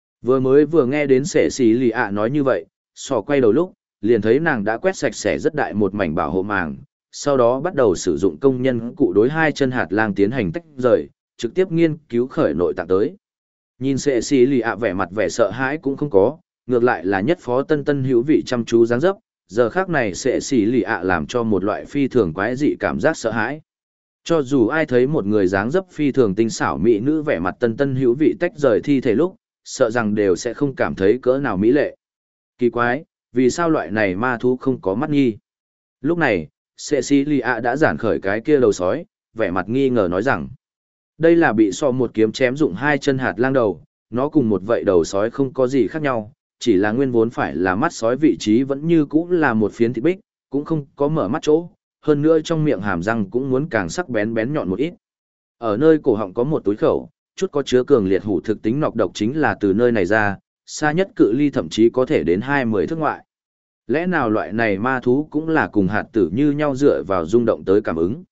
Speaker 1: Vừa nghe đến Cecilia nói như vậy, sò quay đầu lúc, liền thấy nàng đã quét sạch sẽ rất đại một mảnh bảo hộ màng, sau đó bắt đầu sử dụng công nhân cụ đối hai chân hạt lang tiến hành tách rời, trực tiếp nghiên cứu khởi nội tạng tới. Nhìn Cecilia vẻ mặt vẻ sợ hãi cũng không có, ngược lại là nhất phó tân tân hữu vị chăm chú dáng dấp, giờ khác này Cecilia làm cho một loại phi thường quái dị cảm giác sợ hãi. Cho dù ai thấy một người dáng dấp phi thường tinh xảo mỹ nữ vẻ mặt tân tân hữu vị tách rời thi thể lúc, sợ rằng đều sẽ không cảm thấy cỡ nào mỹ lệ. Kỳ quái, vì sao loại này ma thú không có mắt nghi? Lúc này, Cecilia đã giản khởi cái kia đầu sói, vẻ mặt nghi ngờ nói rằng, đây là bị so một kiếm chém dụng hai chân hạt lang đầu, nó cùng một vậy đầu sói không có gì khác nhau, chỉ là nguyên vốn phải là mắt sói vị trí vẫn như cũ là một phiến thịt bích, cũng không có mở mắt chỗ, hơn nữa trong miệng hàm răng cũng muốn càng sắc bén bén nhọn một ít. Ở nơi cổ họng có một túi khẩu, chút có chứa cường liệt hủ thực tính nọc độc chính là từ nơi này ra, xa nhất cự ly thậm chí có thể đến 20 thước ngoại. Lẽ nào loại này ma thú cũng là cùng hạt tử như nhau dựa vào rung động tới cảm ứng?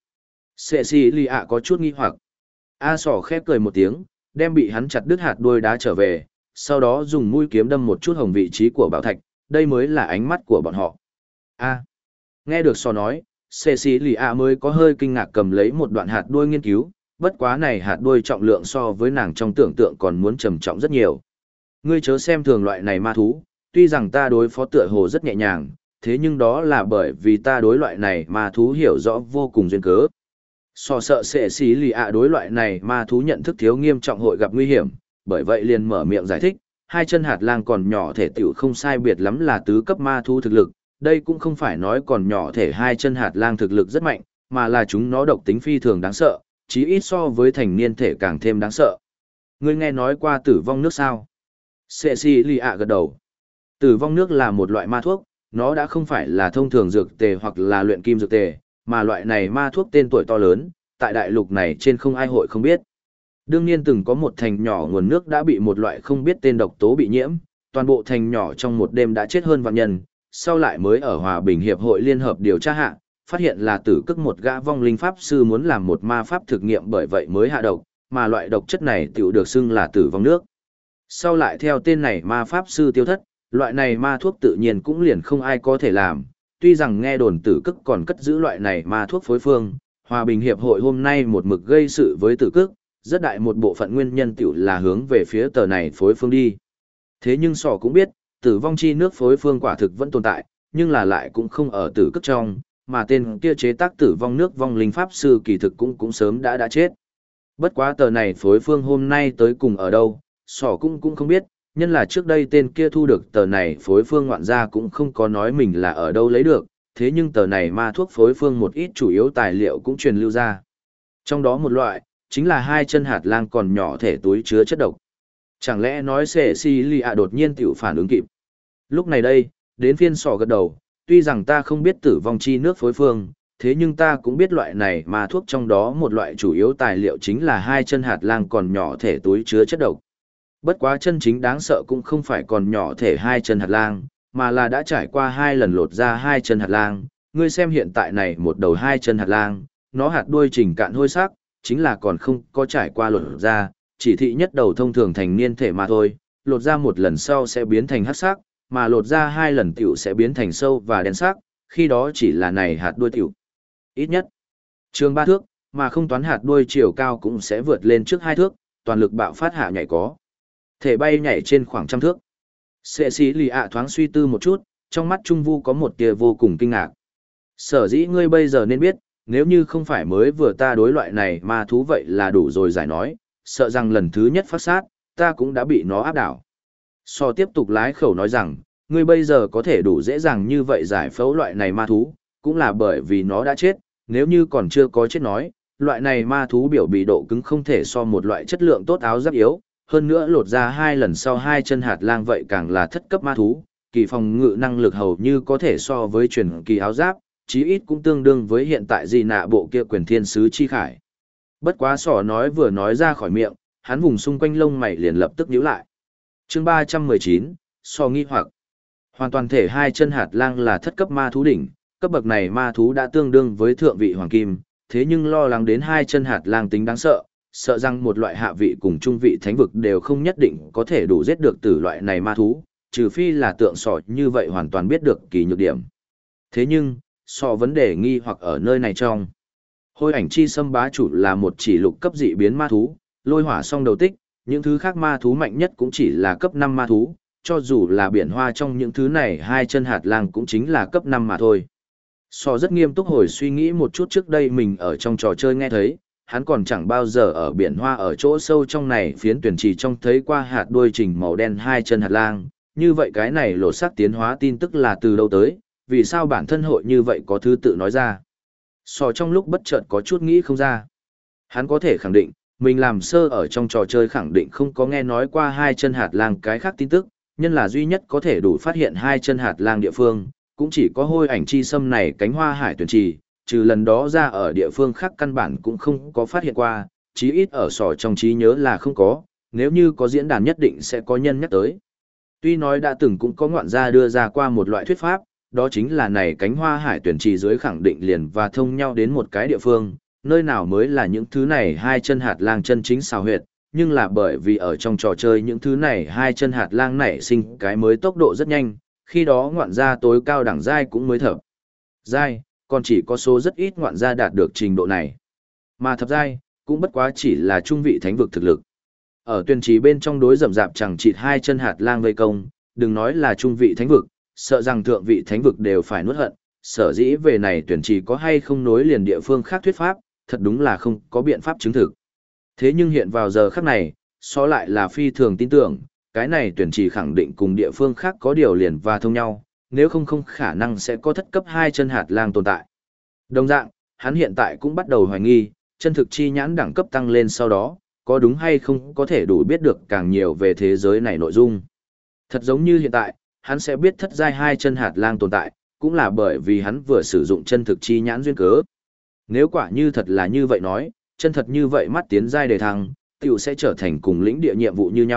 Speaker 1: Cecilia có chút nghi hoặc. A sỏ khép cười một tiếng, đem bị hắn chặt đứt hạt đuôi đá trở về, sau đó dùng mũi kiếm đâm một chút hồng vị trí của bảo thạch, đây mới là ánh mắt của bọn họ. A. Nghe được sỏ nói, Cecilia mới có hơi kinh ngạc cầm lấy một đoạn hạt đuôi nghiên cứu, bất quá này hạt đuôi trọng lượng so với nàng trong tưởng tượng còn muốn trầm trọng rất nhiều. Ngươi chớ xem thường loại này ma thú, tuy rằng ta đối phó tựa hồ rất nhẹ nhàng, thế nhưng đó là bởi vì ta đối loại này ma thú hiểu rõ vô cùng duyên cớ. So sợ Cecilia đối loại này ma thú nhận thức thiếu nghiêm trọng hội gặp nguy hiểm, bởi vậy liền mở miệng giải thích, hai chân hạt lang còn nhỏ thể tiểu không sai biệt lắm là tứ cấp ma thú thực lực, đây cũng không phải nói còn nhỏ thể hai chân hạt lang thực lực rất mạnh, mà là chúng nó độc tính phi thường đáng sợ, chí ít so với thành niên thể càng thêm đáng sợ. Ngươi nghe nói qua tử vong nước sao? Cecilia gật đầu. Tử vong nước là một loại ma thuốc, nó đã không phải là thông thường dược tề hoặc là luyện kim dược tề, mà loại này ma thuốc tên tuổi to lớn, tại đại lục này trên không ai hội không biết. Đương nhiên từng có một thành nhỏ nguồn nước đã bị một loại không biết tên độc tố bị nhiễm, toàn bộ thành nhỏ trong một đêm đã chết hơn vạn nhân, sau lại mới ở Hòa Bình Hiệp hội Liên hợp điều tra hạ, phát hiện là Tử Cức một gã vong linh pháp sư muốn làm một ma pháp thực nghiệm, bởi vậy mới hạ độc, mà loại độc chất này tiểu được xưng là tử vong nước. Sau lại theo tên này ma pháp sư tiêu thất, loại này ma thuốc tự nhiên cũng liền không ai có thể làm, tuy rằng nghe đồn Tử Cức còn cất giữ loại này ma thuốc phối phương, Hòa Bình Hiệp hội hôm nay một mực gây sự với Tử Cức, rất đại một bộ phận nguyên nhân tiểu là hướng về phía tờ này phối phương đi. Thế nhưng Sỏ cũng biết, tử vong chi nước phối phương quả thực vẫn tồn tại, nhưng là lại cũng không ở Tử Cức trong, mà tên kia chế tác tử vong nước vong linh pháp sư kỳ thực cũng sớm đã chết. Bất quá tờ này phối phương hôm nay tới cùng ở đâu, Sỏ cũng không biết, nhân là trước đây tên kia thu được tờ này phối phương ngoạn gia cũng không có nói mình là ở đâu lấy được, thế nhưng tờ này ma thuốc phối phương một ít chủ yếu tài liệu cũng truyền lưu ra. Trong đó một loại, chính là 2 chân hạt lang còn nhỏ thể túi chứa chất độc. Chẳng lẽ nói Cecilia đột nhiên tiểu phản ứng kịp. Lúc này đây, đến phiên Sỏ gật đầu, tuy rằng ta không biết tử vong chi nước phối phương, thế nhưng ta cũng biết loại này mà thuốc trong đó một loại chủ yếu tài liệu chính là 2 chân hạt lang còn nhỏ thể túi chứa chất độc. Bất quá chân chính đáng sợ cũng không phải còn nhỏ thể 2 chân hạt lang, mà là đã trải qua 2 lần lột ra 2 chân hạt lang. Ngươi xem hiện tại này một đầu 2 chân hạt lang, nó hạt đuôi chỉnh cạn hôi sắc, chính là còn không có trải qua lột ra, chỉ thị nhất đầu thông thường thành niên thể mà thôi, lột ra một lần sau sẽ biến thành hắc sắc, mà lột ra 2 lần tiểu sẽ biến thành sâu và đen sắc, khi đó chỉ là này hạt đuôi tiểu. Ít nhất, trường 3 thước, mà không toán hạt đuôi chiều cao cũng sẽ vượt lên trước 2 thước, toàn lực bạo phát hạ nhảy có. Thể bay nhảy trên khoảng trăm thước. Cecilia thoáng suy tư một chút, trong mắt Trung Vu có một tia vô cùng kinh ngạc. Sở dĩ ngươi bây giờ nên biết, nếu như không phải mới vừa ta đối loại này ma thú vậy là đủ rồi giải nói, sợ rằng lần thứ nhất phát sát, ta cũng đã bị nó áp đảo. So tiếp tục lái khẩu nói rằng, ngươi bây giờ có thể đủ dễ dàng như vậy giải phẫu loại này ma thú, cũng là bởi vì nó đã chết, nếu như còn chưa có chết nói, loại này ma thú biểu bị độ cứng không thể so một loại chất lượng tốt áo giáp yếu, hơn nữa lột ra 2 lần sau 2 chân hạt lang vậy càng là thất cấp ma thú, kỳ phòng ngự năng lực hầu như có thể so với truyền kỳ áo giáp, chí ít cũng tương đương với hiện tại gì nạ bộ kia quyền thiên sứ chi khải. Bất quá Sỏ nói vừa nói ra khỏi miệng, hắn vùng xung quanh lông mày liền lập tức nhíu lại. Chương 319, So nghi hoặc. Hoàn toàn thể 2 chân hạt lang là thất cấp ma thú đỉnh, cấp bậc này ma thú đã tương đương với thượng vị hoàng kim, thế nhưng lo lắng đến 2 chân hạt lang tính đáng sợ, sợ rằng một loại hạ vị cùng trung vị thánh vực đều không nhất định có thể đủ giết được từ loại này ma thú, trừ phi là tượng Sỏ như vậy hoàn toàn biết được kỳ nhược điểm. Thế nhưng, Sỏ vấn đề nghi hoặc ở nơi này trong. Hôi ảnh chi sâm bá chủ là một chỉ lục cấp dị biến ma thú, lôi hỏa song đầu tích, những thứ khác ma thú mạnh nhất cũng chỉ là cấp 5 ma thú, cho dù là biển hoa trong những thứ này 2 chân hạt lang cũng chính là cấp 5 mà thôi. Sỏ rất nghiêm túc hồi suy nghĩ một chút trước đây mình ở trong trò chơi nghe thấy, hắn còn chẳng bao giờ ở biển hoa ở chỗ sâu trong này phiến tuyển trì trong thấy qua hạt đuôi trình màu đen 2 chân hạt lang, như vậy cái này lột xác tiến hóa tin tức là từ đâu tới, vì sao bản thân hội như vậy có thứ tự nói ra. Sỏ trong lúc bất chợt có chút nghĩ không ra. Hắn có thể khẳng định, mình làm sơ ở trong trò chơi khẳng định không có nghe nói qua 2 chân hạt lang cái khác tin tức, nhân là duy nhất có thể đủ phát hiện 2 chân hạt lang địa phương, cũng chỉ có hôi ảnh chi sâm này cánh hoa hải tuyển trì, trừ lần đó ra ở địa phương khác căn bản cũng không có phát hiện qua, chí ít ở Sỏ trong trí nhớ là không có, nếu như có diễn đàn nhất định sẽ có nhân nhắc tới. Tuy nói đã từng cũng có ngoạn gia đưa ra qua một loại thuyết pháp, đó chính là này cánh hoa hải tuyển trì dưới khẳng định liền và thông nhau đến một cái địa phương, nơi nào mới là những thứ này 2 chân hạt lang chân chính xào huyệt, nhưng là bởi vì ở trong trò chơi những thứ này 2 chân hạt lang nảy sinh cái mới tốc độ rất nhanh, khi đó ngoạn gia tối cao đẳng giai cũng mới thập giai, còn chỉ có số rất ít ngoạn gia đạt được trình độ này. Mà thập giai, cũng bất quá chỉ là trung vị thánh vực thực lực. Ở tuyển trì bên trong đối rậm rạp chẳng chịt 2 chân hạt lang vây công, đừng nói là trung vị thánh vực, sợ rằng thượng vị thánh vực đều phải nuốt hận, sở dĩ về này tuyển trì có hay không nối liền địa phương khác thuyết pháp, thật đúng là không có biện pháp chứng thực. Thế nhưng hiện vào giờ khắc này, so lại là phi thường tin tưởng, cái này tuyển trì khẳng định cùng địa phương khác có điều liền và thông nhau, nếu không khả năng sẽ có thất cấp 2 chân hạt lang tồn tại. Đồng dạng, hắn hiện tại cũng bắt đầu hoài nghi, chân thực chi nhãn đẳng cấp tăng lên sau đó, có đúng hay không có thể đủ biết được càng nhiều về thế giới này nội dung. Thật giống như hiện tại, hắn sẽ biết thất giai 2 chân hạt lang tồn tại, cũng là bởi vì hắn vừa sử dụng chân thực chi nhãn duyên cớ. Nếu quả như thật là như vậy nói, chân thật như vậy mắt tiến giai đề thăng, tiểu sẽ trở thành cùng lĩnh địa nhiệm vụ như nhau,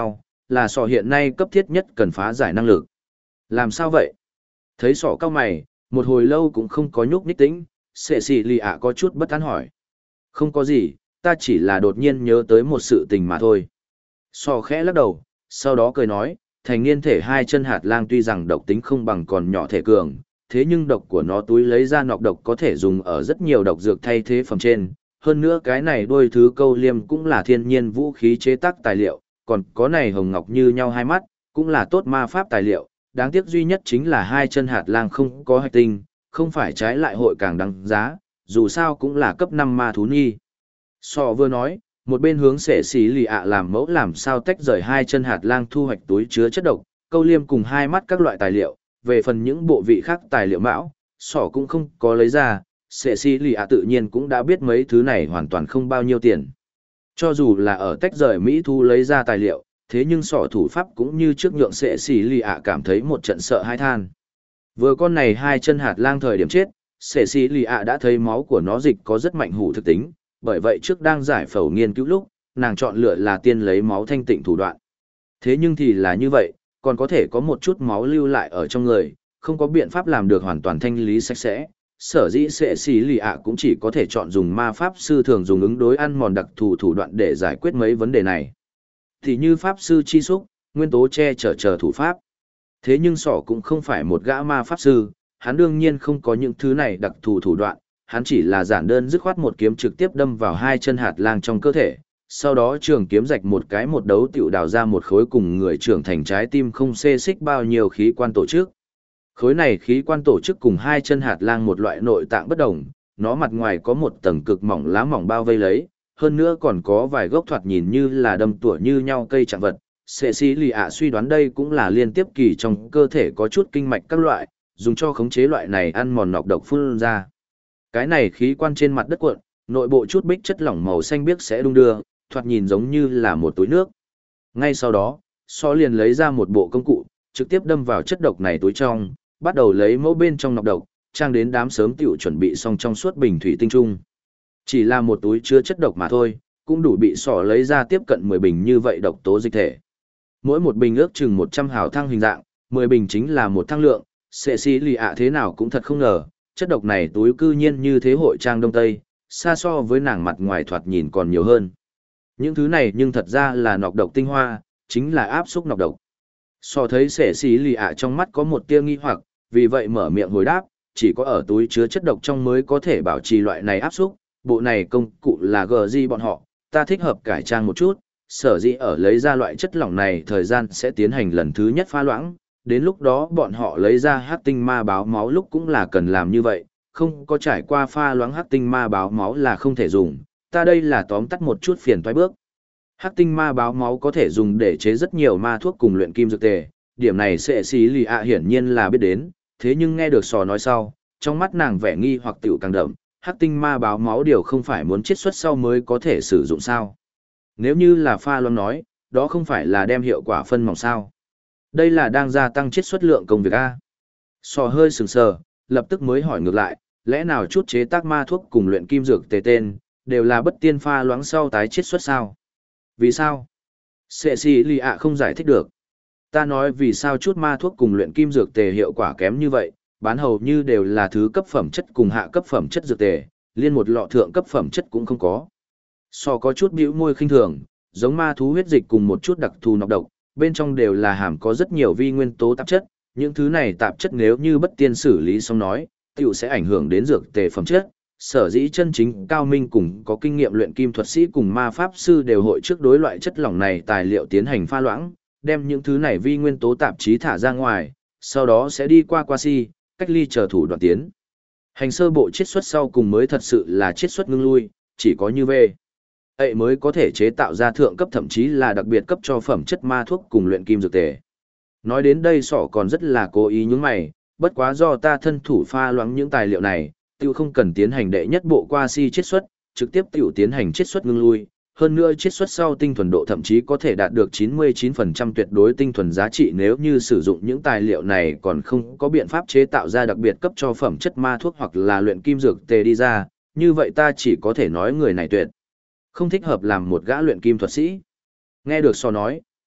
Speaker 1: là sọ hiện nay cấp thiết nhất cần phá giải năng lực. Làm sao vậy? Thấy sọ cao mày, một hồi lâu cũng không có nhúc nhích tĩnh, Sệ Sĩ Lì ạ có chút bất an hỏi. Không có gì, ta chỉ là đột nhiên nhớ tới một sự tình mà thôi. Sọ khẽ lắc đầu, sau đó cười nói, thành niên thể hai chân hạt lang tuy rằng độc tính không bằng còn nhỏ thể cường, thế nhưng độc của nó túi lấy ra nọc độc có thể dùng ở rất nhiều độc dược thay thế phẩm trên. Hơn nữa cái này đôi thứ câu liêm cũng là thiên nhiên vũ khí chế tác tài liệu, còn có này hồng ngọc như nhau hai mắt, cũng là tốt ma pháp tài liệu. Đáng tiếc duy nhất chính là hai chân hạt lang không có hạch tinh, không phải trái lại hội càng đáng giá, dù sao cũng là cấp 5 ma thú nhi. Sọ vừa nói, một bên hướng Sệ Sĩ Lì ạ làm mẫu làm sao tách rời hai chân hạt lang thu hoạch túi chứa chất độc, câu liêm cùng hai mắt các loại tài liệu, về phần những bộ vị khác tài liệu mão, Sọ cũng không có lấy ra, Sệ Sĩ Lì ạ tự nhiên cũng đã biết mấy thứ này hoàn toàn không bao nhiêu tiền. Cho dù là ở tách rời Mỹ thu lấy ra tài liệu, thế nhưng Sọ thủ pháp cũng như trước nhượng Sệ Sĩ Lì ạ cảm thấy một trận sợ hãi than. Vừa con này hai chân hạt lang thời điểm chết, Sệ Sĩ Lì ạ đã thấy máu của nó dịch có rất mạnh hủ thực tính, bởi vậy trước đang giải phẫu nghiên cứu lúc, nàng chọn lựa là tiên lấy máu thanh tịnh thủ đoạn. Thế nhưng thì là như vậy, còn có thể có một chút máu lưu lại ở trong người, không có biện pháp làm được hoàn toàn thanh lý sạch sẽ. Sở dĩ Sệ Sĩ Lì ạ cũng chỉ có thể chọn dùng ma pháp sư thường dùng ứng đối ăn mòn đặc thù thủ đoạn để giải quyết mấy vấn đề này. Thì như pháp sư chi xúc, nguyên tố che chở thủ pháp. Thế nhưng Sọ cũng không phải một gã ma pháp sư, hắn đương nhiên không có những thứ này đặc thù thủ đoạn, hắn chỉ là giản đơn dứt khoát một kiếm trực tiếp đâm vào hai chân hạt lang trong cơ thể, sau đó trường kiếm rạch một cái một đấu tiểu đào ra một khối cùng người trưởng thành trái tim không xê xích bao nhiêu khí quan tổ chức. Khối này khí quan tổ chức cùng hai chân hạt lang một loại nội tạng bất đồng, nó mặt ngoài có một tầng cực mỏng lá mỏng bao vây lấy, hơn nữa còn có vài gốc thoạt nhìn như là đâm tủa như nhau cây trạng vật. Sệ Sĩ Lì ạ suy đoán đây cũng là liên tiếp kỳ trong cơ thể có chút kinh mạch các loại, dùng cho khống chế loại này ăn mòn nọc độc phun ra. Cái này khí quan trên mặt đất cuộn, nội bộ chút bích chất lỏng màu xanh biếc sẽ đung đưa, thoạt nhìn giống như là một túi nước. Ngay sau đó, Sọ liền lấy ra một bộ công cụ, trực tiếp đâm vào chất độc này túi trong, bắt đầu lấy mẫu bên trong nọc độc, trang đến đám sớm tiểu chuẩn bị xong trong suốt bình thủy tinh trung. Chỉ là một túi chứa chất độc mà thôi, cũng đủ bị Sọ lấy ra tiếp cận 10 bình như vậy độc tố dịch thể. Mỗi một bình ước chừng 100 hào thang hình dạng, 10 bình chính là một thang lượng, Sệ Sĩ Lì ạ thế nào cũng thật không ngờ, chất độc này túi cư nhiên như thế hội trang đông tây, xa so với nàng mặt ngoài thoạt nhìn còn nhiều hơn. Những thứ này nhưng thật ra là nọc độc tinh hoa, chính là áp xúc nọc độc. Sọ thấy Sệ Sĩ Lì ạ trong mắt có một tia nghi hoặc, vì vậy mở miệng hồi đáp, chỉ có ở túi chứa chất độc trong mới có thể bảo trì loại này áp xúc, bộ này công cụ là GG bọn họ, ta thích hợp cải trang một chút, sở dĩ ở lấy ra loại chất lỏng này thời gian sẽ tiến hành lần thứ nhất pha loãng, đến lúc đó bọn họ lấy ra hắc tinh ma báo máu lúc cũng là cần làm như vậy, không có trải qua pha loãng hắc tinh ma báo máu là không thể dùng, ta đây là tóm tắt một chút phiền toái bước. Hắc tinh ma báo máu có thể dùng để chế rất nhiều ma thuốc cùng luyện kim dược tề, điểm này Sệ Sĩ Lì ạ hiển nhiên là biết đến, thế nhưng nghe được Sọ nói sau, trong mắt nàng vẻ nghi hoặc tiểu càng đậm, hắc tinh ma báo máu điều không phải muốn chiết xuất sau mới có thể sử dụng sao? Nếu như là pha loãng nói, đó không phải là đem hiệu quả phân mỏng sao? Đây là đang gia tăng chiết xuất lượng công việc a. Sọ hơi sừng sờ, lập tức mới hỏi ngược lại, lẽ nào chút chế tác ma thuốc cùng luyện kim dược tề tên, đều là bất tiên pha loãng sau tái chiết xuất sao? Vì sao? Sệ Sĩ Lì ạ không giải thích được. Ta nói vì sao chút ma thuốc cùng luyện kim dược tề hiệu quả kém như vậy, bán hầu như đều là thứ cấp phẩm chất cùng hạ cấp phẩm chất dược tề, liên một lọ thượng cấp phẩm chất cũng không có. Sọ có chút bĩu môi khinh thường, giống ma thú huyết dịch cùng một chút đặc thù nọc độc, bên trong đều là hàm có rất nhiều vi nguyên tố tạp chất, những thứ này tạp chất nếu như bất tiên xử lý xong nói, tiểu sẽ ảnh hưởng đến dược tề phẩm chất. Sở dĩ chân chính cao minh cùng có kinh nghiệm luyện kim thuật sĩ cùng ma pháp sư đều hội trước đối loại chất lỏng này tài liệu tiến hành pha loãng, đem những thứ này vi nguyên tố tạp chí thả ra ngoài, sau đó sẽ đi qua si, cách ly chờ thủ đoạn tiến. Hành sơ bộ chiết xuất sau cùng mới thật sự là chiết xuất ngưng lui, chỉ có như vậy ấy mới có thể chế tạo ra thượng cấp thậm chí là đặc biệt cấp cho phẩm chất ma thuốc cùng luyện kim dược tề. Nói đến đây Sọ còn rất là cố ý nhướng mày, bất quá do ta thân thủ pha loãng những tài liệu này, tiêu không cần tiến hành đệ nhất bộ qua si chiết xuất, trực tiếp tiểu tiến hành chiết xuất ngưng lui, hơn nữa chiết xuất sau tinh thuần độ thậm chí có thể đạt được 99% tuyệt đối tinh thuần giá trị nếu như sử dụng những tài liệu này còn không có biện pháp chế tạo ra đặc biệt cấp cho phẩm chất ma thuốc hoặc là luyện kim dược tề đi ra, như vậy ta chỉ có thể nói người này tuyệt không thích hợp làm một gã luyện kim thuật sĩ. Nghe được Sọ nói,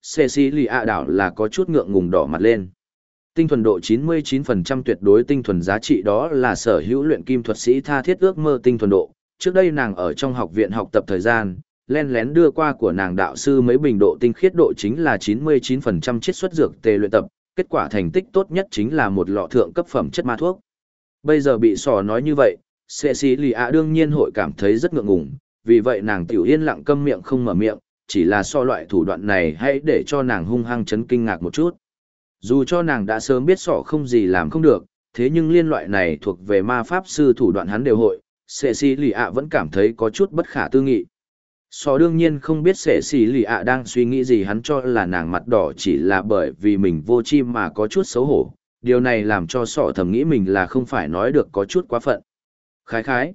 Speaker 1: Cecilia đảo là có chút ngượng ngùng đỏ mặt lên. Tinh thuần độ 99% tuyệt đối tinh thuần giá trị đó là sở hữu luyện kim thuật sĩ tha thiết ước mơ tinh thuần độ. Trước đây nàng ở trong học viện học tập thời gian, len lén đưa qua của nàng đạo sư mấy bình độ tinh khiết độ chính là 99% chiết xuất dược tề luyện tập, kết quả thành tích tốt nhất chính là một lọ thượng cấp phẩm chất ma thuốc. Bây giờ bị sò nói như vậy, Cecilia đương nhiên hội cảm thấy rất ngượng ngùng, vì vậy nàng tiểu yên lặng câm miệng không mở miệng, chỉ là so loại thủ đoạn này hãy để cho nàng hung hăng chấn kinh ngạc một chút. Dù cho nàng đã sớm biết sọ không gì làm không được, thế nhưng liên loại này thuộc về ma pháp sư thủ đoạn hắn đều hội, Cecilia vẫn cảm thấy có chút bất khả tư nghị. Sọ đương nhiên không biết Cecilia đang suy nghĩ gì, hắn cho là nàng mặt đỏ chỉ là bởi vì mình vô chi mà có chút xấu hổ, điều này làm cho sọ thầm nghĩ mình là không phải nói được có chút quá phận. Khái khái.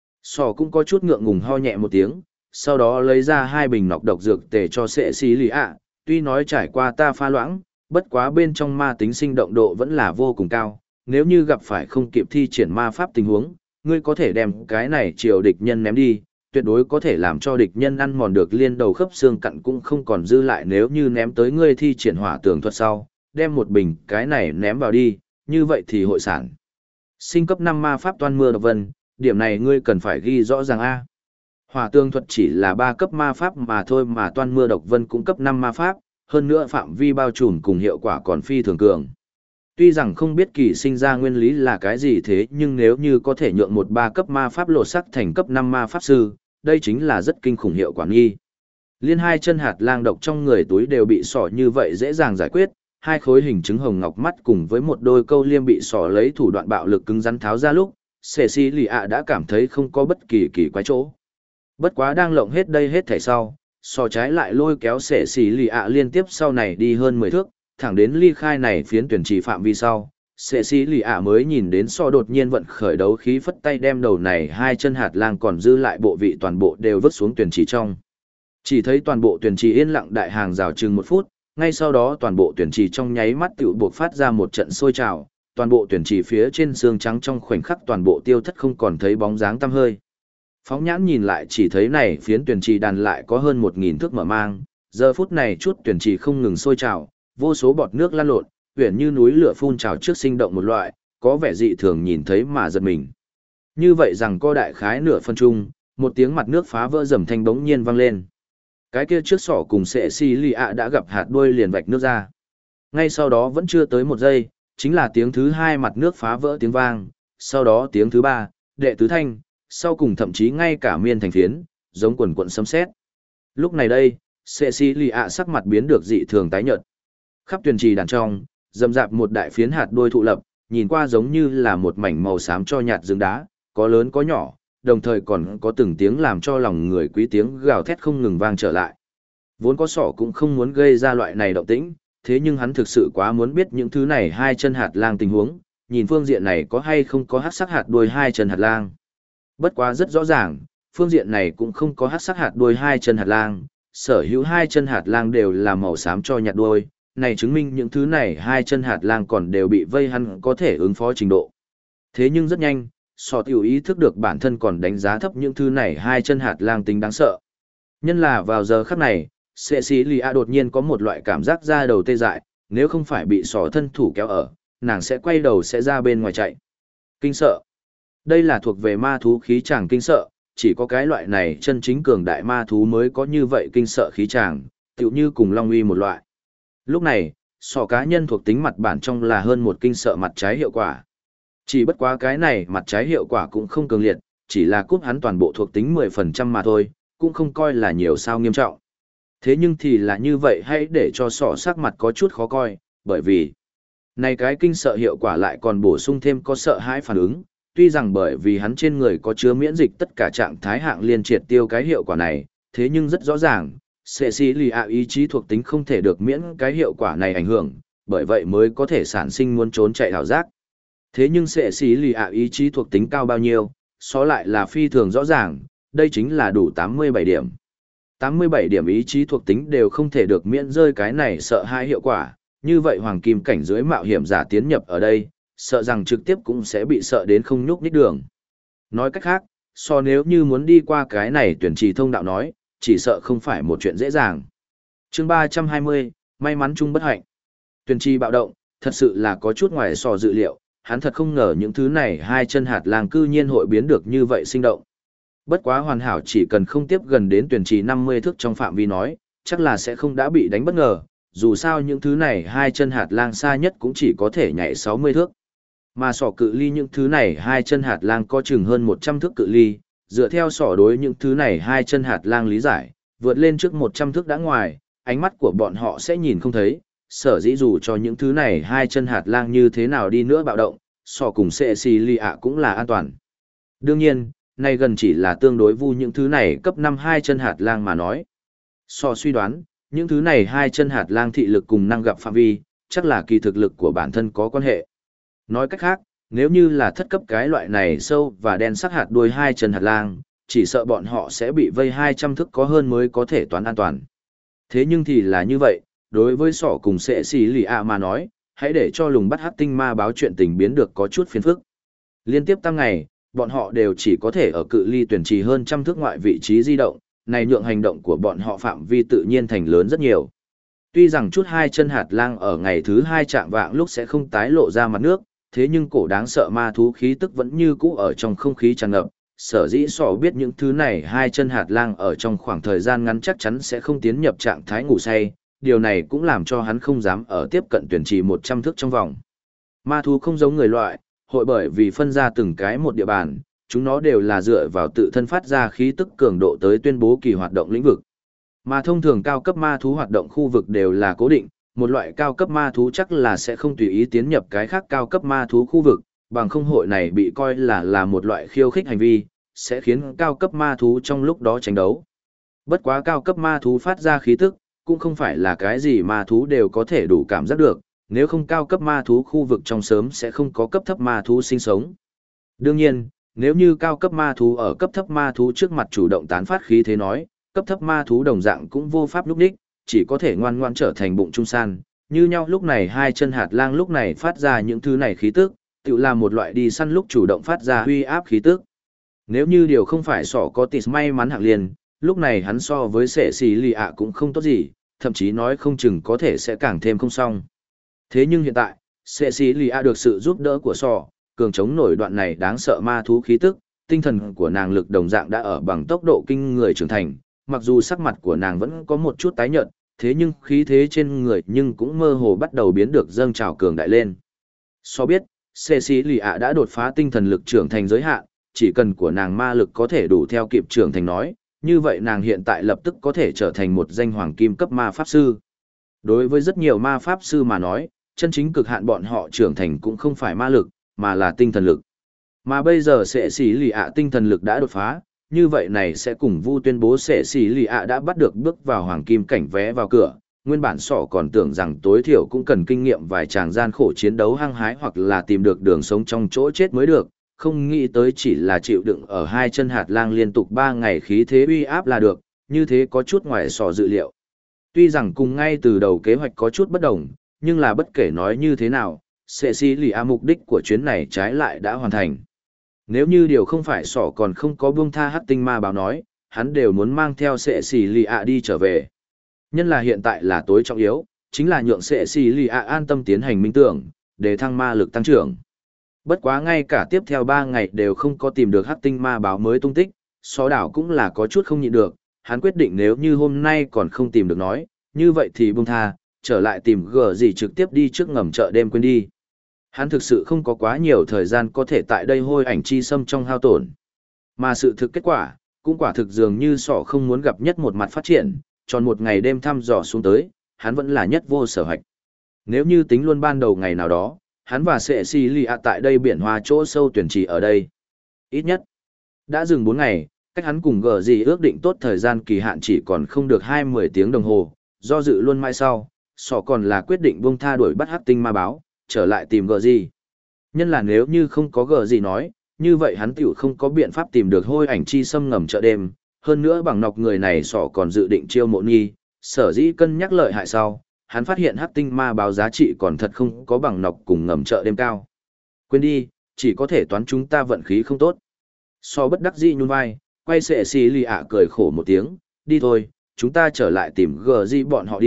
Speaker 1: Sọ cũng có chút ngượng ngùng ho nhẹ một tiếng, sau đó lấy ra 2 bình nọc độc dược tề cho Cecilia, tuy nói trải qua ta pha loãng, bất quá bên trong ma tính sinh động độ vẫn là vô cùng cao, nếu như gặp phải không kịp thi triển ma pháp tình huống, ngươi có thể đem cái này chiều địch nhân ném đi, tuyệt đối có thể làm cho địch nhân ăn mòn được liên đầu khớp xương cặn cũng không còn dư lại, nếu như ném tới ngươi thi triển hỏa tường thuật sau, đem một bình cái này ném vào đi, như vậy thì hội sản. Sinh cấp 5 ma pháp toan mưa độc vân, điểm này ngươi cần phải ghi rõ ràng a. Hỏa tường thuật chỉ là 3 cấp ma pháp mà thôi, mà toan mưa độc vân cũng cấp 5 ma pháp, hơn nữa phạm vi bao trùm cùng hiệu quả còn phi thường cường. Tuy rằng không biết kỳ sinh ra nguyên lý là cái gì, thế nhưng nếu như có thể nhượng một 3 cấp ma pháp lột sắc thành cấp 5 ma pháp sư, đây chính là rất kinh khủng hiệu quả nghi. Liên 2 chân hạt lang độc trong người túi đều bị sỏ như vậy dễ dàng giải quyết, 2 khối hình trứng hồng ngọc mắt cùng với một đôi câu liêm bị sỏ lấy thủ đoạn bạo lực cứng rắn tháo ra lúc, Cecilia đã cảm thấy không có bất kỳ kỳ quái chỗ. Bất quá đang lộng hết đây hết thảy sau, sò trái lại lôi kéo Cecilia liên tiếp sau này đi hơn 10 thước, thẳng đến ly khai này phiến tuyển trì phạm vi sau. Cecilia mới nhìn đến sò đột nhiên vận khởi đấu khí phất tay đem đầu này 2 chân hạt lang còn dư lại bộ vị toàn bộ đều vứt xuống tuyển trì trong. Chỉ thấy toàn bộ tuyển trì yên lặng đại hàng rào chừng 1 phút, ngay sau đó toàn bộ tuyển trì trong nháy mắt tiểu buộc phát ra một trận sôi trào, toàn bộ tuyển trì phía trên xương trắng trong khoảnh khắc toàn bộ tiêu thất không còn thấy bóng dáng tăm hơi. Phóng nhãn nhìn lại chỉ thấy này phiến tuyển trì đàn lại có hơn 1000 thước mở mang, giờ phút này chút tuyển trì không ngừng sôi trào, vô số bọt nước lan lộn, huyền như núi lửa phun trào trước sinh động một loại, có vẻ dị thường nhìn thấy mà giật mình. Như vậy rằng co đại khái nửa phân chung, một tiếng mặt nước phá vỡ rầm thanh bỗng nhiên vang lên. Cái kia trước sỏ cùng Cecilia đã gặp hạt đuôi liền vạch nước ra. Ngay sau đó vẫn chưa tới 1 giây, chính là tiếng thứ 2 mặt nước phá vỡ tiếng vang, sau đó tiếng thứ 3, đệ tứ thanh, sau cùng thậm chí ngay cả miên thành phiến, giống quần quần sấm sét. Lúc này đây, Cecilia sắc mặt biến được dị thường tái nhợt. Khắp tuyển trì đàn trong, rậm rạp một đại phiến hạt đuôi thụ lập, nhìn qua giống như là một mảnh màu xám cho nhạt rừng đá, có lớn có nhỏ, đồng thời còn có từng tiếng làm cho lòng người quý tiếng gào thét không ngừng vang trở lại. Vốn có sỏ cũng không muốn gây ra loại này động tĩnh, thế nhưng hắn thực sự quá muốn biết những thứ này 2 chân hạt lang tình huống, nhìn phương diện này có hay không có hắc sắc hạt đuôi 2 chân hạt lang. Bất quá rất rõ ràng, phương diện này cũng không có hắc sắc hạt đuôi 2 chân hạt lang, sở hữu 2 chân hạt lang đều là màu xám cho nhạt đuôi, này chứng minh những thứ này 2 chân hạt lang còn đều bị vây hắn có thể ứng phó trình độ. Thế nhưng rất nhanh, sọ tiểu ý thức được bản thân còn đánh giá thấp những thứ này 2 chân hạt lang tính đáng sợ. Nhân là vào giờ khắc này, Cecilia đột nhiên có một loại cảm giác da đầu tê dại, nếu không phải bị sọ thân thủ kéo ở, nàng sẽ quay đầu sẽ ra bên ngoài chạy. Kinh sợ. Đây là thuộc về ma thú khí tràng kinh sợ, chỉ có cái loại này chân chính cường đại ma thú mới có như vậy kinh sợ khí tràng, tựu như cùng long uy một loại. Lúc này, sọ cá nhân thuộc tính mặt bản trong là hơn một kinh sợ mặt trái hiệu quả. Chỉ bất quá cái này mặt trái hiệu quả cũng không cường liệt, chỉ là cúp hắn toàn bộ thuộc tính 10% mà thôi, cũng không coi là nhiều sao nghiêm trọng. Thế nhưng thì là như vậy hãy để cho sọ sắc mặt có chút khó coi, bởi vì này cái kinh sợ hiệu quả lại còn bổ sung thêm có sợ hãi phản ứng, tuy rằng bởi vì hắn trên người có chứa miễn dịch tất cả trạng thái hạng liên triệt tiêu cái hiệu quả này, thế nhưng rất rõ ràng, Cecilia ý chí thuộc tính không thể được miễn cái hiệu quả này ảnh hưởng, bởi vậy mới có thể sản sinh muốn trốn chạy ảo giác. Thế nhưng Cecilia ý chí thuộc tính cao bao nhiêu, so lại là phi thường rõ ràng, đây chính là đủ 87 điểm. 87 điểm ý chí thuộc tính đều không thể được miễn rơi cái này sợ hãi hiệu quả, như vậy hoàng kim cảnh dưới mạo hiểm giả tiến nhập ở đây, sợ rằng trực tiếp cũng sẽ bị sợ đến không nhúc nhích đường. Nói cách khác, so nếu như muốn đi qua cái này tuyển trì thông đạo nói, chỉ sợ không phải một chuyện dễ dàng. Chương 320, May mắn chung bất hạnh. Tuyển trì bạo động, thật sự là có chút ngoài sò dự liệu, hắn thật không ngờ những thứ này hai chân hạt lang cư nhiên hội biến được như vậy sinh động. Bất quá hoàn hảo chỉ cần không tiếp gần đến tuyển trì 50 thước trong phạm vi nói, chắc là sẽ không đã bị đánh bất ngờ, dù sao những thứ này hai chân hạt lang xa nhất cũng chỉ có thể nhảy 60 thước. Mà sỏ cự ly những thứ này hai chân hạt lang có chừng hơn 100 thước cự ly, dựa theo sỏ đối những thứ này hai chân hạt lang lý giải, vượt lên trước 100 thước đã ngoài, ánh mắt của bọn họ sẽ nhìn không thấy, sở dĩ dù cho những thứ này hai chân hạt lang như thế nào đi nữa bạo động, sỏ cùng Cecilia cũng là an toàn. Đương nhiên, này gần chỉ là tương đối vu những thứ này cấp 5 hai chân hạt lang mà nói. Sỏ suy đoán, những thứ này hai chân hạt lang thị lực cùng năng gặp phạm vi, chắc là kỳ thực lực của bản thân có quan hệ. Nói cách khác, nếu như là thất cấp cái loại này sâu và đen sắc hạt đuôi hai chân hạt lang, chỉ sợ bọn họ sẽ bị vây 200 thước có hơn mới có thể toán an toàn. Thế nhưng thì là như vậy, đối với sỏ cùng sệ xì lì ạ mà nói, hãy để cho lùng bắt hắc tinh ma báo chuyện tình biến được có chút phiền phức. Liên tiếp tăng ngày, bọn họ đều chỉ có thể ở cự ly tuyển trì hơn trăm thước ngoại vị trí di động, này nhượng hành động của bọn họ phạm vi tự nhiên thành lớn rất nhiều. Tuy rằng chút hai chân hạt lang ở ngày thứ hai chạm vạng lúc sẽ không tái lộ ra mặt nước, thế nhưng cổ đáng sợ ma thú khí tức vẫn như cũ ở trong không khí tràn ngập, sở dĩ sỏ biết những thứ này hai chân hạt lang ở trong khoảng thời gian ngắn chắc chắn sẽ không tiến nhập trạng thái ngủ say, điều này cũng làm cho hắn không dám ở tiếp cận tuyển trì 100 thước trong vòng. Ma thú không giống người loại, hội bởi vì phân ra từng cái một địa bàn, chúng nó đều là dựa vào tự thân phát ra khí tức cường độ tới tuyên bố kỳ hoạt động lĩnh vực. Mà thông thường cao cấp ma thú hoạt động khu vực đều là cố định, một loại cao cấp ma thú chắc là sẽ không tùy ý tiến nhập cái khác cao cấp ma thú khu vực, bằng không hội này bị coi là một loại khiêu khích hành vi, sẽ khiến cao cấp ma thú trong lúc đó tranh đấu. Bất quá cao cấp ma thú phát ra khí tức, cũng không phải là cái gì ma thú đều có thể đủ cảm giác được, nếu không cao cấp ma thú khu vực trong sớm sẽ không có cấp thấp ma thú sinh sống. Đương nhiên, nếu như cao cấp ma thú ở cấp thấp ma thú trước mặt chủ động tán phát khí thế nói, cấp thấp ma thú đồng dạng cũng vô pháp lúc đích, chỉ có thể ngoan ngoan trở thành bụng trung san. Như nhau lúc này hai chân hạt lang lúc này phát ra những thứ này khí tức, tự là một loại đi săn lúc chủ động phát ra huy áp khí tức. Nếu như điều không phải sỏ có tịt may mắn hạng liền, lúc này hắn so với sệ xì lì ạ cũng không tốt gì, thậm chí nói không chừng có thể sẽ càng thêm không xong. Thế nhưng hiện tại, sệ xì lì ạ được sự giúp đỡ của sỏ, cường chống nổi đoạn này đáng sợ ma thú khí tức, tinh thần của nàng lực đồng dạng đã ở bằng tốc độ kinh người trưởng thành, mặc dù sắc mặt của nàng vẫn có một chút tái nhợt, thế nhưng khí thế trên người nhưng cũng mơ hồ bắt đầu biến được dâng trào cường đại lên. So biết, Cecilia đã đột phá tinh thần lực trưởng thành giới hạn, chỉ cần của nàng ma lực có thể đủ theo kịp trưởng thành nói, như vậy nàng hiện tại lập tức có thể trở thành một danh hoàng kim cấp ma pháp sư. Đối với rất nhiều ma pháp sư mà nói, chân chính cực hạn bọn họ trưởng thành cũng không phải ma lực, mà là tinh thần lực. Mà bây giờ Cecilia tinh thần lực đã đột phá, như vậy này sẽ cùng Vu tuyên bố Cecilia đã bắt được bước vào hoàng kim cảnh vé vào cửa. Nguyên bản sỏ còn tưởng rằng tối thiểu cũng cần kinh nghiệm vài tràng gian khổ chiến đấu hăng hái hoặc là tìm được đường sống trong chỗ chết mới được, không nghĩ tới chỉ là chịu đựng ở hai chân hạt lang liên tục 3 ngày khí thế uy áp là được, như thế có chút ngoài sỏ dự liệu. Tuy rằng cùng ngay từ đầu kế hoạch có chút bất đồng, nhưng là bất kể nói như thế nào, Cecilia mục đích của chuyến này trái lại đã hoàn thành. Nếu như điều không phải sỏ còn không có buông tha hắc tinh ma báo nói, hắn đều muốn mang theo Cecilia đi trở về. Nhân là hiện tại là tối trọng yếu, chính là nhượng Cecilia an tâm tiến hành minh tưởng, để thăng ma lực tăng trưởng. Bất quá ngay cả tiếp theo 3 ngày đều không có tìm được hắc tinh ma báo mới tung tích, só đảo cũng là có chút không nhịn được, hắn quyết định nếu như hôm nay còn không tìm được nói, như vậy thì buông tha, trở lại tìm gờ gì trực tiếp đi trước ngầm chợ đêm quên đi. Hắn thực sự không có quá nhiều thời gian có thể tại đây hôi ảnh chi xâm trong hao tổn. Mà sự thực kết quả, cũng quả thực dường như sỏ không muốn gặp nhất một mặt phát triển, tròn một ngày đêm thăm dò xuống tới, hắn vẫn là nhất vô sở hạch. Nếu như tính luôn ban đầu ngày nào đó, hắn và Cecilia tại đây biển hoa chỗ sâu tuyển trì ở đây. Ít nhất, đã dừng 4 ngày, cách hắn cùng gờ gì ước định tốt thời gian kỳ hạn chỉ còn không được 20 tiếng đồng hồ, do dự luôn mai sau, sỏ còn là quyết định buông tha đuổi bắt hắc tinh ma báo, trở lại tìm gờ gì. Nhân là nếu như không có gờ gì nói, như vậy hắn tiểu không có biện pháp tìm được hôi ảnh chi xâm ngầm chợ đêm, hơn nữa bằng nọc người này sỏ còn dự định chiêu mộ nghi, sở dĩ cân nhắc lợi hại sau, hắn phát hiện hắc tinh ma báo giá trị còn thật không có bằng nọc cùng ngầm chợ đêm cao. Quên đi, chỉ có thể toán chúng ta vận khí không tốt. So bất đắc dĩ nhún vai, quay Cecilia cười khổ một tiếng, đi thôi, chúng ta trở lại tìm gờ gì bọn họ đi,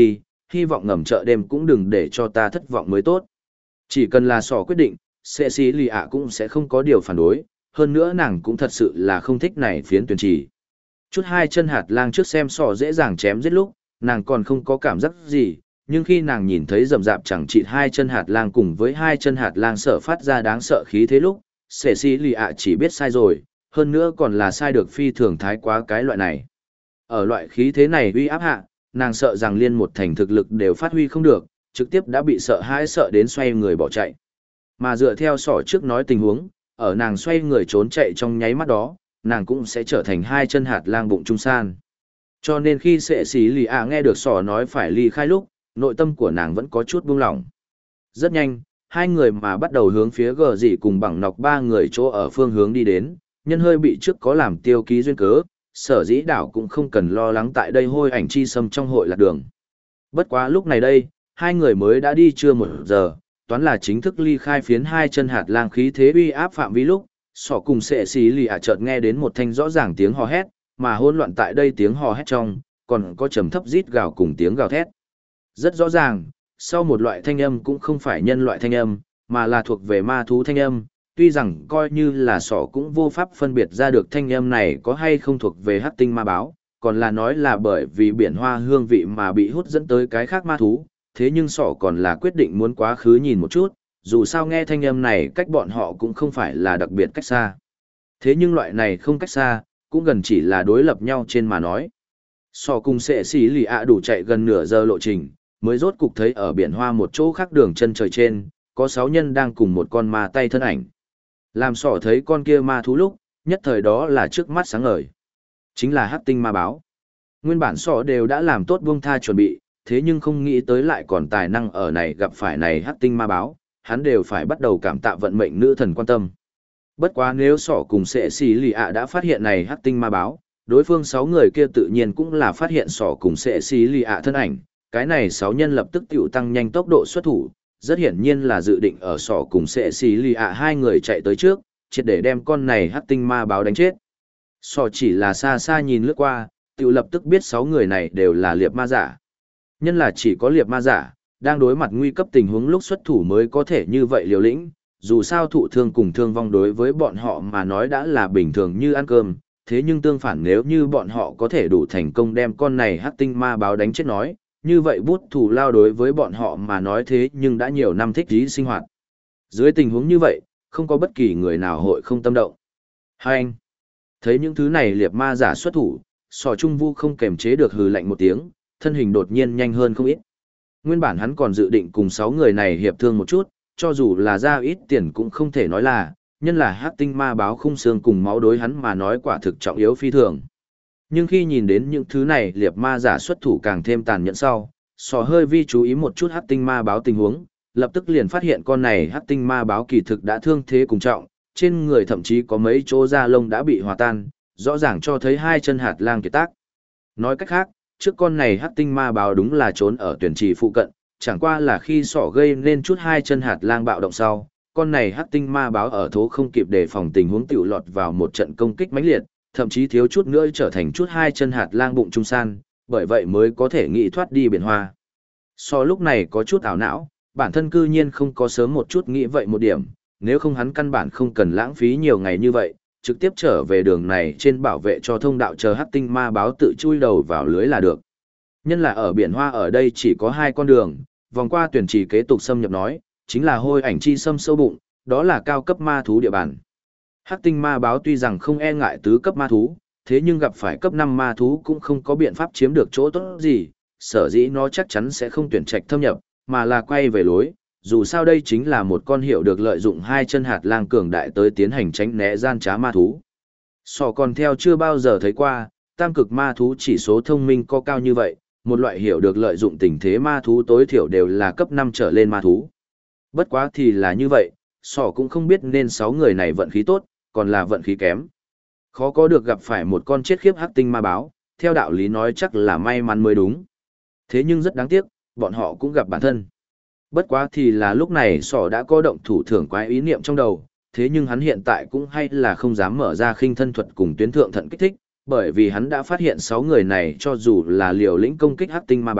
Speaker 1: hy vọng ngầm chợ đêm cũng đừng để cho ta thất vọng mới tốt. Chỉ cần là sỏ quyết định, Cecilia cũng sẽ không có điều phản đối, hơn nữa nàng cũng thật sự là không thích này phiến tuyển chỉ. Chút hai chân hạt lang trước xem sỏ dễ dàng chém giết lúc, nàng còn không có cảm giác gì, nhưng khi nàng nhìn thấy rầm rạp chẳng chịt hai chân hạt lang cùng với hai chân hạt lang sở phát ra đáng sợ khí thế lúc, Cecilia chỉ biết sai rồi, hơn nữa còn là sai được phi thường thái quá cái loại này. Ở loại khí thế này uy áp hạ, nàng sợ rằng liên một thành thực lực đều phát huy không được, trực tiếp đã bị sợ hãi sợ đến xoay người bỏ chạy. Mà dựa theo sỏ trước nói tình huống, ở nàng xoay người trốn chạy trong nháy mắt đó, nàng cũng sẽ trở thành hai chân hạt lang bụng trung san. Cho nên khi Cecilia nghe được sỏ nói phải ly khai lúc, nội tâm của nàng vẫn có chút buông lỏng. Rất nhanh, hai người mà bắt đầu hướng phía gờ dị cùng bằng nọc ba người chỗ ở phương hướng đi đến, nhân hơi bị trước có làm tiêu ký duyên cớ, sở dĩ đảo cũng không cần lo lắng tại đây hôi ảnh chi xâm trong hội lạc đường. Bất quá lúc này đây, hai người mới đã đi chưa một giờ, toán là chính thức ly khai phiến hai chân hạt lang khí thế uy áp phạm vi lúc, sỏ cùng sệ xì lì chợt nghe đến một thanh rõ ràng tiếng hò hét, mà hỗn loạn tại đây tiếng hò hét trong, còn có trầm thấp rít gào cùng tiếng gào thét. Rất rõ ràng, sau một loại thanh âm cũng không phải nhân loại thanh âm, mà là thuộc về ma thú thanh âm, tuy rằng coi như là sỏ cũng vô pháp phân biệt ra được thanh âm này có hay không thuộc về hắc tinh ma báo, còn là nói là bởi vì biển hoa hương vị mà bị hút dẫn tới cái khác ma thú, thế nhưng sỏ còn là quyết định muốn quá khứ nhìn một chút, dù sao nghe thanh âm này cách bọn họ cũng không phải là đặc biệt cách xa. Thế nhưng loại này không cách xa, cũng gần chỉ là đối lập nhau trên mà nói. Sỏ cùng sệ xì lì ạ đủ chạy gần nửa giờ lộ trình, mới rốt cục thấy ở biển hoa một chỗ khác đường chân trời trên, có 6 nhân đang cùng một con ma tay thân ảnh. Làm sỏ thấy con kia ma thú lúc, nhất thời đó là trước mắt sáng ngời. Chính là hắc tinh ma báo. Nguyên bản sỏ đều đã làm tốt buông tha chuẩn bị, thế nhưng không nghĩ tới lại còn tài năng ở này gặp phải này hắc tinh ma báo, hắn đều phải bắt đầu cảm tạ vận mệnh nữ thần quan tâm. Bất quá nếu sỏ cùng sệ xì lì ạ đã phát hiện này hắc tinh ma báo, đối phương 6 người kia tự nhiên cũng là phát hiện sỏ cùng sệ xì lì ạ thân ảnh, cái này 6 nhân lập tức tiểu tăng nhanh tốc độ xuất thủ, rất hiển nhiên là dự định ở sỏ cùng sệ xì lì ạ hai người chạy tới trước, triệt để đem con này hắc tinh ma báo đánh chết. Sỏ chỉ là xa xa nhìn lướt qua, tiểu lập tức biết 6 người này đều là liệp ma giả. Nhân là chỉ có liệp ma giả, đang đối mặt nguy cấp tình huống lúc xuất thủ mới có thể như vậy liều lĩnh, dù sao thụ thương cùng thương vong đối với bọn họ mà nói đã là bình thường như ăn cơm, thế nhưng tương phản nếu như bọn họ có thể đủ thành công đem con này hắc tinh ma báo đánh chết nói, như vậy bút thù lao đối với bọn họ mà nói thế nhưng đã nhiều năm thích trí sinh hoạt. Dưới tình huống như vậy, không có bất kỳ người nào hội không tâm động. Hai anh, thấy những thứ này liệp ma giả xuất thủ, sò trung vu không kềm chế được hừ lạnh một tiếng, thân hình đột nhiên nhanh hơn không ít. Nguyên bản hắn còn dự định cùng 6 người này hiệp thương một chút, cho dù là ra ít tiền cũng không thể nói là, nhân là hắc tinh ma báo khung xương cùng máu đối hắn mà nói quả thực trọng yếu phi thường. Nhưng khi nhìn đến những thứ này liệp ma giả xuất thủ càng thêm tàn nhẫn sau, sò hơi vi chú ý một chút hắc tinh ma báo tình huống, lập tức liền phát hiện con này hắc tinh ma báo kỳ thực đã thương thế cùng trọng, trên người thậm chí có mấy chỗ da lông đã bị hòa tan, rõ ràng cho thấy hai chân hạt lang kiệt tác. Nói cách khác, trước con này hắc tinh ma báo đúng là trốn ở tuyển trì phụ cận, chẳng qua là khi sỏ gây nên chút hai chân hạt lang bạo động sau, con này hắc tinh ma báo ở thố không kịp đề phòng tình huống tiểu lọt vào một trận công kích mãnh liệt, thậm chí thiếu chút nữa trở thành chút hai chân hạt lang bụng trung san, bởi vậy mới có thể nghĩ thoát đi biển hoa. So lúc này có chút ảo não, bản thân cư nhiên không có sớm một chút nghĩ vậy một điểm, nếu không hắn căn bản không cần lãng phí nhiều ngày như vậy, trực tiếp trở về đường này trên bảo vệ cho thông đạo chờ hắc tinh ma báo tự chui đầu vào lưới là được. Nhân là ở biển hoa ở đây chỉ có 2 con đường, vòng qua tuyển trì kế tục xâm nhập nói, chính là hôi ảnh chi xâm sâu bụng, đó là cao cấp ma thú địa bàn. Hắc tinh ma báo tuy rằng không e ngại tứ cấp ma thú, thế nhưng gặp phải cấp 5 ma thú cũng không có biện pháp chiếm được chỗ tốt gì, sở dĩ nó chắc chắn sẽ không tuyển trạch thâm nhập, mà là quay về lối, dù sao đây chính là một con hiệu được lợi dụng hai chân hạt lang cường đại tới tiến hành tránh né gian trá ma thú. Sò còn theo chưa bao giờ thấy qua, tam cực ma thú chỉ số thông minh có cao như vậy, một loại hiệu được lợi dụng tình thế ma thú tối thiểu đều là cấp 5 trở lên ma thú. Bất quá thì là như vậy, sò cũng không biết nên 6 người này vận khí tốt, còn là vận khí kém. Khó có được gặp phải một con chết khiếp hắc tinh ma báo, theo đạo lý nói chắc là may mắn mới đúng. Thế nhưng rất đáng tiếc, bọn họ cũng gặp bản thân. Bất quá thì là lúc này sỏ đã có động thủ thưởng quái ý niệm trong đầu, thế nhưng hắn hiện tại cũng hay là không dám mở ra khinh thân thuật cùng tuyến thượng thận kích thích, bởi vì hắn đã phát hiện 6 người này cho dù là liều lĩnh công kích hắc tinh ma báo,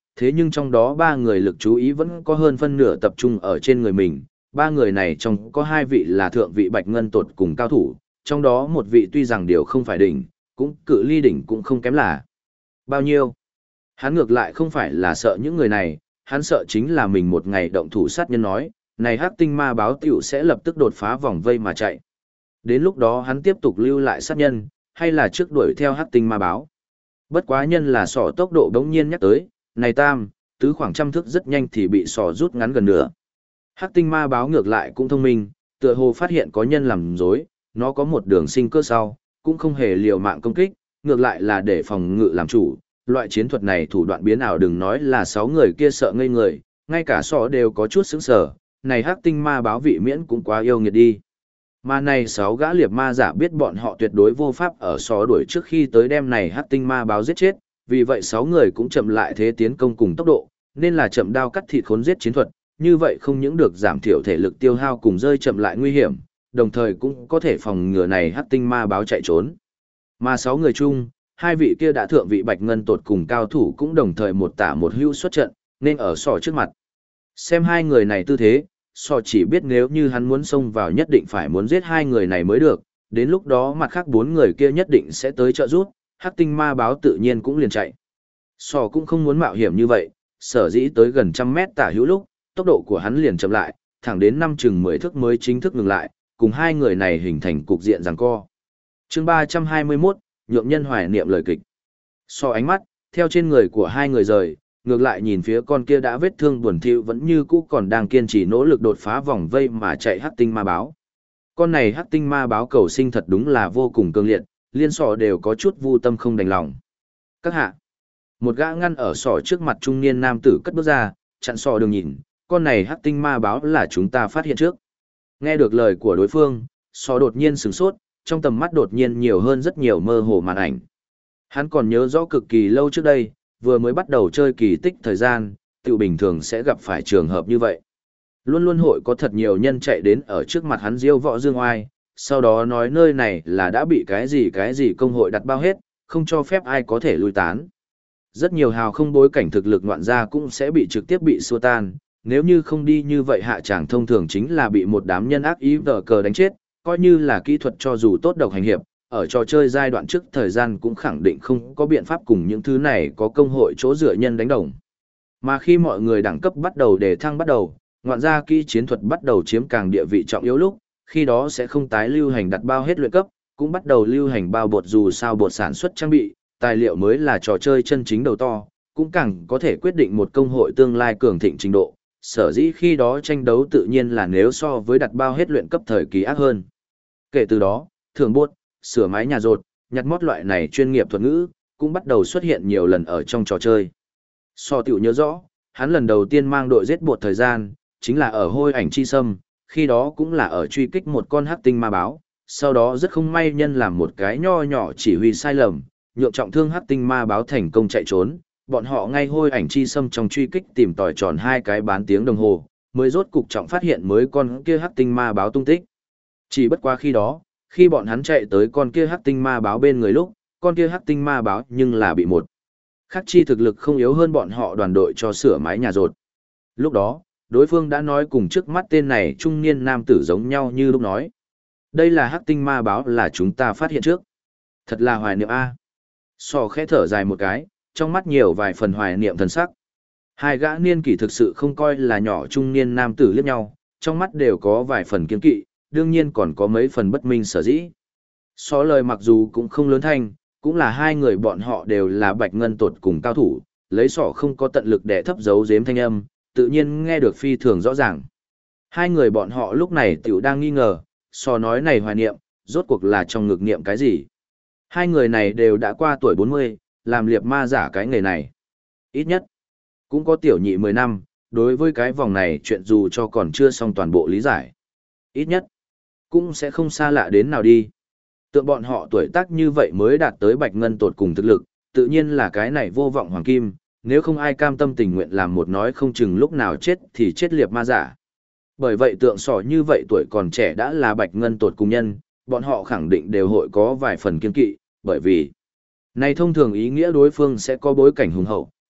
Speaker 1: thế nhưng trong đó ba người lực chú ý vẫn có hơn phân nửa tập trung ở trên người mình. Ba người này trong có hai vị là thượng vị bạch ngân tột cùng cao thủ, trong đó một vị tuy rằng điều không phải đỉnh, cũng cự ly đỉnh cũng không kém là bao nhiêu. Hắn ngược lại không phải là sợ những người này, hắn sợ chính là mình một ngày động thủ sát nhân nói, này hắc tinh ma báo tiểu sẽ lập tức đột phá vòng vây mà chạy. Đến lúc đó hắn tiếp tục lưu lại sát nhân, hay là trước đuổi theo hắc tinh ma báo. Bất quá nhân là sỏ tốc độ đống nhiên nhắc tới, này tam, tứ khoảng trăm thước rất nhanh thì bị sỏ rút ngắn gần nửa. Hắc tinh ma báo ngược lại cũng thông minh, tựa hồ phát hiện có nhân làm dối, nó có một đường sinh cơ sau, cũng không hề liều mạng công kích, ngược lại là để phòng ngự làm chủ. Loại chiến thuật này thủ đoạn biến ảo đừng nói là 6 người kia sợ ngây người, ngay cả sỏ đều có chút sững sờ, này hắc tinh ma báo vị miễn cũng quá yêu nghiệt đi. Mà này 6 gã liệp ma giả biết bọn họ tuyệt đối vô pháp ở sỏ đuổi trước khi tới đem này hắc tinh ma báo giết chết, vì vậy 6 người cũng chậm lại thế tiến công cùng tốc độ, nên là chậm đao cắt thịt khốn giết chiến thuật, như vậy không những được giảm thiểu thể lực tiêu hao cùng rơi chậm lại nguy hiểm, đồng thời cũng có thể phòng ngừa này hắc tinh ma báo chạy trốn. Mà 6 người chung, hai vị kia đã thượng vị bạch ngân tột cùng cao thủ cũng đồng thời một tả một hữu xuất trận, nên ở sỏ trước mặt. Xem hai người này tư thế, sỏ chỉ biết nếu như hắn muốn xông vào nhất định phải muốn giết hai người này mới được, đến lúc đó mặt khác 4 người kia nhất định sẽ tới trợ giúp, hắc tinh ma báo tự nhiên cũng liền chạy. Sỏ cũng không muốn mạo hiểm như vậy, sở dĩ tới gần 100 mét tả hữu lúc, tốc độ của hắn liền chậm lại, thẳng đến 5 chừng 10 thước mới chính thức ngừng lại, cùng hai người này hình thành cục diện giằng co. Chương 321, nhượng nhân hoài niệm lời kịch. So ánh mắt, theo trên người của hai người rời, ngược lại nhìn phía con kia đã vết thương buồn thiu vẫn như cũ còn đang kiên trì nỗ lực đột phá vòng vây mà chạy hắc tinh ma báo. Con này hắc tinh ma báo cầu sinh thật đúng là vô cùng cương liệt, liên sọ đều có chút vu tâm không đành lòng. Các hạ, một gã ngăn ở sọ trước mặt trung niên nam tử cất bước ra, chặn sọ đường nhìn, con này hắc tinh ma báo là chúng ta phát hiện trước. Nghe được lời của đối phương, sọ đột nhiên sửng sốt, trong tầm mắt đột nhiên nhiều hơn rất nhiều mơ hồ màn ảnh. Hắn còn nhớ rõ cực kỳ lâu trước đây, vừa mới bắt đầu chơi kỳ tích thời gian, tự bình thường sẽ gặp phải trường hợp như vậy. Luôn luôn hội có thật nhiều nhân chạy đến ở trước mặt hắn diêu võ dương oai, sau đó nói nơi này là đã bị cái gì công hội đặt bao hết, không cho phép ai có thể lui tán. Rất nhiều hào không bối cảnh thực lực ngoạn gia cũng sẽ bị trực tiếp bị xua tan, nếu như không đi như vậy hạ tràng thông thường chính là bị một đám nhân ác ý vờ cờ đánh chết, coi như là kỹ thuật cho dù tốt độc hành hiệp, ở trò chơi giai đoạn trước thời gian cũng khẳng định không có biện pháp cùng những thứ này có công hội chỗ dựa nhân đánh đồng. Mà khi mọi người đẳng cấp bắt đầu đề thăng bắt đầu, ngoạn gia kỹ chiến thuật bắt đầu chiếm càng địa vị trọng yếu lúc, khi đó sẽ không tái lưu hành đặt bao hết luyện cấp, cũng bắt đầu lưu hành bao bột dù sao bột sản xuất trang bị, tài liệu mới là trò chơi chân chính đầu to, cũng càng có thể quyết định một công hội tương lai cường thịnh trình độ. Sở dĩ khi đó tranh đấu tự nhiên là nếu so với đặt bao hết luyện cấp thời kỳ ác hơn. Kể từ đó, thường bột, sửa máy nhà rột, nhặt mót loại này chuyên nghiệp thuật ngữ, cũng bắt đầu xuất hiện nhiều lần ở trong trò chơi. So tiểu nhớ rõ, hắn lần đầu tiên mang đội giết bột thời gian, chính là ở hôi ảnh chi sâm, khi đó cũng là ở truy kích một con hắc tinh ma báo, sau đó rất không may nhân làm một cái nho nhỏ chỉ huy sai lầm, nhượng trọng thương hắc tinh ma báo thành công chạy trốn, bọn họ ngay hôi ảnh chi sâm trong truy kích tìm tòi tròn 2 cái bán tiếng đồng hồ, mới rốt cục trọng phát hiện mới con kia hắc tinh ma báo tung tích. Chỉ bất quá khi đó, khi bọn hắn chạy tới con kia hắc tinh ma báo bên người lúc, con kia hắc tinh ma báo nhưng là bị một khắc chi thực lực không yếu hơn bọn họ đoàn đội cho sửa mái nhà rột. Lúc đó, đối phương đã nói cùng trước mắt tên này trung niên nam tử giống nhau như lúc nói. Đây là hắc tinh ma báo là chúng ta phát hiện trước. Thật là hoài niệm a. So khẽ thở dài một cái, trong mắt nhiều vài phần hoài niệm thần sắc. Hai gã niên kỷ thực sự không coi là nhỏ trung niên nam tử liếc nhau, trong mắt đều có vài phần kiên kỵ, đương nhiên còn có mấy phần bất minh sở dĩ. So lời mặc dù cũng không lớn thanh, cũng là hai người bọn họ đều là bạch ngân tột cùng cao thủ, lấy sọ không có tận lực để thấp giấu giếm thanh âm, tự nhiên nghe được phi thường rõ ràng. Hai người bọn họ lúc này tiểu đang nghi ngờ, so nói này hoài niệm, rốt cuộc là trong ngực niệm cái gì. Hai người này đều đã qua tuổi 40, làm liệp ma giả cái nghề này. Ít nhất, cũng có tiểu nhị 10 năm, đối với cái vòng này chuyện dù cho còn chưa xong toàn bộ lý giải. Ít nhất, cũng sẽ không xa lạ đến nào đi. Tượng bọn họ tuổi tác như vậy mới đạt tới bạch ngân tột cùng thực lực, tự nhiên là cái này vô vọng hoàng kim, nếu không ai cam tâm tình nguyện làm một nói không chừng lúc nào chết thì chết liệp ma giả. Bởi vậy tượng sỏ như vậy tuổi còn trẻ đã là bạch ngân tột cùng nhân, bọn họ khẳng định đều hội có vài phần kiên kỵ, bởi vì này thông thường ý nghĩa đối phương sẽ có bối cảnh hùng hậu,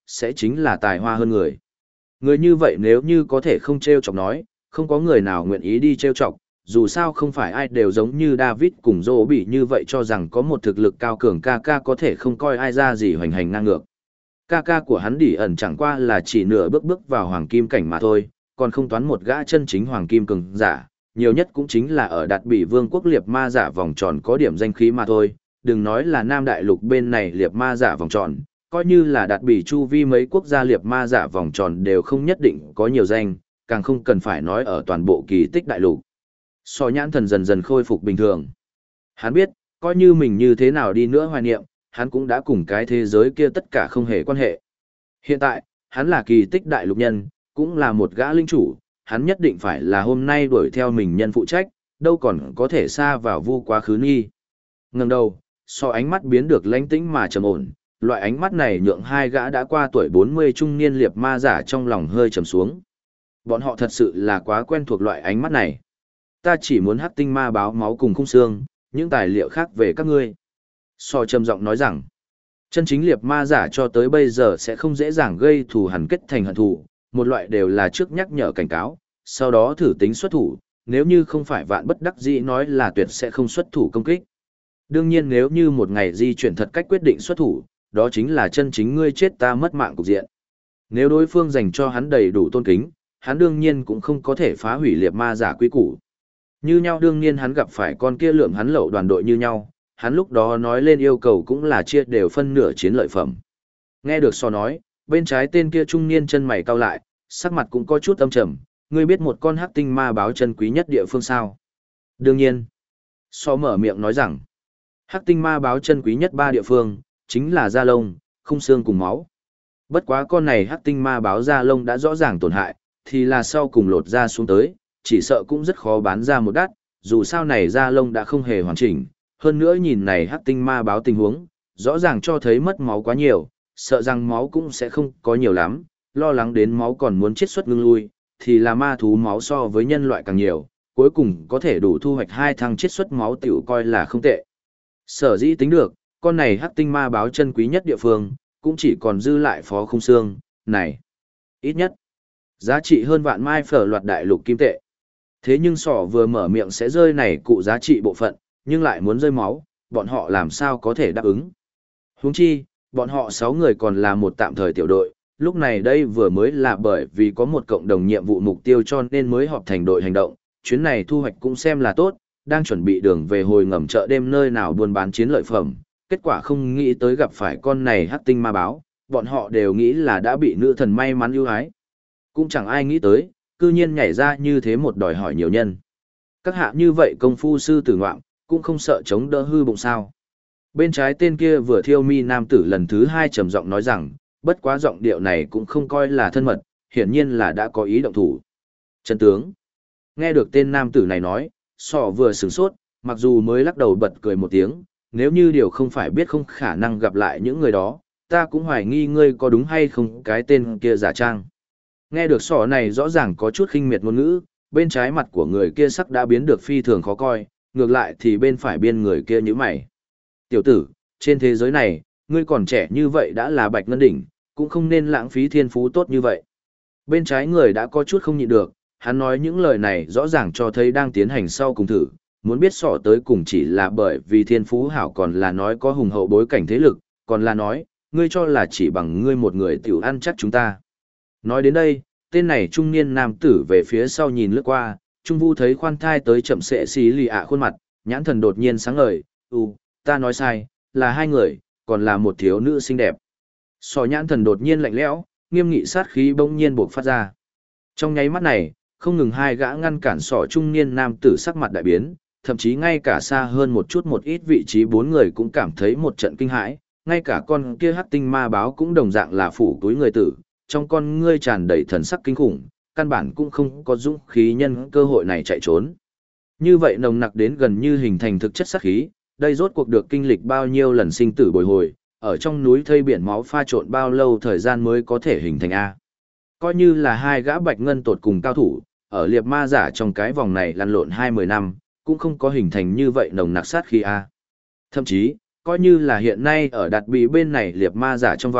Speaker 1: sẽ chính là tài hoa hơn người. Người như vậy nếu như có thể không trêu chọc nói, không có người nào nguyện ý đi trêu chọc, dù sao không phải ai đều giống như David cùng Dô bị như vậy cho rằng có một thực lực cao cường ca ca có thể không coi ai ra gì hoành hành ngang ngược. Ca ca của hắn Đỉ ẩn chẳng qua là chỉ nửa bước bước vào hoàng kim cảnh mà thôi, còn không toán một gã chân chính hoàng kim cường giả, nhiều nhất cũng chính là ở đạt bị vương quốc liệt ma giả vòng tròn có điểm danh khí mà thôi, đừng nói là Nam Đại Lục bên này liệt ma giả vòng tròn, coi như là đạt bị chu vi mấy quốc gia liệt ma giả vòng tròn đều không nhất định có nhiều danh, càng không cần phải nói ở toàn bộ kỳ tích đại lục. So nhãn thần dần dần khôi phục bình thường. Hắn biết, coi như mình như thế nào đi nữa hoài niệm, hắn cũng đã cùng cái thế giới kia tất cả không hề quan hệ. Hiện tại, hắn là kỳ tích đại lục nhân, cũng là một gã linh chủ, hắn nhất định phải là hôm nay đuổi theo mình nhân phụ trách, đâu còn có thể xa vào vu quá khứ nghi. Ngẩng đầu, so ánh mắt biến được lãnh tĩnh mà trầm ổn, loại ánh mắt này nhượng hai gã đã qua tuổi 40 trung niên liệt ma giả trong lòng hơi trầm xuống. Bọn họ thật sự là quá quen thuộc loại ánh mắt này. Ta chỉ muốn hắc tinh ma báo máu cùng khung xương, những tài liệu khác về các ngươi. So trầm giọng nói rằng, chân chính liệt ma giả cho tới bây giờ sẽ không dễ dàng gây thù hằn kết thành hận thù, một loại đều là trước nhắc nhở cảnh cáo, sau đó thử tính xuất thủ, nếu như không phải vạn bất đắc dĩ nói là tuyệt sẽ không xuất thủ công kích. Đương nhiên nếu như một ngày di chuyển thật cách quyết định xuất thủ, đó chính là chân chính ngươi chết ta mất mạng cục diện. Nếu đối phương dành cho hắn đầy đủ tôn kính, hắn đương nhiên cũng không có thể phá hủy liệt ma giả quy củ. Như nhau đương nhiên hắn gặp phải con kia lượm hắn lậu đoàn đội như nhau, hắn lúc đó nói lên yêu cầu cũng là chia đều phân nửa chiến lợi phẩm. Nghe được so nói, bên trái tên kia trung niên chân mày cau lại, sắc mặt cũng có chút âm trầm, ngươi biết một con hắc tinh ma báo chân quý nhất địa phương sao? Đương nhiên. So mở miệng nói rằng, hắc tinh ma báo chân quý nhất 3 địa phương, chính là da lông, khung xương cùng máu. Bất quá con này hắc tinh ma báo da lông đã rõ ràng tổn hại, thì là sau cùng lột da xuống tới, chỉ sợ cũng rất khó bán ra một đắt, dù sao này da lông đã không hề hoàn chỉnh, hơn nữa nhìn này hắc tinh ma báo tình huống, rõ ràng cho thấy mất máu quá nhiều, sợ rằng máu cũng sẽ không có nhiều lắm, lo lắng đến máu còn muốn chết xuất ngưng lui, thì là ma thú máu so với nhân loại càng nhiều, cuối cùng có thể đủ thu hoạch 2 thăng chết xuất máu tiểu coi là không tệ. Sở dĩ tính được, con này hắc tinh ma báo chân quý nhất địa phương, cũng chỉ còn dư lại phó khung xương, này. Ít nhất, giá trị hơn vạn mai phở loạt đại lục kim tệ. Thế nhưng sỏ vừa mở miệng sẽ rơi này cụ giá trị bộ phận, nhưng lại muốn rơi máu, bọn họ làm sao có thể đáp ứng. Huống chi, bọn họ 6 người còn là một tạm thời tiểu đội, lúc này đây vừa mới là bởi vì có một cộng đồng nhiệm vụ mục tiêu cho nên mới họp thành đội hành động, chuyến này thu hoạch cũng xem là tốt, đang chuẩn bị đường về hồi ngầm chợ đêm nơi nào buôn bán chiến lợi phẩm, kết quả không nghĩ tới gặp phải con này hắc tinh ma báo, bọn họ đều nghĩ là đã bị nữ thần may mắn ưu ái. Cũng chẳng ai nghĩ tới, cư nhiên nhảy ra như thế một đòi hỏi nhiều nhân. Các hạ như vậy công phu sư tử ngoạm, cũng không sợ chống đỡ hư bụng sao. Bên trái tên kia vừa thiêu mi nam tử lần thứ 2 trầm giọng nói rằng, bất quá giọng điệu này cũng không coi là thân mật, hiển nhiên là đã có ý động thủ. Chân tướng. Nghe được tên nam tử này nói, sọ vừa sửng sốt, mặc dù mới lắc đầu bật cười một tiếng, nếu như điều không phải biết không khả năng gặp lại những người đó, ta cũng hoài nghi ngươi có đúng hay không cái tên kia giả trang. Nghe được sọ này rõ ràng có chút khinh miệt ngôn ngữ, bên trái mặt của người kia sắc đã biến được phi thường khó coi, ngược lại thì bên phải biên người kia nhíu mày. Tiểu tử, trên thế giới này, ngươi còn trẻ như vậy đã là bạch ngân đỉnh, cũng không nên lãng phí thiên phú tốt như vậy. Bên trái người đã có chút không nhịn được, hắn nói những lời này rõ ràng cho thấy đang tiến hành sau cùng thử, muốn biết sọ tới cùng chỉ là bởi vì thiên phú hảo còn là nói có hùng hậu bối cảnh thế lực, còn là nói, ngươi cho là chỉ bằng ngươi một người tiểu ăn chắc chúng ta. Nói đến đây, tên này trung niên nam tử về phía sau nhìn lướt qua, Trung Vu thấy khoan thai tới chậm sệ xí lì ạ khuôn mặt, nhãn thần đột nhiên sáng ngời, ta nói sai, là 2 người, còn là một thiếu nữ xinh đẹp. Sọ nhãn thần đột nhiên lạnh lẽo, nghiêm nghị sát khí bỗng nhiên bộc phát ra. Trong nháy mắt này, không ngừng 2 gã ngăn cản sọ trung niên nam tử sắc mặt đại biến, thậm chí ngay cả xa hơn một chút một ít vị trí 4 người cũng cảm thấy một trận kinh hãi, ngay cả con kia hắc tinh ma báo cũng đồng dạng là phủ túi người tử, trong con ngươi tràn đầy thần sắc kinh khủng, căn bản cũng không có dũng khí nhân cơ hội này chạy trốn. Như vậy nồng nặc đến gần như hình thành thực chất sát khí, đây rốt cuộc được kinh lịch bao nhiêu lần sinh tử bồi hồi, ở trong núi thây biển máu pha trộn bao lâu thời gian mới có thể hình thành A. Coi như là 2 gã bạch ngân tột cùng cao thủ, ở liệt ma giả trong cái vòng này lăn lộn 20 năm, cũng không có hình thành như vậy nồng nặc sát khí A. Thậm chí, coi như là hiện nay ở đạt bị bên này liệt ma giả trong vòng,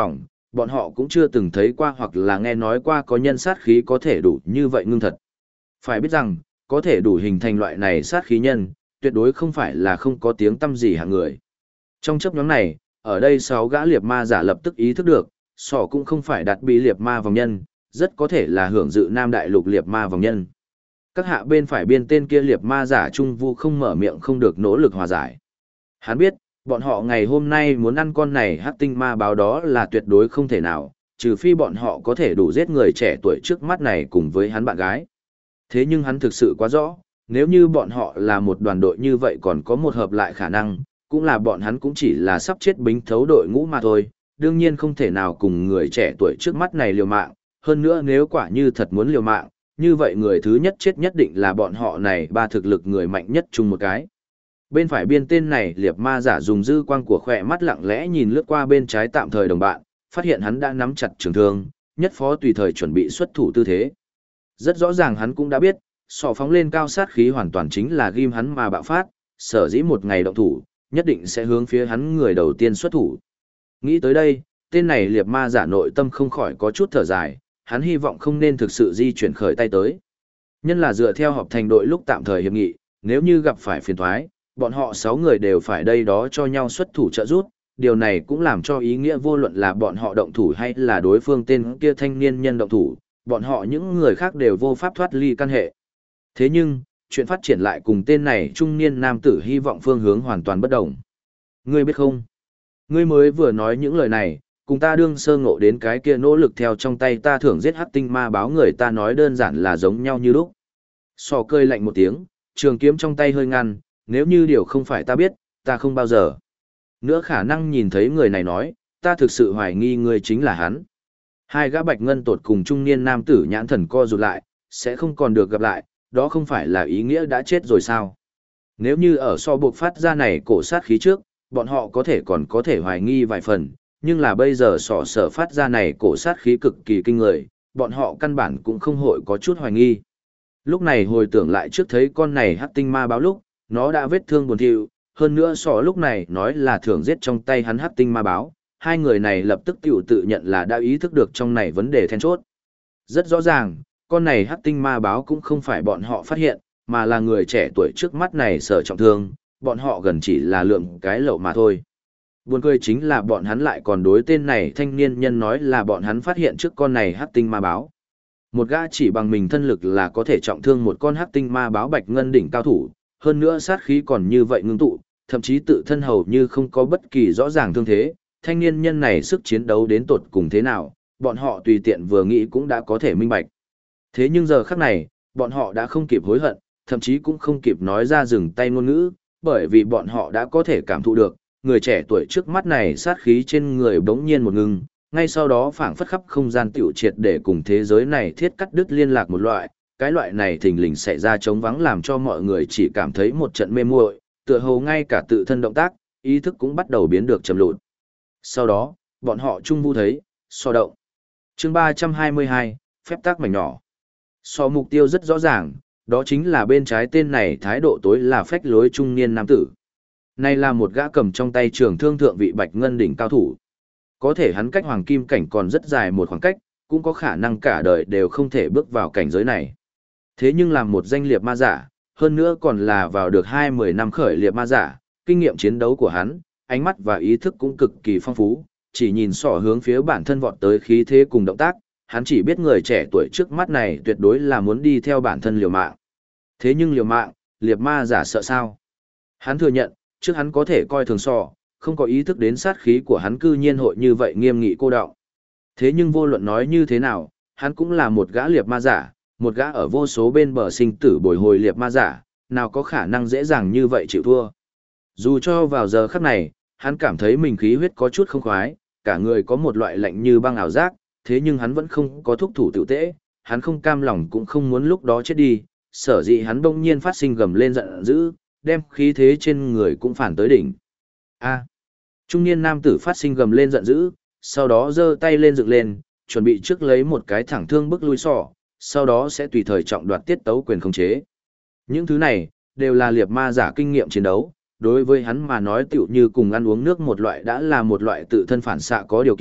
Speaker 1: bọn họ cũng chưa từng thấy qua hoặc là nghe nói qua có nhân sát khí có thể đủ như vậy ngưng thật. Phải biết rằng, có thể đủ hình thành loại này sát khí nhân, tuyệt đối không phải là không có tiếng tăm gì hạng người. Trong chấp nhóm này, ở đây 6 gã liệt ma giả lập tức ý thức được, sỏ cũng không phải đặt bị liệt ma vòng nhân, rất có thể là hưởng dự Nam Đại Lục liệt ma vòng nhân. Các hạ bên phải biên tên kia liệt ma giả trung vu không mở miệng không được nỗ lực hòa giải. Hắn biết, bọn họ ngày hôm nay muốn ăn con này hắc tinh ma báo đó là tuyệt đối không thể nào, trừ phi bọn họ có thể đủ giết người trẻ tuổi trước mắt này cùng với hắn bạn gái. Thế nhưng hắn thực sự quá rõ, nếu như bọn họ là một đoàn đội như vậy còn có một hợp lại khả năng, cũng là bọn hắn cũng chỉ là sắp chết bính thấu đội ngũ mà thôi, đương nhiên không thể nào cùng người trẻ tuổi trước mắt này liều mạng, hơn nữa nếu quả như thật muốn liều mạng, như vậy người thứ nhất chết nhất định là bọn họ này ba thực lực người mạnh nhất chung một cái. Bên phải biên tên này liệt ma giả dùng dư quang của khỏe mắt lặng lẽ nhìn lướt qua bên trái tạm thời đồng bạn, phát hiện hắn đã nắm chặt trường thương, nhất phó tùy thời chuẩn bị xuất thủ tư thế. Rất rõ ràng hắn cũng đã biết, sọ phóng lên cao sát khí hoàn toàn chính là ghim hắn mà bạo phát, sở dĩ một ngày động thủ, nhất định sẽ hướng phía hắn người đầu tiên xuất thủ. Nghĩ tới đây, tên này liệt ma giả nội tâm không khỏi có chút thở dài, hắn hy vọng không nên thực sự di chuyển khởi tay tới. Nhân là dựa theo họp thành đội lúc tạm thời hiệp nghị, nếu như gặp phải phiền toái, bọn họ 6 người đều phải đây đó cho nhau xuất thủ trợ giúp, điều này cũng làm cho ý nghĩa vô luận là bọn họ động thủ hay là đối phương tên kia thanh niên nhân động thủ, bọn họ những người khác đều vô pháp thoát ly căn hệ. Thế nhưng, chuyện phát triển lại cùng tên này trung niên nam tử hy vọng phương hướng hoàn toàn bất đồng. Ngươi biết không? Ngươi mới vừa nói những lời này, cùng ta đương sơ ngộ đến cái kia nỗ lực theo trong tay ta thưởng giết hắc tinh ma báo người ta nói đơn giản là giống nhau như lúc. Sò cơi lạnh một tiếng, trường kiếm trong tay hơi ngăn, nếu như điều không phải ta biết, ta không bao giờ. Nữa khả năng nhìn thấy người này nói, ta thực sự hoài nghi người chính là hắn. Hai gã bạch ngân tột cùng trung niên nam tử nhãn thần co rụt lại, sẽ không còn được gặp lại, đó không phải là ý nghĩa đã chết rồi sao? Nếu như ở so buộc phát ra này cổ sát khí trước, bọn họ còn có thể hoài nghi vài phần, nhưng là bây giờ sọ sở phát ra này cổ sát khí cực kỳ kinh người, bọn họ căn bản cũng không hội có chút hoài nghi. Lúc này hồi tưởng lại trước thấy con này hắc tinh ma báo lúc, nó đã vết thương buồn thiu, hơn nữa sọ lúc này nói là thường giết trong tay hắn hắc tinh ma báo, hai người này lập tức tự nhận là đã ý thức được trong này vấn đề then chốt. Rất rõ ràng, con này hắc tinh ma báo cũng không phải bọn họ phát hiện, mà là người trẻ tuổi trước mắt này sở trọng thương, bọn họ gần chỉ là lượng cái lậu mà thôi. Buồn cười chính là bọn hắn lại còn đối tên này thanh niên nhân nói là bọn hắn phát hiện trước con này hắc tinh ma báo. Một gã chỉ bằng mình thân lực là có thể trọng thương một con hắc tinh ma báo bạch ngân đỉnh cao thủ, hơn nữa sát khí còn như vậy ngưng tụ, thậm chí tự thân hầu như không có bất kỳ rõ ràng thương thế, thanh niên nhân này sức chiến đấu đến tột cùng thế nào, bọn họ tùy tiện vừa nghĩ cũng đã có thể minh bạch. Thế nhưng giờ khắc này, bọn họ đã không kịp hối hận, thậm chí cũng không kịp nói ra dừng tay ngôn ngữ, bởi vì bọn họ đã có thể cảm thụ được, người trẻ tuổi trước mắt này sát khí trên người bỗng nhiên một ngừng, ngay sau đó phảng phất khắp không gian tiểu triệt để cùng thế giới này thiết cắt đứt liên lạc một loại, cái loại này thình lình xảy ra trống vắng làm cho mọi người chỉ cảm thấy một trận mê muội, tựa hồ ngay cả tự thân động tác, ý thức cũng bắt đầu biến được chậm lụt. Sau đó, bọn họ chung vu thấy, so động. Chương 322, phép tắc mảnh nhỏ. So mục tiêu rất rõ ràng, đó chính là bên trái tên này thái độ tối là phách lối trung niên nam tử. Này là một gã cầm trong tay trường thương thượng vị bạch ngân đỉnh cao thủ. Có thể hắn cách hoàng kim cảnh còn rất dài một khoảng cách, cũng có khả năng cả đời đều không thể bước vào cảnh giới này. Thế nhưng làm một danh liệt ma giả, hơn nữa còn là vào được 20 năm khởi liệt ma giả, kinh nghiệm chiến đấu của hắn, ánh mắt và ý thức cũng cực kỳ phong phú, chỉ nhìn sỏ hướng phía bản thân vọt tới khí thế cùng động tác, hắn chỉ biết người trẻ tuổi trước mắt này tuyệt đối là muốn đi theo bản thân liều mạng. Thế nhưng liều mạng, liệt ma giả sợ sao? Hắn thừa nhận, trước hắn có thể coi thường sỏ, không có ý thức đến sát khí của hắn cư nhiên hội như vậy nghiêm nghị cô đọng. Thế nhưng vô luận nói như thế nào, hắn cũng là một gã liệt ma giả, một gã ở vô số bên bờ sinh tử bồi hồi liệt ma giả, nào có khả năng dễ dàng như vậy chịu thua. Dù cho vào giờ khắc này, hắn cảm thấy mình khí huyết có chút không khoái, cả người có một loại lạnh như băng ảo giác, thế nhưng hắn vẫn không có thúc thủ tự tễ, hắn không cam lòng cũng không muốn lúc đó chết đi, sở dĩ hắn bỗng nhiên phát sinh gầm lên giận dữ, đem khí thế trên người cũng phản tới đỉnh. A. Trung niên nam tử phát sinh gầm lên giận dữ, sau đó giơ tay lên dựng lên, chuẩn bị trước lấy một cái thẳng thương bức lui sọ, sau đó sẽ tùy thời trọng đoạt tiết tấu quyền khống chế. Những thứ này đều là liệt ma giả kinh nghiệm chiến đấu, đối với hắn mà nói tựu như cùng ăn uống nước một loại đã là một loại tự thân phản xạ có điều kiện,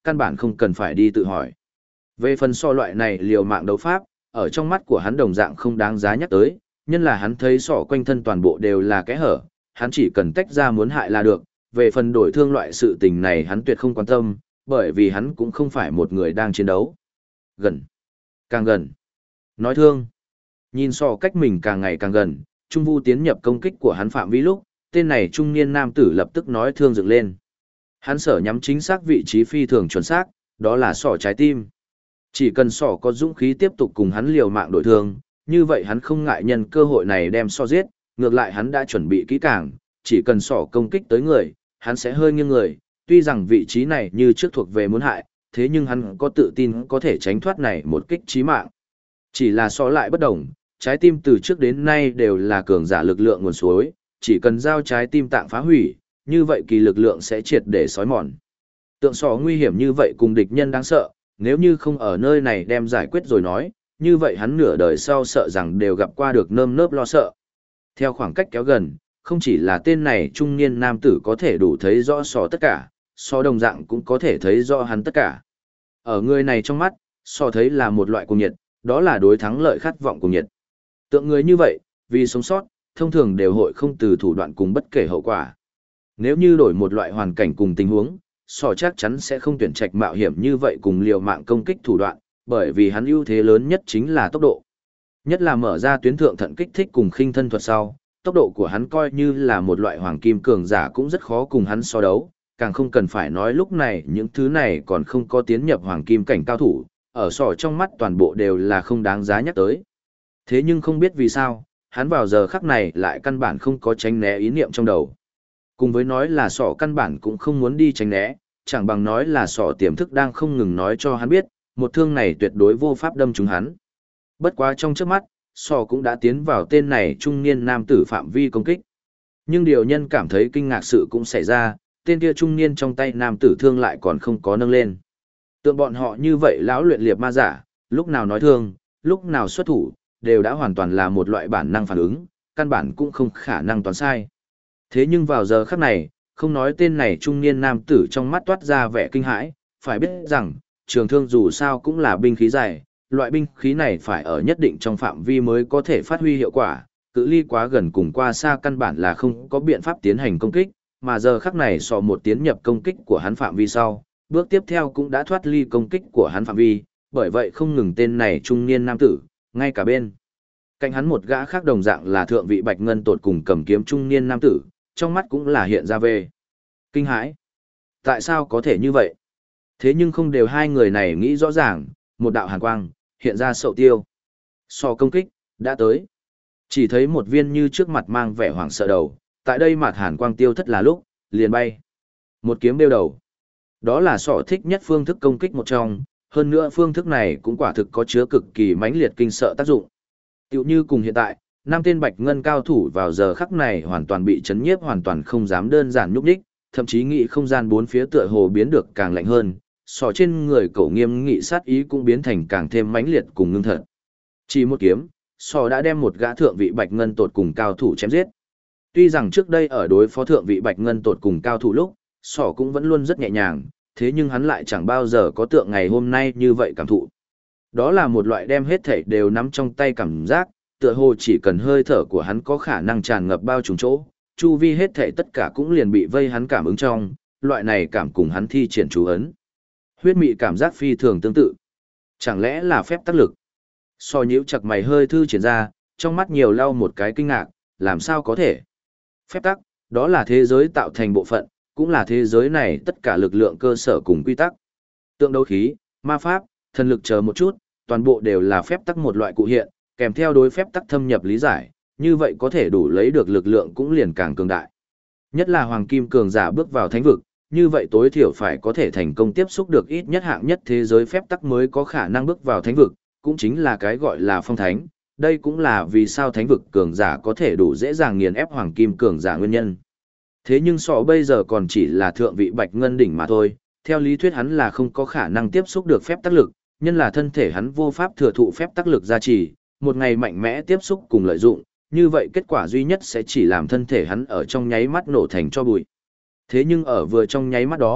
Speaker 1: căn bản không cần phải đi tự hỏi. Về phần so loại này liều mạng đấu pháp, ở trong mắt của hắn đồng dạng không đáng giá nhắc tới, nhân là hắn thấy sọ quanh thân toàn bộ đều là kẽ hở, hắn chỉ cần tách ra muốn hại là được, về phần đổi thương loại sự tình này hắn tuyệt không quan tâm, bởi vì hắn cũng không phải một người đang chiến đấu. Gần, càng gần. Nói thương, nhìn sọ cách mình càng ngày càng gần, Trung Vu tiến nhập công kích của hắn phạm vi lúc, tên này trung niên nam tử lập tức nói thương dựng lên. Hắn sở nhắm chính xác vị trí phi thường chuẩn xác, đó là sọ trái tim. Chỉ cần sọ có dũng khí tiếp tục cùng hắn liều mạng đổi thương, như vậy hắn không ngại nhân cơ hội này đem sọ giết, ngược lại hắn đã chuẩn bị kỹ càng, chỉ cần sọ công kích tới người, hắn sẽ hơi nghiêng người, tuy rằng vị trí này như trước thuộc về muốn hại, thế nhưng hắn có tự tin có thể tránh thoát này một kích chí mạng. Chỉ là sọ lại bất đồng, trái tim từ trước đến nay đều là cường giả lực lượng nguồn suối, chỉ cần giao trái tim tạng phá hủy, như vậy kỳ lực lượng sẽ triệt để xói mòn. Tượng sọ nguy hiểm như vậy cùng địch nhân đáng sợ, nếu như không ở nơi này đem giải quyết rồi nói, như vậy hắn nửa đời sau sợ rằng đều gặp qua được nơm nớp lo sợ. Theo khoảng cách kéo gần, không chỉ là tên này trung niên nam tử có thể đủ thấy rõ sọ tất cả, sọ đồng dạng cũng có thể thấy rõ hắn tất cả. Ở người này trong mắt, sọ thấy là một loại cuồng nhiệt, đó là đối thắng lợi khát vọng cuồng nhiệt. Tượng người như vậy, vì sống sót, thông thường đều hội không từ thủ đoạn cùng bất kể hậu quả. Nếu như đổi một loại hoàn cảnh cùng tình huống, sọ chắc chắn sẽ không tuyển trạch mạo hiểm như vậy cùng liều mạng công kích thủ đoạn, bởi vì hắn ưu thế lớn nhất chính là tốc độ. Nhất là mở ra tuyến thượng thận kích thích cùng khinh thân thuật sau, tốc độ của hắn coi như là một loại hoàng kim cường giả cũng rất khó cùng hắn so đấu, càng không cần phải nói lúc này những thứ này còn không có tiến nhập hoàng kim cảnh cao thủ, ở sọ trong mắt toàn bộ đều là không đáng giá nhắc tới. Thế nhưng không biết vì sao, hắn vào giờ khắc này lại căn bản không có tránh né ý niệm trong đầu. Cùng với nói là sọ căn bản cũng không muốn đi tránh né, chẳng bằng nói là sọ tiềm thức đang không ngừng nói cho hắn biết, một thương này tuyệt đối vô pháp đâm trúng hắn. Bất quá trong trước mắt, sọ cũng đã tiến vào tên này trung niên nam tử phạm vi công kích. Nhưng điều nhân cảm thấy kinh ngạc sự cũng xảy ra, tên kia trung niên trong tay nam tử thương lại còn không có nâng lên. Tượng bọn họ như vậy lão luyện liệt ma giả, lúc nào nói thương, lúc nào xuất thủ, đều đã hoàn toàn là một loại bản năng phản ứng, căn bản cũng không khả năng toán sai. Thế nhưng vào giờ khắc này, không nói tên này trung niên nam tử trong mắt toát ra vẻ kinh hãi, phải biết rằng, trường thương dù sao cũng là binh khí dài, loại binh khí này phải ở nhất định trong phạm vi mới có thể phát huy hiệu quả, cự ly quá gần cùng qua xa căn bản là không có biện pháp tiến hành công kích, mà giờ khắc này sọ một tiến nhập công kích của hắn phạm vi sau, bước tiếp theo cũng đã thoát ly công kích của hắn phạm vi, bởi vậy không ngừng tên này trung niên nam tử, ngay cả bên cạnh hắn một gã khác đồng dạng là thượng vị bạch ngân tột cùng cầm kiếm trung niên nam tử, trong mắt cũng là hiện ra về kinh hãi. Tại sao có thể như vậy? Thế nhưng không đều hai người này nghĩ rõ ràng, một đạo hàn quang hiện ra sậu tiêu. Sọ công kích đã tới. Chỉ thấy một viên như trước mặt mang vẻ hoảng sợ đầu, tại đây mặt hàn quang tiêu thất là lúc, liền bay. Một kiếm đeo đầu. Đó là sọ thích nhất phương thức công kích một trong, hơn nữa phương thức này cũng quả thực có chứa cực kỳ mãnh liệt kinh sợ tác dụng. Tựu như cùng hiện tại, năm tên bạch ngân cao thủ vào giờ khắc này hoàn toàn bị chấn nhiếp, hoàn toàn không dám đơn giản nhúc nhích, thậm chí nghĩ không gian bốn phía tựa hồ biến được càng lạnh hơn, sọ trên người cậu nghiêm nghị sát ý cũng biến thành càng thêm mãnh liệt cùng ngưng thật. Chỉ một kiếm, sọ đã đem một gã thượng vị bạch ngân tột cùng cao thủ chém giết. Tuy rằng trước đây ở đối phó thượng vị bạch ngân tột cùng cao thủ lúc, sọ cũng vẫn luôn rất nhẹ nhàng, thế nhưng hắn lại chẳng bao giờ có tượng ngày hôm nay như vậy cảm thụ. Đó là một loại đem hết thảy đều nắm trong tay cảm giác, tựa hồ chỉ cần hơi thở của hắn có khả năng tràn ngập bao trùm chỗ, chu vi hết thảy tất cả cũng liền bị vây hắn cảm ứng trong, loại này cảm cùng hắn thi triển chú ấn. Huyết mị cảm giác phi thường tương tự. Chẳng lẽ là phép tác lực? So nhíu chặt mày hơi thư triển ra, trong mắt nhiều lau một cái kinh ngạc, làm sao có thể? Phép tắc, đó là thế giới tạo thành bộ phận, cũng là thế giới này tất cả lực lượng cơ sở cùng quy tắc. Tượng đấu khí, ma pháp, thần lực chờ một chút, toàn bộ đều là phép tắc một loại cụ hiện, kèm theo đối phép tắc thâm nhập lý giải, như vậy có thể đủ lấy được lực lượng cũng liền càng cường đại. Nhất là hoàng kim cường giả bước vào thánh vực, như vậy tối thiểu phải có thể thành công tiếp xúc được ít nhất hạng nhất thế giới phép tắc mới có khả năng bước vào thánh vực, cũng chính là cái gọi là phong thánh. Đây cũng là vì sao thánh vực cường giả có thể đủ dễ dàng nghiền ép hoàng kim cường giả nguyên nhân. Thế nhưng sọ bây giờ còn chỉ là thượng vị bạch ngân đỉnh mà thôi, theo lý thuyết hắn là không có khả năng tiếp xúc được phép tác lực, nhân là thân thể hắn vô pháp thừa thụ phép tác lực gia trì, một ngày mạnh mẽ tiếp xúc cùng lợi dụng, như vậy kết quả duy nhất sẽ chỉ làm thân thể hắn ở trong nháy mắt nổ thành cho bụi. Thế nhưng ở vừa trong nháy mắt đó,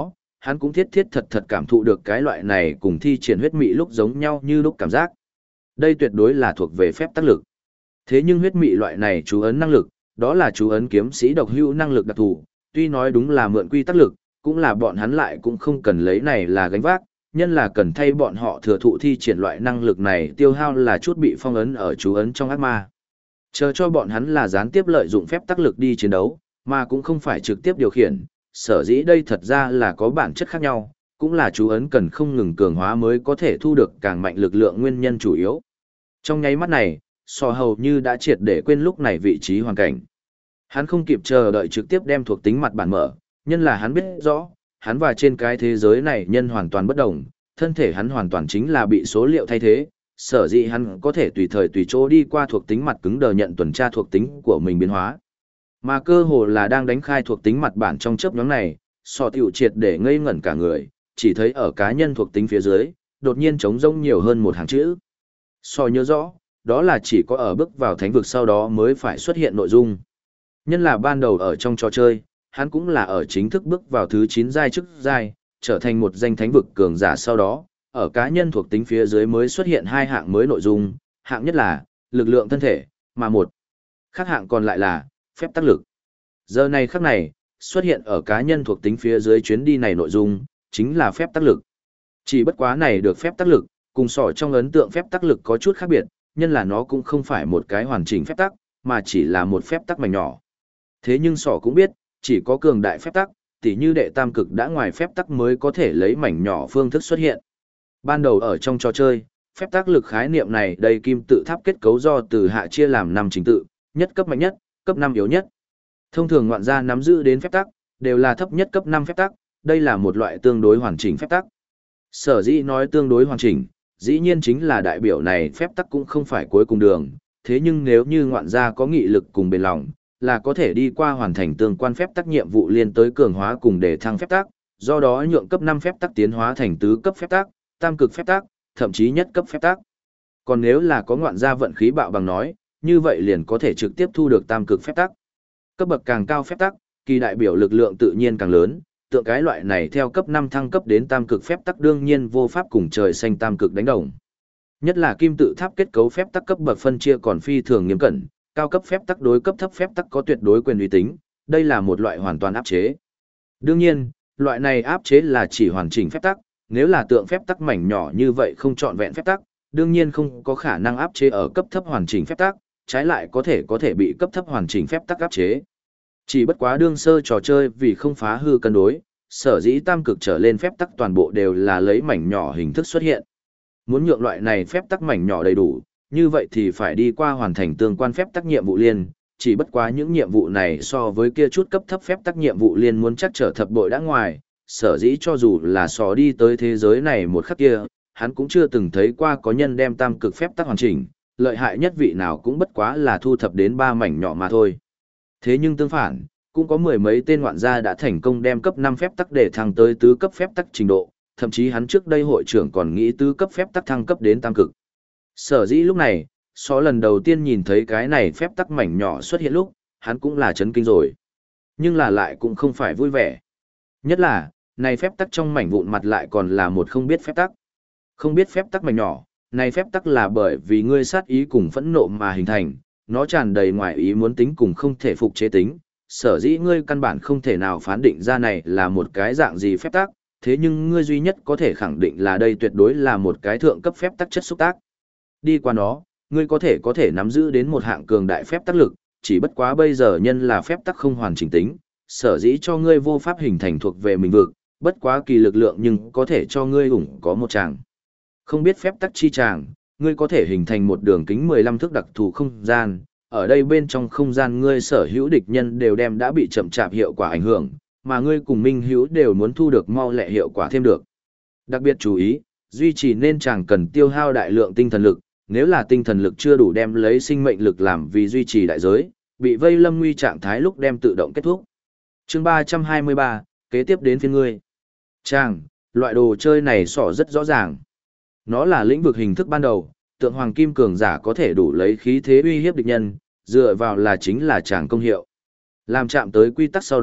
Speaker 1: hắn cũng thiết thiết thật thật cảm thụ được cái loại này cùng thi triển huyết mị lúc giống nhau như lúc cảm giác. Đây tuyệt đối là thuộc về phép tác lực. Thế nhưng huyết mị loại này chú ấn năng lực, đó là chú ấn kiếm sĩ độc hữu năng lực đặc thù, tuy nói đúng là mượn quy tắc lực, cũng là bọn hắn lại cũng không cần lấy này là gánh vác, nhân là cần thay bọn họ thừa thụ thi triển loại năng lực này tiêu hao là chút bị phong ấn ở chú ấn trong ác ma. Chờ cho bọn hắn là gián tiếp lợi dụng phép tác lực đi chiến đấu, mà cũng không phải trực tiếp điều khiển, sở dĩ đây thật ra là có bản chất khác nhau, cũng là chú ấn cần không ngừng cường hóa mới có thể thu được càng mạnh lực lượng nguyên nhân chủ yếu. Trong nháy mắt này, Sò hầu như đã triệt để quên lúc này vị trí hoàn cảnh. Hắn không kịp chờ đợi trực tiếp đem thuộc tính mặt bản mở, nhân là hắn biết rõ, hắn và trên cái thế giới này nhân hoàn toàn bất đồng, thân thể hắn hoàn toàn chính là bị số liệu thay thế, sở dĩ hắn có thể tùy thời tùy chỗ đi qua thuộc tính mặt cứng đờ nhận tuần tra thuộc tính của mình biến hóa. Mà cơ hồ là đang đánh khai thuộc tính mặt bản trong chớp nhoáng này, Sò tiểu triệt để ngây ngẩn cả người, chỉ thấy ở cá nhân thuộc tính phía dưới, đột nhiên trống rỗng nhiều hơn một hàng chữ. Sò nhớ rõ, đó là chỉ có ở bước vào thánh vực sau đó mới phải xuất hiện nội dung. Nhân là ban đầu ở trong trò chơi, hắn cũng là ở chính thức bước vào thứ 9 giai chức giai, trở thành một danh thánh vực cường giả sau đó, ở cá nhân thuộc tính phía dưới mới xuất hiện hai hạng mới nội dung, hạng nhất là lực lượng thân thể, mà một khác hạng còn lại là phép tác lực. Giờ này khắc này, xuất hiện ở cá nhân thuộc tính phía dưới chuyến đi này nội dung, chính là phép tác lực. Chỉ bất quá này được phép tác lực, cùng sỏ trong ấn tượng phép tác lực có chút khác biệt, nhân là nó cũng không phải một cái hoàn chỉnh phép tắc, mà chỉ là một phép tắc mảnh nhỏ. Thế nhưng sỏ cũng biết, chỉ có cường đại phép tắc, tỉ như đệ tam cực đã ngoài phép tắc mới có thể lấy mảnh nhỏ phương thức xuất hiện. Ban đầu ở trong trò chơi, phép tắc lực khái niệm này đây kim tự tháp kết cấu do từ hạ chia làm 5 trình tự, nhất cấp mạnh nhất, cấp 5 yếu nhất. Thông thường ngoạn gia nắm giữ đến phép tắc, đều là thấp nhất cấp 5 phép tắc, đây là một loại tương đối hoàn chỉnh phép tắc. Sở dĩ nói tương đối hoàn chỉnh, dĩ nhiên chính là đại biểu này phép tắc cũng không phải cuối cùng đường, thế nhưng nếu như ngoạn gia có nghị lực cùng bền lòng, là có thể đi qua hoàn thành tương quan phép tắc nhiệm vụ liên tới cường hóa cùng để thăng phép tắc, do đó nhượng cấp 5 phép tắc tiến hóa thành tứ cấp phép tắc, tam cực phép tắc, thậm chí nhất cấp phép tắc. Còn nếu là có ngoạn gia vận khí bạo bằng nói, như vậy liền có thể trực tiếp thu được tam cực phép tắc. Cấp bậc càng cao phép tắc, kỳ đại biểu lực lượng tự nhiên càng lớn, tượng cái loại này theo cấp 5 thăng cấp đến tam cực phép tắc đương nhiên vô pháp cùng trời xanh tam cực đánh đồng. Nhất là kim tự tháp kết cấu phép tắc cấp bậc phân chia còn phi thường nghiêm cẩn, cao cấp phép tắc đối cấp thấp phép tắc có tuyệt đối quyền uy tín, đây là một loại hoàn toàn áp chế. Đương nhiên, loại này áp chế là chỉ hoàn chỉnh phép tắc, nếu là tượng phép tắc mảnh nhỏ như vậy không trọn vẹn phép tắc, đương nhiên không có khả năng áp chế ở cấp thấp hoàn chỉnh phép tắc, trái lại có thể bị cấp thấp hoàn chỉnh phép tắc áp chế. Chỉ bất quá đương sơ trò chơi vì không phá hư cân đối, sở dĩ tam cực trở lên phép tắc toàn bộ đều là lấy mảnh nhỏ hình thức xuất hiện. Muốn nhượng loại này phép tắc mảnh nhỏ đầy đủ, như vậy thì phải đi qua hoàn thành tương quan phép tắc nhiệm vụ liên, chỉ bất quá những nhiệm vụ này so với kia chút cấp thấp phép tắc nhiệm vụ liên muốn chắc trở thập bội đã ngoài, sở dĩ cho dù là sò đi tới thế giới này một khắc kia, hắn cũng chưa từng thấy qua có nhân đem tam cực phép tắc hoàn chỉnh, lợi hại nhất vị nào cũng bất quá là thu thập đến 3 mảnh nhỏ mà thôi. Thế nhưng tương phản, cũng có mười mấy tên ngoạn gia đã thành công đem cấp 5 phép tắc để thăng tới tứ cấp phép tắc trình độ, thậm chí hắn trước đây hội trưởng còn nghĩ tứ cấp phép tắc thăng cấp đến tam cực. Sở dĩ lúc này, so lần đầu tiên nhìn thấy cái này phép tắc mảnh nhỏ xuất hiện lúc, hắn cũng là chấn kinh rồi. Nhưng là lại cũng không phải vui vẻ. Nhất là, này phép tắc trong mảnh vụn mặt lại còn là một không biết phép tắc. Không biết phép tắc mảnh nhỏ, này phép tắc là bởi vì ngươi sát ý cùng phẫn nộ mà hình thành, nó tràn đầy ngoài ý muốn tính cùng không thể phục chế tính, sở dĩ ngươi căn bản không thể nào phán định ra này là một cái dạng gì phép tắc, thế nhưng ngươi duy nhất có thể khẳng định là đây tuyệt đối là một cái thượng cấp phép tắc chất xúc tác. Đi qua nó, ngươi có thể nắm giữ đến một hạng cường đại phép tắc lực, chỉ bất quá bây giờ nhân là phép tắc không hoàn chỉnh tính, sở dĩ cho ngươi vô pháp hình thành thuộc về mình vực, bất quá kỳ lực lượng nhưng có thể cho ngươi ủng có một tràng. Không biết phép tắc chi tràng, ngươi có thể hình thành một đường kính 15 thước đặc thù không gian, ở đây bên trong không gian ngươi sở hữu địch nhân đều đem đã bị chậm chạp hiệu quả ảnh hưởng, mà ngươi cùng minh hữu đều muốn thu được mau lẹ hiệu quả thêm được. Đặc biệt chú ý, duy trì nên chàng cần tiêu hao đại lượng tinh thần lực, nếu là tinh thần lực chưa đủ đem lấy sinh mệnh lực làm vì duy trì đại giới, bị vây lâm nguy trạng thái lúc đem tự động kết thúc. Chương 323, kế tiếp đến phiên ngươi. Chàng, loại đồ chơi này sỏ rất rõ ràng. Nó là lĩnh vực hình thức ban đầu, tượng hoàng kim cường giả có thể đủ lấy khí thế uy hiếp địch nhân, dựa vào là chính là chàng công hiệu. Làm chạm tới quy tắc sau đó,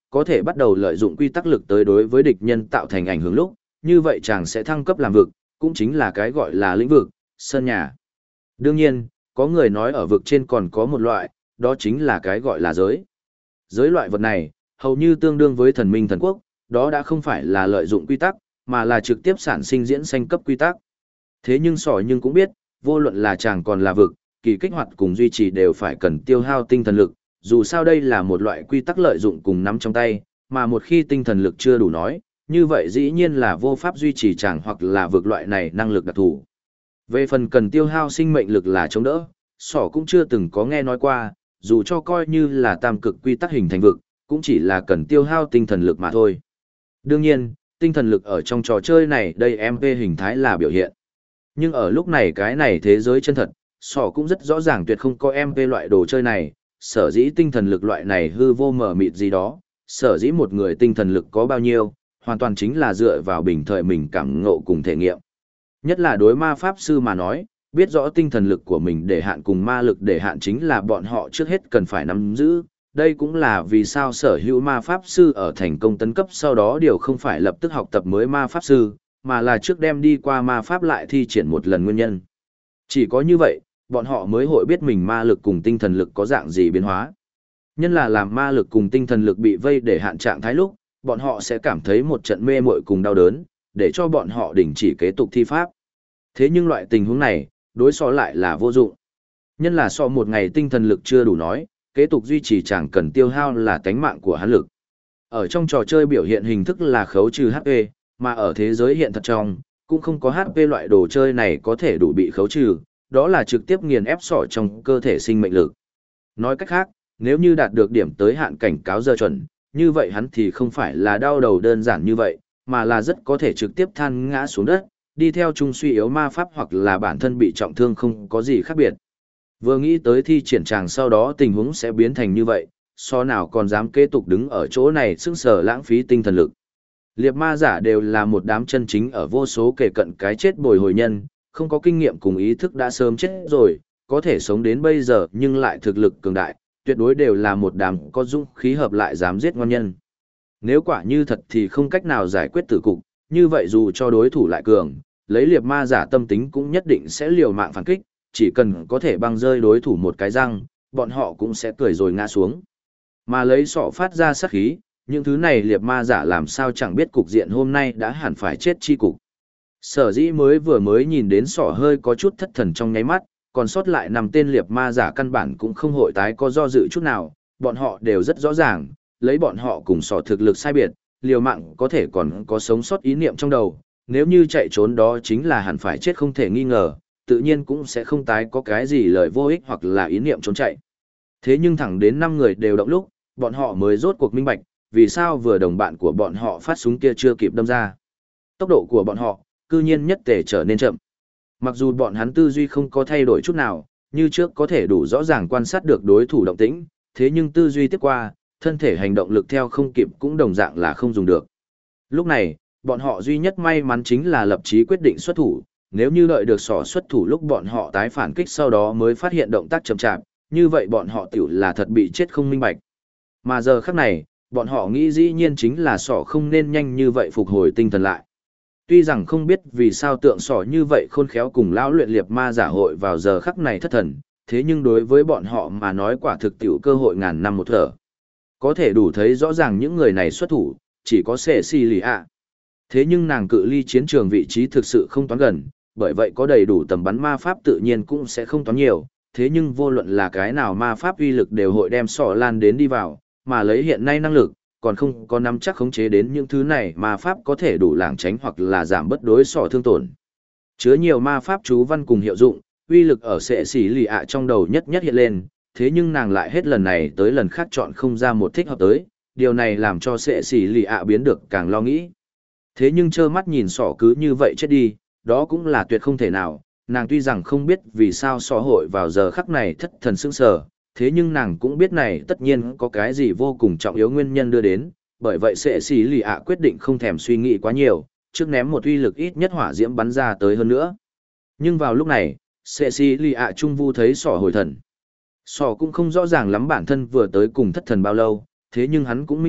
Speaker 1: có thể bắt đầu lợi dụng quy tắc lực tới đối với địch nhân tạo thành ảnh hưởng lúc, như vậy chàng sẽ thăng cấp làm vực, cũng chính là cái gọi là lĩnh vực, sân nhà. Đương nhiên, có người nói ở vực trên còn có một loại, đó chính là cái gọi là giới. Giới loại vật này, hầu như tương đương với thần minh thần quốc, đó đã không phải là lợi dụng quy tắc, mà là trực tiếp sản sinh diễn sanh cấp quy tắc. Thế nhưng sỏi nhưng cũng biết, vô luận là chàng còn là vực, kỳ kích hoạt cùng duy trì đều phải cần tiêu hao tinh thần lực, dù sao đây là một loại quy tắc lợi dụng cùng nắm trong tay, mà một khi tinh thần lực chưa đủ nói, như vậy dĩ nhiên là vô pháp duy trì chàng hoặc là vực loại này năng lực đặc thù. Về phần cần tiêu hao sinh mệnh lực là chống đỡ, sỏ cũng chưa từng có nghe nói qua, dù cho coi như là tam cực quy tắc hình thành vực, cũng chỉ là cần tiêu hao tinh thần lực mà thôi. Đương nhiên, tinh thần lực ở trong trò chơi này đây MP hình thái là biểu hiện. Nhưng ở lúc này cái này thế giới chân thật, sỏ cũng rất rõ ràng tuyệt không có MP loại đồ chơi này, sở dĩ tinh thần lực loại này hư vô mở mịt gì đó, sở dĩ một người tinh thần lực có bao nhiêu, hoàn toàn chính là dựa vào bình thời mình cảm ngộ cùng thể nghiệm. Nhất là đối ma pháp sư mà nói, biết rõ tinh thần lực của mình để hạn cùng ma lực để hạn chính là bọn họ trước hết cần phải nắm giữ. Đây cũng là vì sao sở hữu ma pháp sư ở thành công tấn cấp sau đó đều không phải lập tức học tập mới ma pháp sư, mà là trước đem đi qua ma pháp lại thi triển một lần nguyên nhân. Chỉ có như vậy, bọn họ mới hội biết mình ma lực cùng tinh thần lực có dạng gì biến hóa. Nhân là làm ma lực cùng tinh thần lực bị vây để hạn trạng thái lúc, bọn họ sẽ cảm thấy một trận mê muội cùng đau đớn, để cho bọn họ đình chỉ kế tục thi pháp. Thế nhưng loại tình huống này, đối so lại là vô dụng. Nhân là so một ngày tinh thần lực chưa đủ nói, kế tục duy trì chẳng cần tiêu hao là tánh mạng của hắn lực. Ở trong trò chơi biểu hiện hình thức là khấu trừ HP, mà ở thế giới hiện thật trong, cũng không có HP loại đồ chơi này có thể đủ bị khấu trừ, đó là trực tiếp nghiền ép sọ trong cơ thể sinh mệnh lực. Nói cách khác, nếu như đạt được điểm tới hạn cảnh cáo giờ chuẩn, như vậy hắn thì không phải là đau đầu đơn giản như vậy, mà là rất có thể trực tiếp than ngã xuống đất, đi theo trung suy yếu ma pháp hoặc là bản thân bị trọng thương không có gì khác biệt. Vừa nghĩ tới thi triển tràng sau đó tình huống sẽ biến thành như vậy, so nào còn dám kế tục đứng ở chỗ này sững sờ lãng phí tinh thần lực. Liệp ma giả đều là một đám chân chính ở vô số kể cận cái chết bồi hồi nhân, không có kinh nghiệm cùng ý thức đã sớm chết rồi, có thể sống đến bây giờ nhưng lại thực lực cường đại, tuyệt đối đều là một đám có dũng khí hợp lại dám giết ngon nhân. Nếu quả như thật thì không cách nào giải quyết tử cục, như vậy dù cho đối thủ lại cường, lấy liệp ma giả tâm tính cũng nhất định sẽ liều mạng phản kích, chỉ cần có thể băng rơi đối thủ một cái răng, bọn họ cũng sẽ cười rồi ngã xuống. Mà lấy sọ phát ra sát khí, những thứ này liệp ma giả làm sao chẳng biết cục diện hôm nay đã hẳn phải chết chi cục. Sở dĩ mới nhìn đến sọ hơi có chút thất thần trong nháy mắt, còn sót lại 5 tên liệp ma giả căn bản cũng không hội tái có do dự chút nào, bọn họ đều rất rõ ràng, lấy bọn họ cùng sọ thực lực sai biệt, liều mạng có thể còn có sống sót ý niệm trong đầu, nếu như chạy trốn đó chính là hẳn phải chết không thể nghi ngờ, tự nhiên cũng sẽ không tái có cái gì lời vô ích hoặc là ý niệm trốn chạy. Thế nhưng thẳng đến 5 người đều động lúc, bọn họ mới rốt cuộc minh bạch, vì sao vừa đồng bạn của bọn họ phát súng kia chưa kịp đâm ra. Tốc độ của bọn họ, cư nhiên nhất tề trở nên chậm. Mặc dù bọn hắn tư duy không có thay đổi chút nào, như trước có thể đủ rõ ràng quan sát được đối thủ động tĩnh, thế nhưng tư duy tiếp qua, thân thể hành động lực theo không kịp cũng đồng dạng là không dùng được. Lúc này, bọn họ duy nhất may mắn chính là lập chí quyết định xuất thủ, nếu như đợi được sỏ xuất thủ lúc bọn họ tái phản kích sau đó mới phát hiện động tác chậm chạp, như vậy bọn họ tiểu là thật bị chết không minh bạch. Mà giờ khắc này, bọn họ nghĩ dĩ nhiên chính là sỏ không nên nhanh như vậy phục hồi tinh thần lại. Tuy rằng không biết vì sao tượng sỏ như vậy khôn khéo cùng lão luyện liệp ma giả hội vào giờ khắc này thất thần, thế nhưng đối với bọn họ mà nói quả thực tiểu cơ hội ngàn năm một thở. Có thể đủ thấy rõ ràng những người này xuất thủ, chỉ có Cecilia. Thế nhưng nàng cự ly chiến trường vị trí thực sự không toán gần, bởi vậy có đầy đủ tầm bắn ma pháp tự nhiên cũng sẽ không toán nhiều, thế nhưng vô luận là cái nào ma pháp uy lực đều hội đem sỏ lan đến đi vào, mà lấy hiện nay năng lực, còn không có nắm chắc khống chế đến những thứ này ma pháp có thể đủ lảng tránh hoặc là giảm bất đối sỏ thương tổn. Chứa nhiều ma pháp chú văn cùng hiệu dụng, uy lực ở sệ xỉ lì ạ trong đầu nhất hiện lên, thế nhưng nàng lại hết lần này tới lần khác chọn không ra một thích hợp tới, điều này làm cho sệ xỉ lì ạ biến được càng lo nghĩ. Thế nhưng trơ mắt nhìn sỏ cứ như vậy chết đi, đó cũng là tuyệt không thể nào, nàng tuy rằng không biết vì sao sỏ hội vào giờ khắc này thất thần sững sờ, thế nhưng nàng cũng biết này tất nhiên có cái gì vô cùng trọng yếu nguyên nhân đưa đến, bởi vậy sệ xỉ lì ạ quyết định không thèm suy nghĩ quá nhiều, trước ném một uy lực ít nhất hỏa diễm bắn ra tới hơn nữa. Nhưng vào lúc này, sệ xỉ lì ạ trung vu thấy sỏ hồi thần. Sỏ cũng không rõ ràng lắm bản thân vừa tới cùng thất thần bao lâu, thế nhưng hắn cũng minh bạch,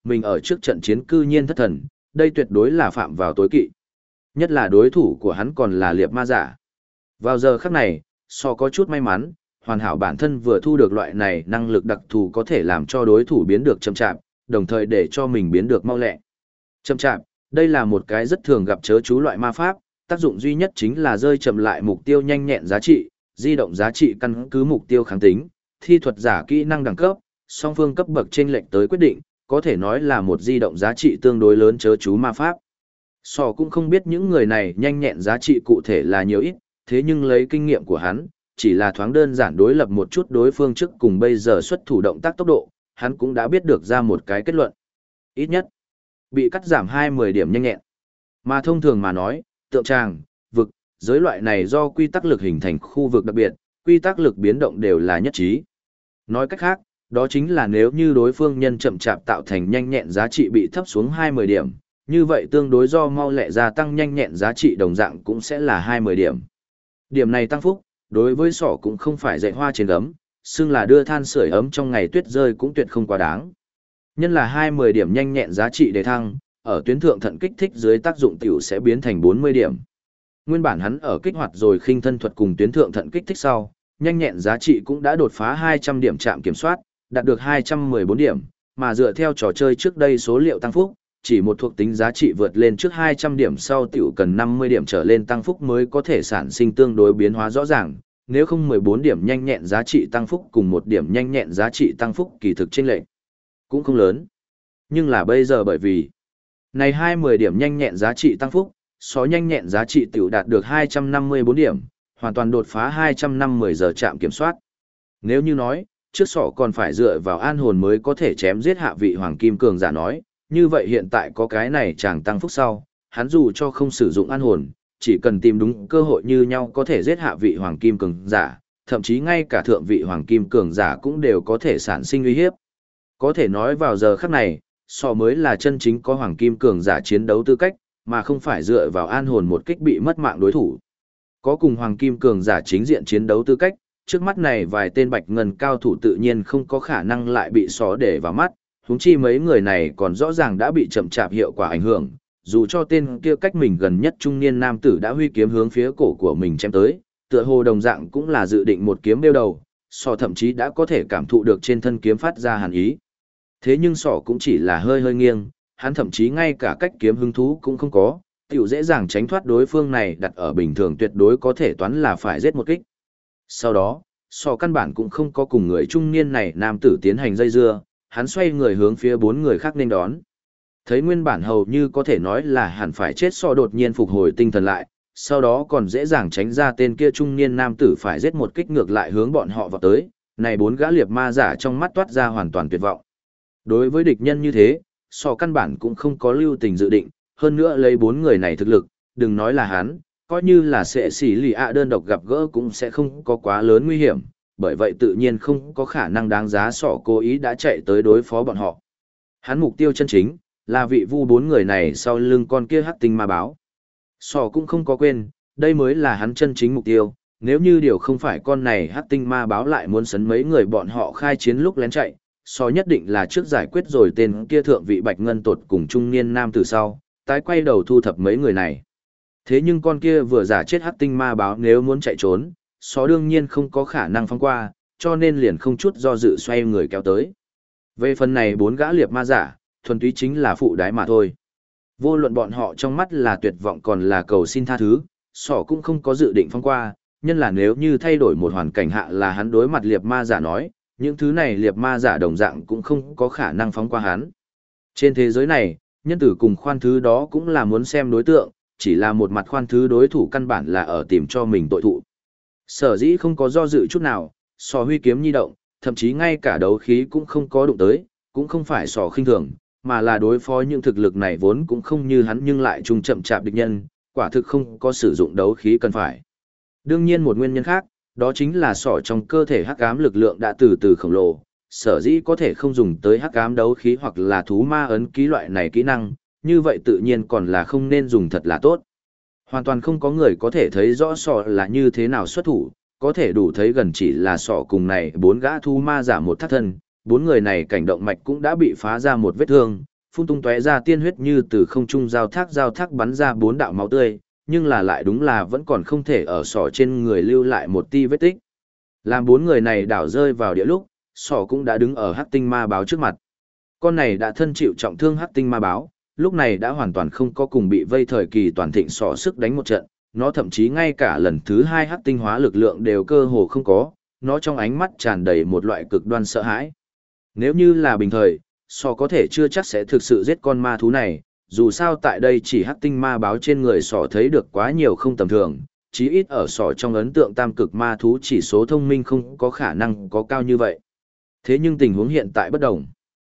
Speaker 1: mình ở trước trận chiến cư nhiên thất thần, đây tuyệt đối là phạm vào tối kỵ. Nhất là đối thủ của hắn còn là liệp ma giả. Vào giờ khắc này, Sọ có chút may mắn, hoàn hảo bản thân vừa thu được loại này năng lực đặc thù có thể làm cho đối thủ biến được chậm chạp, đồng thời để cho mình biến được mau lẹ. Chậm chạp, đây là một cái rất thường gặp chớ chú loại ma pháp, tác dụng duy nhất chính là rơi chậm lại mục tiêu nhanh nhẹn giá trị, di động giá trị căn cứ mục tiêu kháng tính, thi thuật giả kỹ năng đẳng cấp, song phương cấp bậc chênh lệch tới quyết định, có thể nói là một di động giá trị tương đối lớn chớ chú ma pháp. Sọ cũng không biết những người này nhanh nhẹn giá trị cụ thể là nhiều ít, thế nhưng lấy kinh nghiệm của hắn, chỉ là thoáng đơn giản đối lập một chút đối phương trước cùng bây giờ xuất thủ động tác tốc độ, hắn cũng đã biết được ra một cái kết luận. Ít nhất, bị cắt giảm 20 điểm nhanh nhẹn. Mà thông thường mà nói, tượng tràng, vực, giới loại này do quy tắc lực hình thành khu vực đặc biệt, quy tắc lực biến động đều là nhất trí. Nói cách khác, đó chính là nếu như đối phương nhân chậm chạp tạo thành nhanh nhẹn giá trị bị thấp xuống 20 điểm, như vậy tương đối do mau lẹ gia tăng nhanh nhẹn giá trị đồng dạng cũng sẽ là 20 điểm. Điểm này tăng phúc, đối với Sọ cũng không phải dạy hoa trên gấm, xưng là đưa than sưởi ấm trong ngày tuyết rơi cũng tuyệt không quá đáng. Nhân là 20 điểm nhanh nhẹn giá trị đề thăng, ở tuyến thượng thận kích thích dưới tác dụng tiểu sẽ biến thành 40 điểm. Nguyên bản hắn ở kích hoạt rồi khinh thân thuật cùng tuyến thượng thận kích thích sau, nhanh nhẹn giá trị cũng đã đột phá 200 điểm trạm kiểm soát, đạt được 214 điểm, mà dựa theo trò chơi trước đây số liệu tăng phúc, chỉ một thuộc tính giá trị vượt lên trước 200 điểm sau tiểu cần 50 điểm trở lên tăng phúc mới có thể sản sinh tương đối biến hóa rõ ràng, nếu không 14 điểm nhanh nhẹn giá trị tăng phúc cùng một điểm nhanh nhẹn giá trị tăng phúc kỳ thực chênh lệch cũng không lớn. Nhưng là bây giờ bởi vì này 20 điểm nhanh nhẹn giá trị tăng phúc, số nhanh nhẹn giá trị tiểu đạt được 254 điểm, hoàn toàn đột phá 250 giờ trạm kiểm soát. Nếu như nói, trước sọ còn phải dựa vào an hồn mới có thể chém giết hạ vị hoàng kim cường giả nói, như vậy hiện tại có cái này chàng tăng phúc sau, hắn dù cho không sử dụng an hồn, chỉ cần tìm đúng cơ hội như nhau có thể giết hạ vị hoàng kim cường giả, thậm chí ngay cả thượng vị hoàng kim cường giả cũng đều có thể sản sinh uy hiếp. Có thể nói vào giờ khắc này, sọ mới là chân chính có hoàng kim cường giả chiến đấu tư cách, mà không phải dựa vào an hồn một kích bị mất mạng đối thủ. Có cùng hoàng kim cường giả chính diện chiến đấu tư cách, trước mắt này vài tên bạch ngân cao thủ tự nhiên không có khả năng lại bị sọ để vào mắt, huống chi mấy người này còn rõ ràng đã bị chậm chạp hiệu quả ảnh hưởng, dù cho tên kia cách mình gần nhất trung niên nam tử đã huy kiếm hướng phía cổ của mình chém tới, tựa hồ đồng dạng cũng là dự định một kiếm đeo đầu, sọ thậm chí đã có thể cảm thụ được trên thân kiếm phát ra hàn ý. Thế nhưng sọ cũng chỉ là hơi hơi nghiêng, hắn thậm chí ngay cả cách kiếm hứng thú cũng không có, tiểu dễ dàng tránh thoát đối phương này đặt ở bình thường tuyệt đối có thể toán là phải giết một kích. Sau đó, sọ căn bản cũng không có cùng người trung niên này nam tử tiến hành dây dưa, hắn xoay người hướng phía bốn người khác nên đón. Thấy nguyên bản hầu như có thể nói là hẳn phải chết sọ đột nhiên phục hồi tinh thần lại, sau đó còn dễ dàng tránh ra tên kia trung niên nam tử phải giết một kích ngược lại hướng bọn họ vào tới, này bốn gã liệp ma giả trong mắt toát ra hoàn toàn tuyệt vọng. Đối với địch nhân như thế, sọ căn bản cũng không có lưu tình dự định, hơn nữa lấy bốn người này thực lực, đừng nói là hắn, coi như là sẽ xỉ lì ạ đơn độc gặp gỡ cũng sẽ không có quá lớn nguy hiểm, bởi vậy tự nhiên không có khả năng đáng giá sọ cố ý đã chạy tới đối phó bọn họ. Hắn mục tiêu chân chính, là vị vu bốn người này sau lưng con kia hắc tinh ma báo. Sọ cũng không có quên, đây mới là hắn chân chính mục tiêu, nếu như điều không phải con này hắc tinh ma báo lại muốn sấn mấy người bọn họ khai chiến lúc lén chạy, Sọ nhất định là trước giải quyết rồi tên kia thượng vị bạch ngân tột cùng trung niên nam từ sau, tái quay đầu thu thập mấy người này. Thế nhưng con kia vừa giả chết hắc tinh ma báo nếu muốn chạy trốn, Sọ đương nhiên không có khả năng phóng qua, cho nên liền không chút do dự xoay người kéo tới. Về phần này bốn gã liệp ma giả, thuần túy chính là phụ đái mà thôi. Vô luận bọn họ trong mắt là tuyệt vọng còn là cầu xin tha thứ, Sọ cũng không có dự định phóng qua, nhân là nếu như thay đổi một hoàn cảnh hạ là hắn đối mặt liệp ma giả nói, những thứ này liệp ma giả đồng dạng cũng không có khả năng phóng qua hắn. Trên thế giới này, nhân tử cùng khoan thứ đó cũng là muốn xem đối tượng, chỉ là một mặt khoan thứ đối thủ căn bản là ở tìm cho mình tội thụ. Sở dĩ không có do dự chút nào, Sọ huy kiếm nhi động, thậm chí ngay cả đấu khí cũng không có đụng tới, cũng không phải Sọ khinh thường, mà là đối phó những thực lực này vốn cũng không như hắn nhưng lại trung chậm chạp địch nhân, quả thực không có sử dụng đấu khí cần phải. Đương nhiên một nguyên nhân khác, đó chính là Sọ trong cơ thể hắc ám lực lượng đã từ từ khổng lồ, sở dĩ có thể không dùng tới hắc ám đấu khí hoặc là thú ma ấn ký loại này kỹ năng, như vậy tự nhiên còn là không nên dùng thật là tốt. Hoàn toàn không có người có thể thấy rõ Sọ là như thế nào xuất thủ, có thể đủ thấy gần chỉ là Sọ cùng này bốn gã thú ma giả một thắt thân, bốn người này cảnh động mạch cũng đã bị phá ra một vết thương, phun tung tóe ra tiên huyết như từ không trung giao thác bắn ra 4 đạo máu tươi, nhưng là lại đúng là vẫn còn không thể ở sỏ trên người lưu lại một ti vết tích. Làm 4 người này đảo rơi vào địa lúc, sỏ cũng đã đứng ở hắc tinh ma báo trước mặt. Con này đã thân chịu trọng thương hắc tinh ma báo, lúc này đã hoàn toàn không có cùng bị vây thời kỳ toàn thịnh sỏ sức đánh một trận, nó thậm chí ngay cả lần thứ 2 hắc tinh hóa lực lượng đều cơ hồ không có, nó trong ánh mắt tràn đầy một loại cực đoan sợ hãi. Nếu như là bình thời, sỏ có thể chưa chắc sẽ thực sự giết con ma thú này, dù sao tại đây chỉ hắc tinh ma báo trên người sỏ thấy được quá nhiều không tầm thường, chí ít ở sỏ trong ấn tượng tam cực ma thú chỉ số thông minh không có khả năng có cao như vậy. Thế nhưng tình huống hiện tại bất đồng.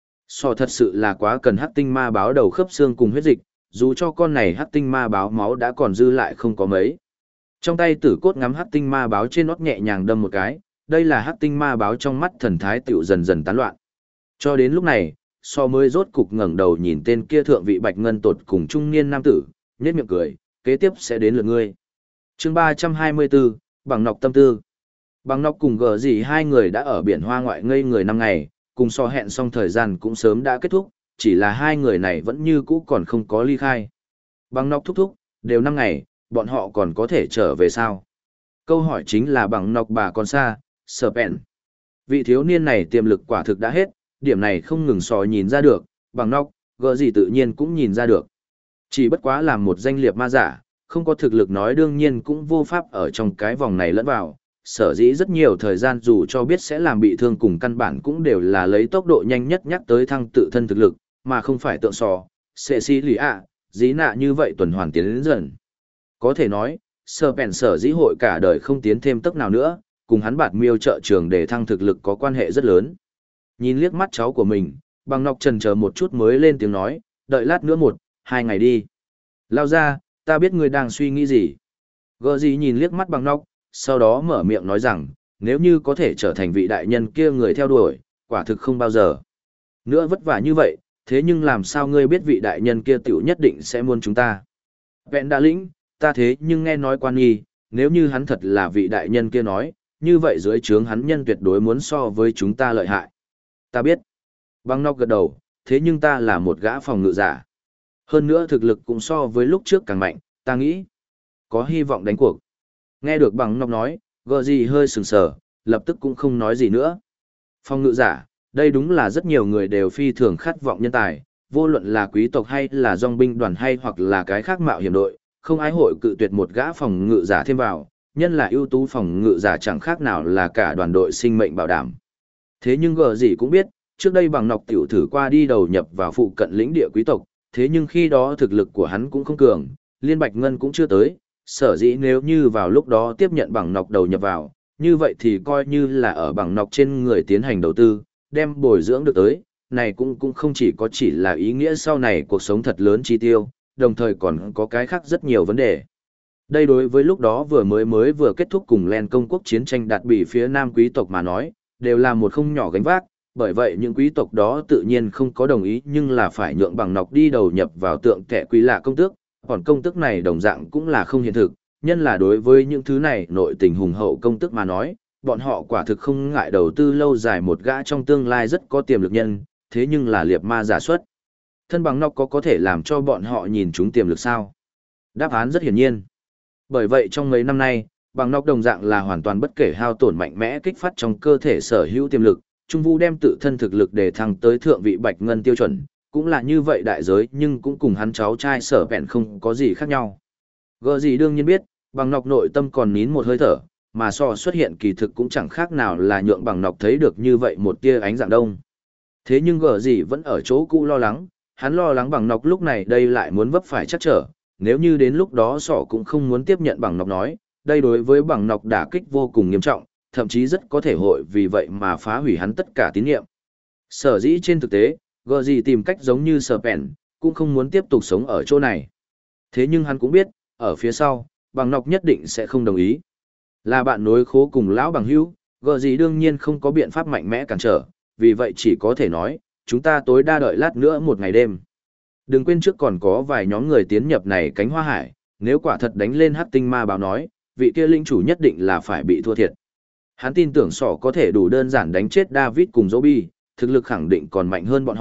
Speaker 1: Sỏ thật sự là quá cần hắc tinh ma báo đầu khớp xương cùng huyết dịch, dù cho con này hắc tinh ma báo máu đã còn dư lại không có mấy. Trong tay tử cốt ngắm hắc tinh ma báo trên nót nhẹ nhàng đâm một cái, đây là hắc tinh ma báo trong mắt thần thái tiểu dần dần tán loạn. Cho đến lúc này, so mới rốt cục ngẩng đầu nhìn tên kia thượng vị bạch ngân tột cùng trung niên nam tử, nhếch miệng cười, kế tiếp sẽ đến lượt ngươi. Chương 324, Bằng Nọc tâm tư. Bằng Nọc cùng gờ gì hai người đã ở biển hoa ngoại ngây người 5 ngày, cùng so hẹn xong thời gian cũng sớm đã kết thúc, chỉ là hai người này vẫn như cũ còn không có ly khai. Bằng Nọc thúc thúc, đều 5 ngày, bọn họ còn có thể trở về sao? Câu hỏi chính là Bằng Nọc bà con xa, Serpent. Vị thiếu niên này tiềm lực quả thực đã hết, điểm này không ngừng sò nhìn ra được, Bằng Nọc, gờ gì tự nhiên cũng nhìn ra được. Chỉ bất quá làm một danh liệt ma giả, không có thực lực nói đương nhiên cũng vô pháp ở trong cái vòng này lẫn vào. Sở dĩ rất nhiều thời gian dù cho biết sẽ làm bị thương cùng căn bản cũng đều là lấy tốc độ nhanh nhất nhắc tới thăng tự thân thực lực, mà không phải tượng sò, xệ xí lì ạ, dí nạ như vậy tuần hoàn tiến đến dần. Có thể nói, Serpent sở dĩ hội cả đời không tiến thêm tốc nào nữa, cùng hắn bạt miêu trợ trường để thăng thực lực có quan hệ rất lớn. Nhìn liếc mắt cháu của mình, Bằng Nọc chần chờ một chút mới lên tiếng nói, đợi lát nữa 1-2 ngày đi. Lao ra, ta biết ngươi đang suy nghĩ gì. Gờ gì nhìn liếc mắt Bằng Nọc, sau đó mở miệng nói rằng, nếu như có thể trở thành vị đại nhân kia người theo đuổi, quả thực không bao giờ. Nữa vất vả như vậy, thế nhưng làm sao ngươi biết vị đại nhân kia tiểu nhất định sẽ muốn chúng ta. Vẹn đa lĩnh, ta thế nhưng nghe nói quan nghi, nếu như hắn thật là vị đại nhân kia nói, như vậy dưới trướng hắn nhân tuyệt đối muốn so với chúng ta lợi hại. Ta biết. Bằng Nọc gật đầu, thế nhưng ta là một gã phòng ngự giả. Hơn nữa thực lực cũng so với lúc trước càng mạnh, ta nghĩ có hy vọng đánh cuộc. Nghe được Bằng Nọc nói, gờ gì hơi sừng sờ, lập tức cũng không nói gì nữa. Phòng ngự giả, đây đúng là rất nhiều người đều phi thường khát vọng nhân tài, vô luận là quý tộc hay là dòng binh đoàn hay hoặc là cái khác mạo hiểm đội, không ai hội cự tuyệt một gã phòng ngự giả thêm vào, nhân là ưu tú phòng ngự giả chẳng khác nào là cả đoàn đội sinh mệnh bảo đảm. Thế nhưng gờ gì cũng biết, trước đây Bằng Nọc tiểu thử qua đi đầu nhập vào phụ cận lĩnh địa quý tộc, thế nhưng khi đó thực lực của hắn cũng không cường, liên bạch ngân cũng chưa tới, sở dĩ nếu như vào lúc đó tiếp nhận Bằng Nọc đầu nhập vào, như vậy thì coi như là ở Bằng Nọc trên người tiến hành đầu tư, đem bồi dưỡng được tới, này cũng không chỉ là ý nghĩa sau này cuộc sống thật lớn chi tiêu, đồng thời còn có cái khác rất nhiều vấn đề. Đây đối với lúc đó vừa kết thúc cùng Len công quốc chiến tranh đạt bị phía Nam quý tộc mà nói, đều là một không nhỏ gánh vác, bởi vậy những quý tộc đó tự nhiên không có đồng ý nhưng là phải nhượng Bằng Nọc đi đầu nhập vào tượng kẻ quý lạ công tước, còn công tước này đồng dạng cũng là không hiện thực, nhân là đối với những thứ này nội tình hùng hậu công tước mà nói, bọn họ quả thực không ngại đầu tư lâu dài một gã trong tương lai rất có tiềm lực nhân, thế nhưng là liệt ma giả xuất. Thân Bằng Nọc có thể làm cho bọn họ nhìn chúng tiềm lực sao? Đáp án rất hiển nhiên. Bởi vậy trong mấy năm nay, Bằng Nọc đồng dạng là hoàn toàn bất kể hao tổn mạnh mẽ kích phát trong cơ thể sở hữu tiềm lực, Trung Vu đem tự thân thực lực để thăng tới thượng vị bạch ngân tiêu chuẩn, cũng là như vậy đại giới nhưng cũng cùng hắn cháu trai sở vẹn không có gì khác nhau. Gờ gì đương nhiên biết, Bằng Nọc nội tâm còn nín một hơi thở, mà so xuất hiện kỳ thực cũng chẳng khác nào là nhượng Bằng Nọc thấy được như vậy một tia ánh dạng đông. Thế nhưng gờ gì vẫn ở chỗ cũ lo lắng, hắn lo lắng Bằng Nọc lúc này đây lại muốn vấp phải chắc trở, nếu như đến lúc đó sọ cũng không muốn tiếp nhận Bằng Nọc nói, đây đối với Bằng Nọc đả kích vô cùng nghiêm trọng, thậm chí rất có thể hội vì vậy mà phá hủy hắn tất cả tín nhiệm. Sở dĩ trên thực tế, gờ gì tìm cách giống như Serpent, cũng không muốn tiếp tục sống ở chỗ này. Thế nhưng hắn cũng biết, ở phía sau, Bằng Nọc nhất định sẽ không đồng ý. Là bạn nối khố cùng lão bằng hữu, gờ gì đương nhiên không có biện pháp mạnh mẽ cản trở, vì vậy chỉ có thể nói, chúng ta tối đa đợi lát nữa một ngày đêm. Đừng quên trước còn có vài nhóm người tiến nhập này cánh hoa hải, nếu quả thật đánh lên hắc tinh ma báo nói, vị kia linh chủ nhất định là phải bị thua thiệt. Hắn tin tưởng sỏ có thể đủ đơn giản đánh chết David cùng Zobi, thực lực khẳng định còn mạnh hơn bọn họ,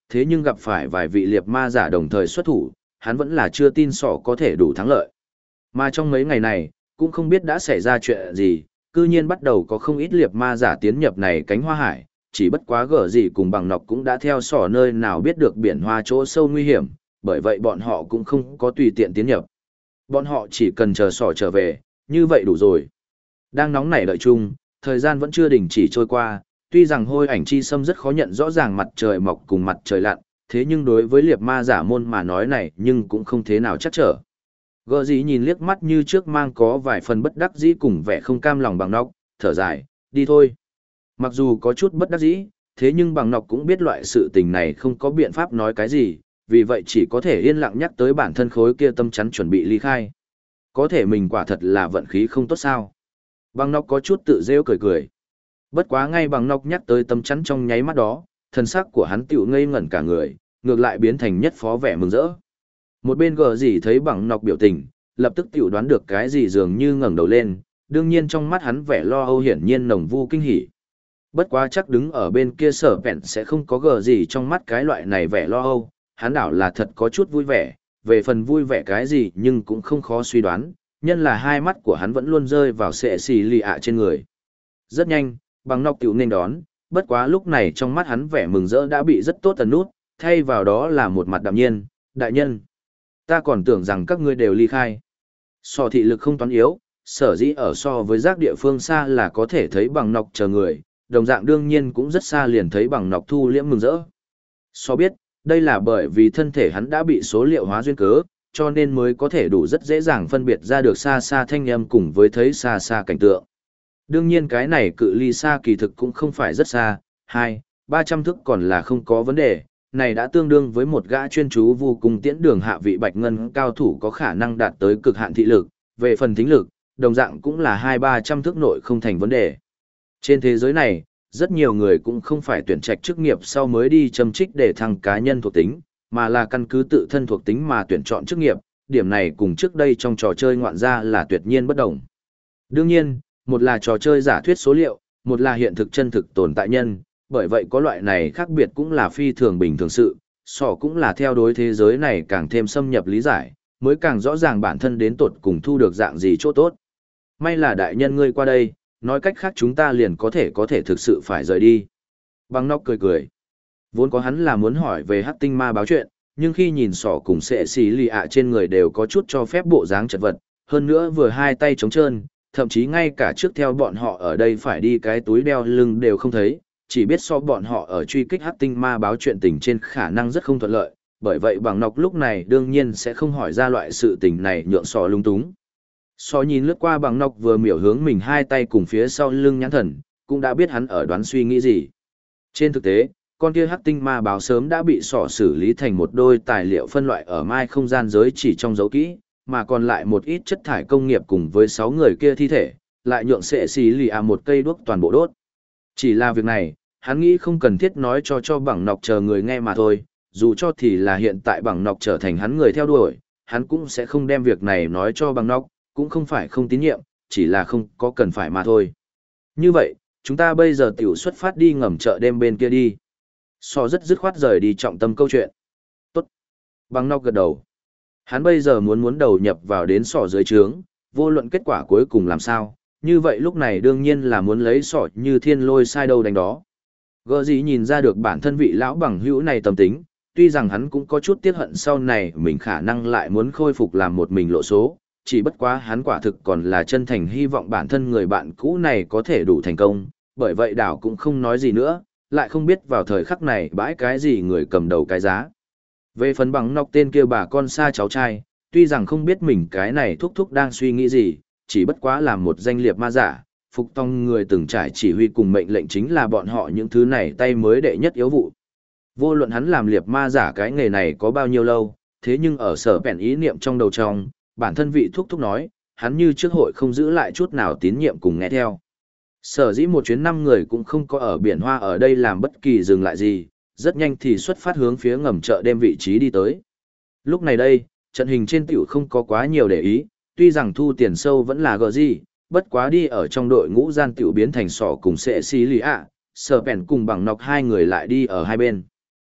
Speaker 1: thế nhưng gặp phải vài vị liệt ma giả đồng thời xuất thủ, hắn vẫn là chưa tin sỏ có thể đủ thắng lợi. Mà trong mấy ngày này, cũng không biết đã xảy ra chuyện gì, cư nhiên bắt đầu có không ít liệt ma giả tiến nhập này cánh hoa hải, chỉ bất quá gở gì cùng bằng nọc cũng đã theo sỏ nơi nào biết được biển hoa chỗ sâu nguy hiểm, bởi vậy bọn họ cũng không có tùy tiện tiến nhập. Bọn họ chỉ cần chờ sỏ trở về, như vậy đủ rồi. Đang nóng nảy đợi chung, thời gian vẫn chưa đình chỉ trôi qua, tuy rằng hôi ảnh chi sâm rất khó nhận rõ ràng mặt trời mọc cùng mặt trời lặn, thế nhưng đối với liệt ma giả môn mà nói này nhưng cũng không thế nào chắc trở. Gờ gì nhìn liếc mắt như trước mang có vài phần bất đắc dĩ cùng vẻ không cam lòng bằng nọc, thở dài, đi thôi. Mặc dù có chút bất đắc dĩ, thế nhưng bằng nọc cũng biết loại sự tình này không có biện pháp nói cái gì, vì vậy chỉ có thể yên lặng nhắc tới bản thân khối kia tâm chắn chuẩn bị ly khai. Có thể mình quả thật là vận khí không tốt sao. Bằng nọc có chút tự rêu cười cười. Bất quá ngay bằng nọc nhắc tới tâm chắn trong nháy mắt đó, thân sắc của hắn tiểu ngây ngẩn cả người, ngược lại biến thành nhất phó vẻ mừng rỡ. Một bên gờ gì thấy bằng nọc biểu tình, lập tức tiểu đoán được cái gì dường như ngẩng đầu lên, đương nhiên trong mắt hắn vẻ lo âu hiển nhiên nồng vu kinh hỉ. Bất quá chắc đứng ở bên kia sở vẹn sẽ không có gờ gì trong mắt cái loại này vẻ lo âu, hắn đảo là thật có chút vui vẻ, về phần vui vẻ cái gì nhưng cũng không khó suy đoán, nhân là hai mắt của hắn vẫn luôn rơi vào sệ xì lì ạ trên người. Rất nhanh, bằng nọc tiểu nên đón, bất quá lúc này trong mắt hắn vẻ mừng rỡ đã bị rất tốt tần nút, thay vào đó là một mặt đạm nhiên, đại nhân. Ta còn tưởng rằng các ngươi đều ly khai. So thị lực không toán yếu, sở dĩ ở so với giác địa phương xa là có thể thấy bằng nọc chờ người, đồng dạng đương nhiên cũng rất xa liền thấy bằng nọc thu liễm mừng rỡ. So biết, đây là bởi vì thân thể hắn đã bị số liệu hóa duyên cớ, cho nên mới có thể đủ rất dễ dàng phân biệt ra được xa xa thanh âm cùng với thấy xa xa cảnh tượng. Đương nhiên cái này cự ly xa kỳ thực cũng không phải rất xa, 200-300 thước còn là không có vấn đề, này đã tương đương với một gã chuyên chú vô cùng tiễn đường hạ vị bạch ngân cao thủ có khả năng đạt tới cực hạn thị lực, về phần thính lực, đồng dạng cũng là 200-300 thước nội không thành vấn đề. Trên thế giới này, rất nhiều người cũng không phải tuyển trạch chức nghiệp sau mới đi châm trích để thăng cá nhân thuộc tính, mà là căn cứ tự thân thuộc tính mà tuyển chọn chức nghiệp, điểm này cùng trước đây trong trò chơi ngoạn ra là tuyệt nhiên bất đồng. Đương nhiên, một là trò chơi giả thuyết số liệu, một là hiện thực chân thực tồn tại nhân, bởi vậy có loại này khác biệt cũng là phi thường bình thường sự, cũng là theo đối thế giới này càng thêm xâm nhập lý giải, mới càng rõ ràng bản thân đến tột cùng thu được dạng gì chỗ tốt. May là đại nhân ngươi qua đây, nói cách khác chúng ta liền có thể thực sự phải rời đi. Băng nóc cười cười. Vốn có hắn là muốn hỏi về hắc tinh ma báo chuyện, nhưng khi nhìn sỏ cùng sệ xì lì ạ trên người đều có chút cho phép bộ dáng chật vật, hơn nữa vừa hai tay trống trơn, thậm chí ngay cả trước theo bọn họ ở đây phải đi cái túi đeo lưng đều không thấy, chỉ biết bọn họ ở truy kích hắc tinh ma báo chuyện tình trên khả năng rất không thuận lợi, bởi vậy bằng nọc lúc này đương nhiên sẽ không hỏi ra loại sự tình này nhượng sỏ lung túng. Nhìn lướt qua bằng nọc vừa miểu hướng mình hai tay cùng phía sau lưng nhãn thần, cũng đã biết hắn ở đoán suy nghĩ gì. Trên thực tế, con kia hắc tinh ma báo sớm đã bị xử lý thành một đôi tài liệu phân loại ở mai không gian giới chỉ trong dấu kỹ, mà còn lại một ít chất thải công nghiệp cùng với 6 người kia thi thể, lại nhượng sệ xì lì một cây đuốc toàn bộ đốt. Chỉ là việc này, hắn nghĩ không cần thiết nói cho bằng nọc chờ người nghe mà thôi, dù cho thì là hiện tại bằng nọc trở thành hắn người theo đuổi, hắn cũng sẽ không đem việc này nói cho bằng nọc, cũng không phải không tín nhiệm, chỉ là không có cần phải mà thôi. Như vậy, chúng ta bây giờ tiểu xuất phát đi ngầm chợ đêm bên kia đi. Rất dứt khoát rời đi trọng tâm câu chuyện. Tốt. Bằng nọc gật đầu. Hắn bây giờ muốn đầu nhập vào đến dưới trướng, vô luận kết quả cuối cùng làm sao, như vậy lúc này đương nhiên là muốn lấy như thiên lôi sai đâu đánh đó. Gỡ gì nhìn ra được bản thân vị lão bằng hữu này tâm tính, tuy rằng hắn cũng có chút tiếc hận sau này mình khả năng lại muốn khôi phục làm một mình lộ số, chỉ bất quá hắn quả thực còn là chân thành hy vọng bản thân người bạn cũ này có thể đủ thành công, bởi vậy đảo cũng không nói gì nữa, lại không biết vào thời khắc này bãi cái gì người cầm đầu cái giá. Về phần bằng nọc tên kia bà con xa cháu trai, tuy rằng không biết mình cái này thúc đang suy nghĩ gì, chỉ bất quá là một danh liệt ma giả, phục tòng người từng trải chỉ huy cùng mệnh lệnh chính là bọn họ những thứ này tay mới đệ nhất yếu vụ. Vô luận hắn làm liệt ma giả cái nghề này có bao nhiêu lâu, thế nhưng ở sở bèn ý niệm trong đầu trong, bản thân vị thúc nói, hắn như trước hội không giữ lại chút nào tín nhiệm cùng nghe theo. Sở dĩ một chuyến 5 người cũng không có ở biển hoa ở đây làm bất kỳ dừng lại gì, rất nhanh thì xuất phát hướng phía ngầm chợ đêm vị trí đi tới. Lúc này đây, trận hình trên tiểu không có quá nhiều để ý, tuy rằng thu tiền sâu vẫn là gờ gì, bất quá đi ở trong đội ngũ gian tiểu biến thành cùng sệ xí lì ạ, sở bèn cùng bằng nọc hai người lại đi ở hai bên.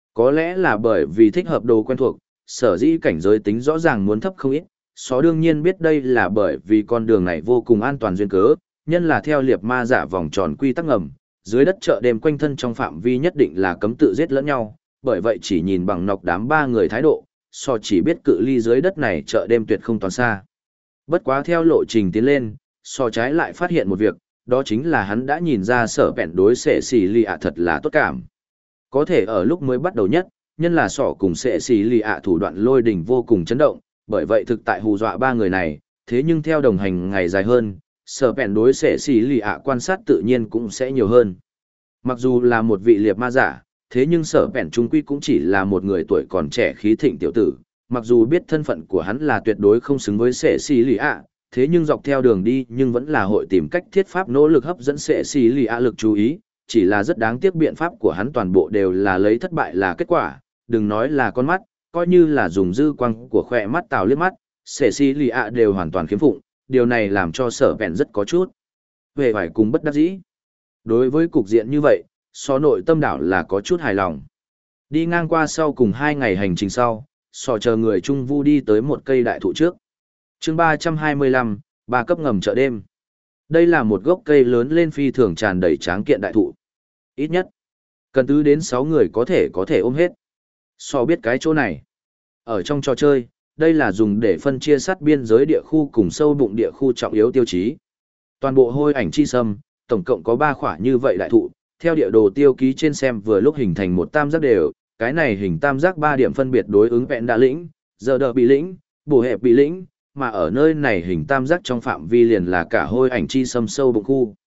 Speaker 1: Có lẽ là bởi vì thích hợp đồ quen thuộc, sở dĩ cảnh giới tính rõ ràng muốn thấp không ít, Só đương nhiên biết đây là bởi vì con đường này vô cùng an toàn duyên cớ, nhân là theo liệp ma giả vòng tròn quy tắc ngầm, dưới đất chợ đêm quanh thân trong phạm vi nhất định là cấm tự giết lẫn nhau, bởi vậy chỉ nhìn bằng nọc đám ba người thái độ, Só chỉ biết cự ly dưới đất này chợ đêm tuyệt không toàn xa. Bất quá theo lộ trình tiến lên, Só trái lại phát hiện một việc, đó chính là hắn đã nhìn ra sở bẹn đối sệ xì lì ạ thật là tốt cảm. Có thể ở lúc mới bắt đầu nhất, nhân là sỏ cùng sệ xì lì ạ thủ đoạn lôi đình vô cùng chấn động, bởi vậy thực tại hù dọa ba người này, thế nhưng theo đồng hành ngày dài hơn, sở bẹn đối sệ xì lì ạ quan sát tự nhiên cũng sẽ nhiều hơn. Mặc dù là một vị liệp ma giả, thế nhưng sở bẹn trung quy cũng chỉ là một người tuổi còn trẻ khí thịnh tiểu tử, mặc dù biết thân phận của hắn là tuyệt đối không xứng với sệ xì lì ạ, thế nhưng dọc theo đường đi nhưng vẫn là hội tìm cách thiết pháp nỗ lực hấp dẫn sệ xì lì ạ lực chú ý, chỉ là rất đáng tiếc biện pháp của hắn toàn bộ đều là lấy thất bại là kết quả, đừng nói là con mắt, coi như là dùng dư quang của khỏe mắt tào liếc mắt, sệ xì lì ạ đều hoàn toàn khiếm phụng, điều này làm cho sở bẹn rất có chút về phải cùng bất đắc dĩ. Đối với cục diện như vậy, Só nội tâm đảo là có chút hài lòng. Đi ngang qua sau cùng 2 ngày hành trình sau, Só chờ người Trung Vu đi tới một cây đại thụ trước. Chương 325, ba cấp ngầm chợ đêm. Đây là một gốc cây lớn lên phi thường tràn đầy tráng kiện đại thụ. Ít nhất, cần tứ đến 6 người có thể ôm hết. Só biết cái chỗ này. Ở trong trò chơi, đây là dùng để phân chia sát biên giới địa khu cùng sâu bụng địa khu trọng yếu tiêu chí. Toàn bộ hôi ảnh chi sâm, tổng cộng có 3 khỏa như vậy đại thụ, theo địa đồ tiêu ký trên xem vừa lúc hình thành một tam giác đều, cái này hình tam giác 3 điểm phân biệt đối ứng vẹn đa lĩnh, giờ đờ bị lĩnh, bổ hẹp bị lĩnh, mà ở nơi này hình tam giác trong phạm vi liền là cả hôi ảnh chi sâm sâu bụng khu.